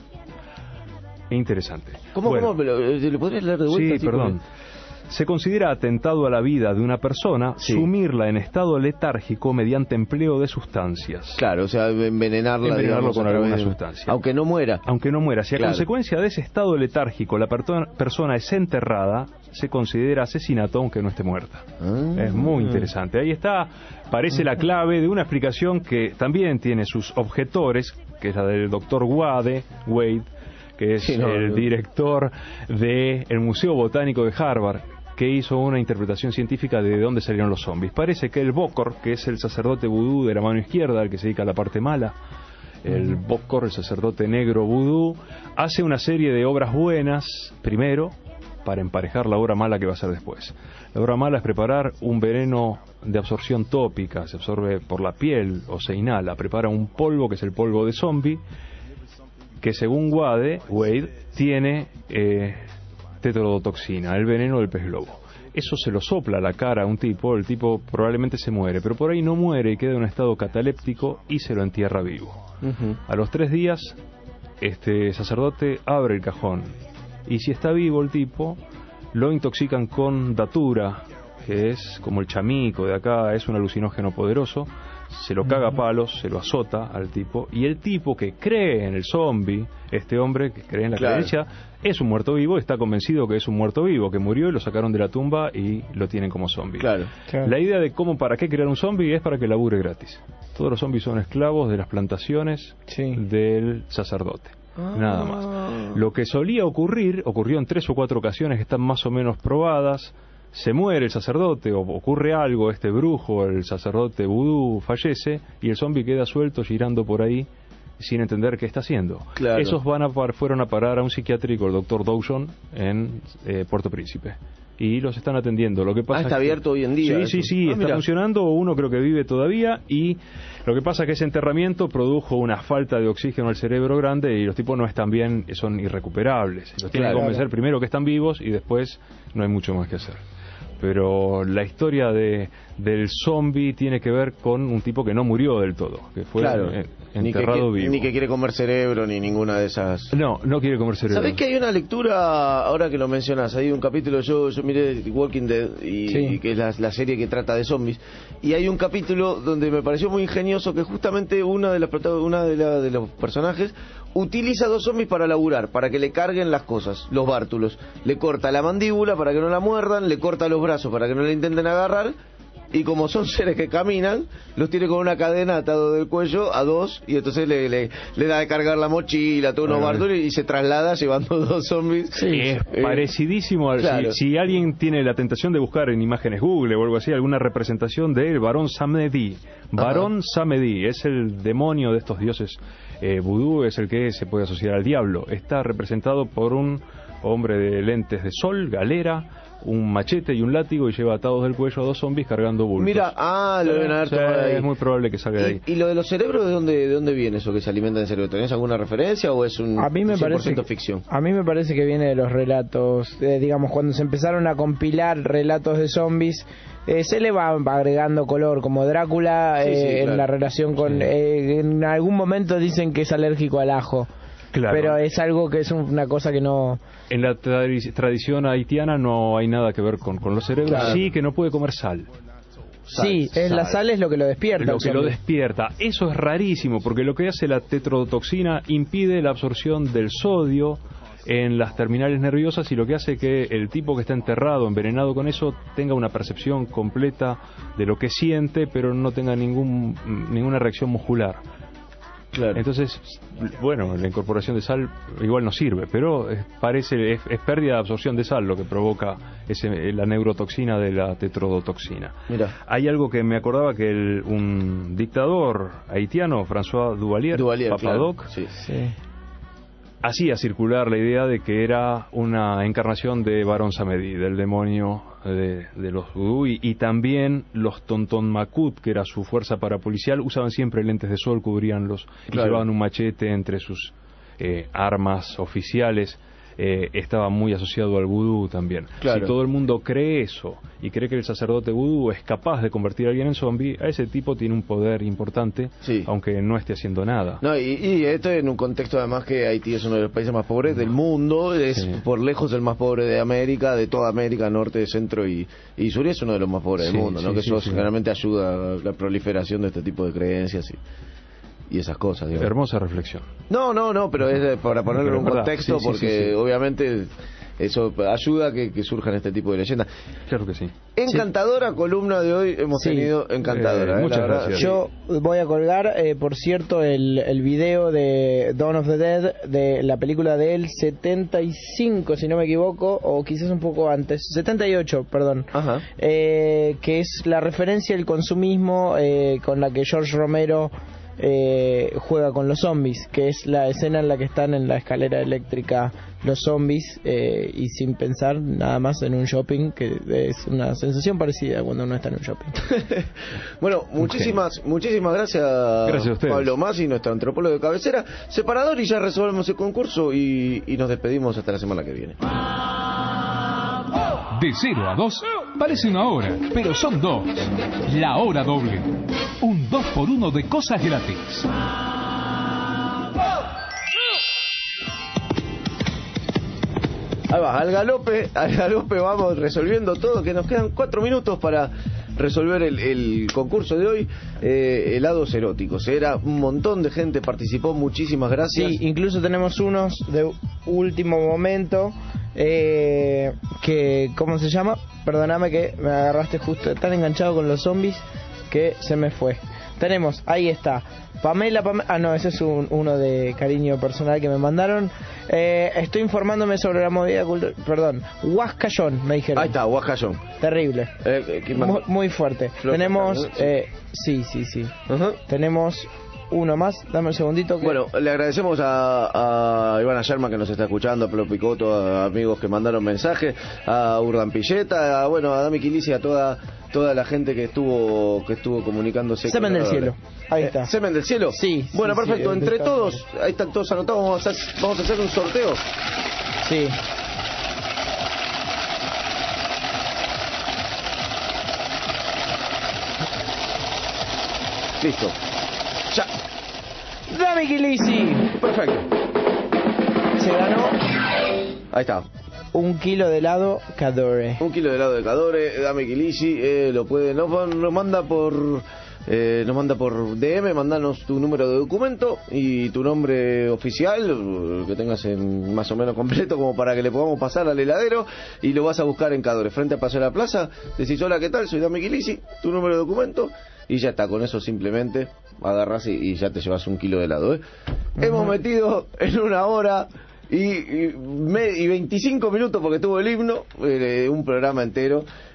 Speaker 3: Interesante.
Speaker 1: ¿Cómo,
Speaker 3: Bueno,
Speaker 1: cómo? ¿Lo, ¿lo podrías leer de vuelta?
Speaker 3: Sí,
Speaker 1: así
Speaker 3: perdón. Se considera atentado a la vida de una persona
Speaker 1: Sí.
Speaker 3: sumirla en estado letárgico mediante empleo de sustancias.
Speaker 1: Claro, o sea, envenenarla,
Speaker 3: Envenenarlo
Speaker 1: digamos,
Speaker 3: con
Speaker 1: a través
Speaker 3: alguna
Speaker 1: de-
Speaker 3: sustancia.
Speaker 1: Aunque no muera.
Speaker 3: Aunque no muera. Si a
Speaker 1: Claro.
Speaker 3: consecuencia de ese estado letárgico la perto- persona es enterrada, se considera asesinato aunque no esté muerta.
Speaker 1: Ah.
Speaker 3: Es muy interesante. Ahí está, parece la clave de una explicación que también tiene sus objetores, que es la del doctor Wade, Wade, que es
Speaker 1: Sí, no,
Speaker 3: el
Speaker 1: no.
Speaker 3: director del Museo Botánico de Harvard, que hizo una interpretación científica de dónde salieron los zombies. Parece que el Bokor, que es el sacerdote vudú de la mano izquierda, el que se dedica a la parte mala, el Bokor, el sacerdote negro vudú, hace una serie de obras buenas, primero, para emparejar la obra mala que va a hacer después. La obra mala es preparar un veneno de absorción tópica, se absorbe por la piel o se inhala, prepara un polvo que es el polvo de zombie, que según Wade, Wade tiene eh, tetrodotoxina, el veneno del pez globo. Eso se lo sopla a la cara a un tipo, el tipo probablemente se muere, pero por ahí no muere y queda en un estado cataléptico y se lo entierra vivo.
Speaker 1: Ujú.
Speaker 3: A los tres días, este sacerdote abre el cajón y si está vivo el tipo, lo intoxican con datura, que es como el chamico de acá, es un alucinógeno poderoso, se lo caga a palos, se lo azota al tipo, y el tipo que cree en el zombie, este hombre que cree en la
Speaker 1: Claro.
Speaker 3: creencia, es un muerto vivo, está convencido que es un muerto vivo, que murió y lo sacaron de la tumba y lo tienen como zombie.
Speaker 1: Claro.
Speaker 3: La idea de cómo, para qué crear un zombie es para que labure gratis. Todos los zombies son esclavos de las plantaciones del sacerdote. Nada más. Lo que solía ocurrir, ocurrió en tres o cuatro ocasiones que están más o menos probadas. Se muere el sacerdote o ocurre algo, este brujo, el sacerdote vudú fallece y el zombie queda suelto girando por ahí sin entender qué está haciendo.
Speaker 1: Claro.
Speaker 3: Esos van a par- fueron a parar a un psiquiátrico, el doctor Dawson, en eh, Puerto Príncipe. Y los están atendiendo. Lo que pasa
Speaker 1: Ah, está
Speaker 3: es que-
Speaker 1: abierto hoy en día
Speaker 3: Sí,
Speaker 1: eso.
Speaker 3: sí, sí,
Speaker 1: Ah,
Speaker 3: está
Speaker 1: mira.
Speaker 3: funcionando. Uno creo que vive todavía. Y lo que pasa es que ese enterramiento produjo una falta de oxígeno al cerebro grande y los tipos no están bien, son irrecuperables. Los tienen
Speaker 1: Claro.
Speaker 3: que convencer primero que están vivos y después no hay mucho más que hacer. Pero la historia de del zombie tiene que ver con un tipo que no murió del todo, que fue
Speaker 1: Claro.
Speaker 3: eh,
Speaker 1: Ni que,
Speaker 3: enterrado
Speaker 1: que-
Speaker 3: vivo.
Speaker 1: ni que quiere comer cerebro, ni ninguna de esas.
Speaker 3: No, no quiere comer cerebro.
Speaker 1: ¿Sabés que hay una lectura, ahora que lo mencionas, hay un capítulo, yo, yo miré Walking Dead, y,
Speaker 2: Sí.
Speaker 1: y que es la, la serie que trata de zombies, y hay un capítulo donde me pareció muy ingenioso que justamente una de las protagon- una de, la- de los personajes utiliza dos zombies para laburar, para que le carguen las cosas, los bártulos. Le corta la mandíbula para que no la muerdan, le corta los brazos para que no la intenten agarrar, y como son seres que caminan, los tiene con una cadena atado del cuello a dos, y entonces le, le, le da de cargar la mochila, todos unos
Speaker 3: Ah.
Speaker 1: bártulos, y se traslada llevando dos zombies.
Speaker 3: Es
Speaker 1: Eh,
Speaker 3: parecidísimo. al-
Speaker 1: claro.
Speaker 3: Si, si alguien tiene la tentación de buscar en imágenes Google o algo así, alguna representación del varón Samedi. Varón Samedi es el demonio de estos dioses eh, vudú, es el que se puede asociar al diablo. Está representado por un hombre de lentes de sol, galera, un machete y un látigo y lleva atados del cuello a dos zombies cargando bultos.
Speaker 1: Mira, ah, lo deben haber
Speaker 3: Sí,
Speaker 1: tomado de ahí.
Speaker 3: es muy probable que salga de ahí.
Speaker 1: ¿Y, y lo de los cerebros, de dónde, de dónde viene eso que se alimentan del cerebro? ¿Tenés alguna referencia o es un
Speaker 2: A mí me
Speaker 1: cien por ciento
Speaker 2: parece
Speaker 1: ficción?
Speaker 2: A mí me parece que viene de los relatos, eh, digamos, cuando se empezaron a compilar relatos de zombies, eh, se le va agregando color, como Drácula,
Speaker 1: Sí,
Speaker 2: eh,
Speaker 1: sí,
Speaker 2: en
Speaker 1: claro.
Speaker 2: la relación con... eh, en algún momento dicen que es alérgico al ajo,
Speaker 3: Claro.
Speaker 2: pero es algo que es una cosa que no...
Speaker 3: En la tradi- tradición haitiana no hay nada que ver con, con los cerebros.
Speaker 2: Claro.
Speaker 3: Sí, que no puede comer sal.
Speaker 2: Sí, es la sal es lo que lo despierta.
Speaker 3: Lo
Speaker 2: al
Speaker 3: que lo
Speaker 2: zombie.
Speaker 3: despierta. Eso es rarísimo, porque lo que hace la tetrodotoxina impide la absorción del sodio en las terminales nerviosas y lo que hace que el tipo que está enterrado, envenenado con eso, tenga una percepción completa de lo que siente, pero no tenga ningún ninguna reacción muscular.
Speaker 1: Claro.
Speaker 3: Entonces, bueno, la incorporación de sal igual no sirve, pero es, parece es, es pérdida de absorción de sal lo que provoca ese, la neurotoxina de la tetrodotoxina.
Speaker 1: Mira.
Speaker 3: Hay algo que me acordaba que el, un dictador haitiano, François Duvalier,
Speaker 1: Duvalier,
Speaker 3: Papadoc,
Speaker 1: claro. Sí.
Speaker 2: Sí.
Speaker 3: hacía circular la idea de que era una encarnación de Barón Samedi, del demonio de, de los vudú, y, y también los Tonton Makut, que era su fuerza parapolicial, usaban siempre lentes de sol, cubrían los y
Speaker 1: Claro.
Speaker 3: llevaban un machete entre sus eh, armas oficiales. Eh, estaba muy asociado al vudú también.
Speaker 1: Claro.
Speaker 3: Si todo el mundo cree eso y cree que el sacerdote vudú es capaz de convertir a alguien en zombie, a ese tipo tiene un poder importante,
Speaker 1: Sí.
Speaker 3: aunque no esté haciendo nada.
Speaker 1: No, y, y esto en un contexto además que Haití es uno de los países más pobres del mundo, es
Speaker 3: Sí.
Speaker 1: por lejos el más pobre de América, de toda América, norte, centro y, y sur, y es uno de los más pobres
Speaker 3: Sí,
Speaker 1: del mundo, ¿no?
Speaker 3: sí,
Speaker 1: que
Speaker 3: sí,
Speaker 1: eso
Speaker 3: sí.
Speaker 1: generalmente ayuda a la proliferación de este tipo de creencias y, y esas cosas. digamos.
Speaker 3: Hermosa reflexión.
Speaker 1: No, no, no, pero es de- para ponerlo
Speaker 3: Pero
Speaker 1: en un
Speaker 3: es verdad.
Speaker 1: contexto,
Speaker 3: Sí, sí,
Speaker 1: porque
Speaker 3: sí, sí.
Speaker 1: obviamente eso ayuda a que, que surjan este tipo de leyendas.
Speaker 3: Claro que sí.
Speaker 1: Encantadora columna de hoy hemos
Speaker 2: Sí.
Speaker 1: tenido, encantadora.
Speaker 3: Eh,
Speaker 1: ¿eh?
Speaker 3: muchas
Speaker 1: La verdad,
Speaker 3: gracias.
Speaker 1: sí.
Speaker 2: Yo voy a colgar, eh, por cierto, el, el video de Dawn of the Dead, de la película del setenta y cinco, si no me equivoco, o quizás un poco antes, setenta y ocho, perdón,
Speaker 1: Ajá.
Speaker 2: eh, que es la referencia al consumismo eh, con la que George Romero eh, juega con los zombies, que es la escena en la que están en la escalera eléctrica los zombies eh, y sin pensar nada más en un shopping, que es una sensación parecida cuando uno está en un shopping.
Speaker 1: Bueno, muchísimas muchísimas gracias,
Speaker 3: Gracias a ustedes.
Speaker 1: Pablo Masi, nuestro antropólogo de cabecera. Separador y ya resolvemos el concurso y, y nos despedimos hasta la semana que viene.
Speaker 4: De cero a dos parece una hora, pero son dos. La hora doble. Un dos por uno de cosas gratis.
Speaker 1: Ahí va, al galope, al galope vamos resolviendo todo, que nos quedan cuatro minutos para resolver el, el concurso de hoy, eh, helados eróticos. Era un montón de gente, participó, muchísimas gracias.
Speaker 2: Sí, incluso tenemos unos de último momento eh, que, ¿cómo se llama? Perdóname que me agarraste justo tan enganchado con los zombies que se me fue. Tenemos, ahí está, Pamela, Pamela ah no, ese es un, uno de cariño personal que me mandaron. Eh, estoy informándome sobre la movida cultural, perdón, Huascayón, me dijeron.
Speaker 1: Ahí está, Huascayón.
Speaker 2: Terrible.
Speaker 1: Eh, eh, ¿quién
Speaker 2: Muy,
Speaker 1: mandó?
Speaker 2: muy fuerte.
Speaker 1: Flor
Speaker 2: Tenemos,
Speaker 1: Castaño, sí.
Speaker 2: eh, sí, sí, sí.
Speaker 1: Ajá.
Speaker 2: Tenemos uno más, dame un segundito. Que...
Speaker 1: Bueno, le agradecemos a, a Ivana Sherman que nos está escuchando, a Pelo Picoto, a amigos que mandaron mensajes, a Urdan Pilleta, a, bueno, a Dami Quilisi, a toda toda la gente que estuvo que estuvo comunicándose.
Speaker 2: Semen
Speaker 1: con
Speaker 2: del
Speaker 1: la-
Speaker 2: cielo, ahí está.
Speaker 1: Eh, ¿Semen del cielo?
Speaker 2: Sí.
Speaker 1: Bueno,
Speaker 2: sí,
Speaker 1: perfecto,
Speaker 2: sí,
Speaker 1: entre
Speaker 2: está.
Speaker 1: todos, ahí están todos anotados, vamos a hacer, vamos a hacer un sorteo.
Speaker 2: Sí.
Speaker 1: Listo. Ya.
Speaker 2: Dami Quilisi
Speaker 1: Perfecto.
Speaker 2: se ganó
Speaker 1: Ahí está.
Speaker 2: un kilo de helado Cadore.
Speaker 1: Un kilo de helado de Cadore, Dami Quilisi, eh, lo puede, nos, nos manda por eh, nos manda por D M, mandanos tu número de documento y tu nombre oficial, eh, que tengas en más o menos completo como para que le podamos pasar al heladero y lo vas a buscar en Cadore, frente a Paseo de la Plaza, decís hola, ¿qué tal? Soy Dami Quilisi, tu número de documento y ya está, con eso simplemente agarras y, y ya te llevas un kilo de helado, ¿eh? Hemos metido en una hora y, y, me- y veinticinco minutos porque tuvo el himno, eh, un programa entero.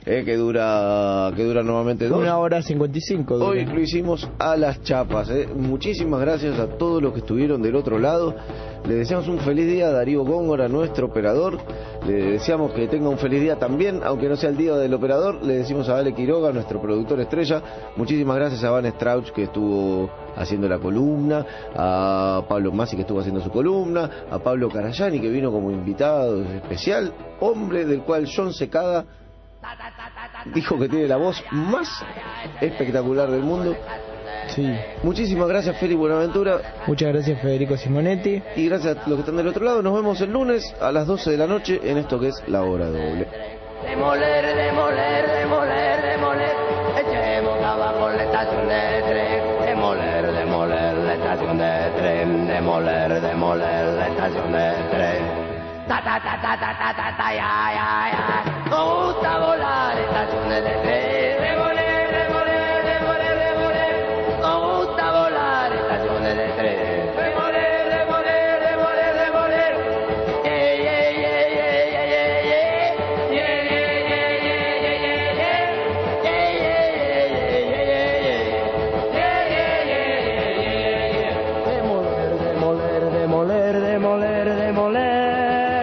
Speaker 1: eh, que dura que dura normalmente dos.
Speaker 2: Una hora cincuenta y cinco. Dura.
Speaker 1: Hoy lo hicimos a las chapas. Eh. Muchísimas gracias a todos los que estuvieron del otro lado. Le deseamos un feliz día a Darío Góngora, nuestro operador. Le deseamos que tenga un feliz día también, aunque no sea el día del operador. Le decimos a Ale Quiroga, nuestro productor estrella. Muchísimas gracias a Van Strauch, que estuvo haciendo la columna, a Pablo Masi, que estuvo haciendo su columna, a Pablo Carayani, que vino como invitado especial, hombre del cual John Secada dijo que tiene la voz más espectacular del mundo.
Speaker 2: Sí.
Speaker 1: Muchísimas gracias, Félix Buenaventura.
Speaker 2: Muchas gracias, Federico Simonetti.
Speaker 1: Y gracias a los que están del otro lado. Nos vemos el lunes a las doce de la noche en esto que es La Hora Doble.
Speaker 5: Demoler, demoler, demoler, demoler, echemos abajo la estación de tren. Demoler, demoler la estación de tren. Demoler, demoler la estación de tren. Ta ta ta ta ta ta ta ta ya ya ya. Nos gusta volar estaciones de tren. Demoler, demoler, demoler, demoler. Nos gusta volar estaciones de tren. Demoler, demoler, demoler, demoler. Yeah, yeah, yeah, yeah, yeah, yeah, yeah. Yeah, yeah, yeah, yeah, yeah, yeah, yeah. Yeah, yeah, yeah, yeah, yeah, yeah. Yeah, yeah, yeah, yeah, yeah, yeah. Demoler, demoler, demoler, demoler, demoler.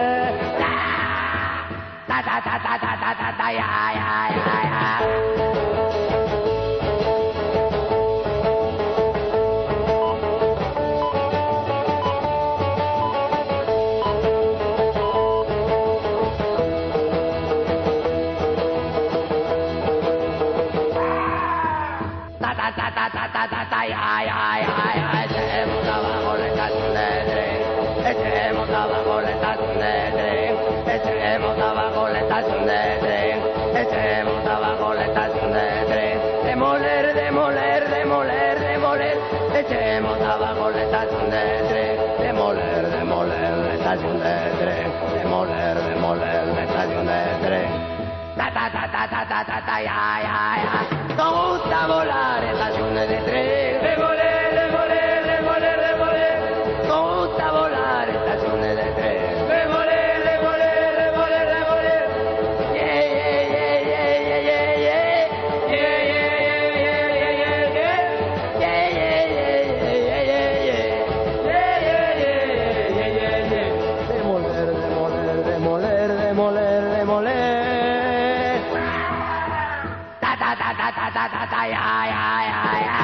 Speaker 5: Ta ta ta ta ta ta ta ta ya ya ya ya. Ta ta ta ta ta ta ta ta ya ya ya ya. Echemos abajo la estación de tren. Echemos abajo la estación de tren. Echemos abajo la estación de tren. Echemos abajo la estación de tren. Demoler, demoler, demoler, demoler. Echemos abajo la estación de tren. Demoler, demoler la estación de tren. Demoler, demoler la estación de tren. Ta ta ta ta ta ta ta ta ya ya ya. Nos gusta volar estaciones de tren. Demoler, demoler, demoler, demoler. Nos gusta volar estaciones de tren. Demoler, demoler, demoler, demoler. Yeah, yeah, yeah, yeah, yeah, yeah. Yeah, yeah, yeah, yeah, yeah, yeah, yeah. Yeah, yeah, yeah, yeah, yeah, yeah. Yeah, yeah, yeah, yeah, yeah, yeah. Demoler, demoler, demoler, demoler, demoler. Ta ta ta ta ta ta ta ta ya ya ya ya.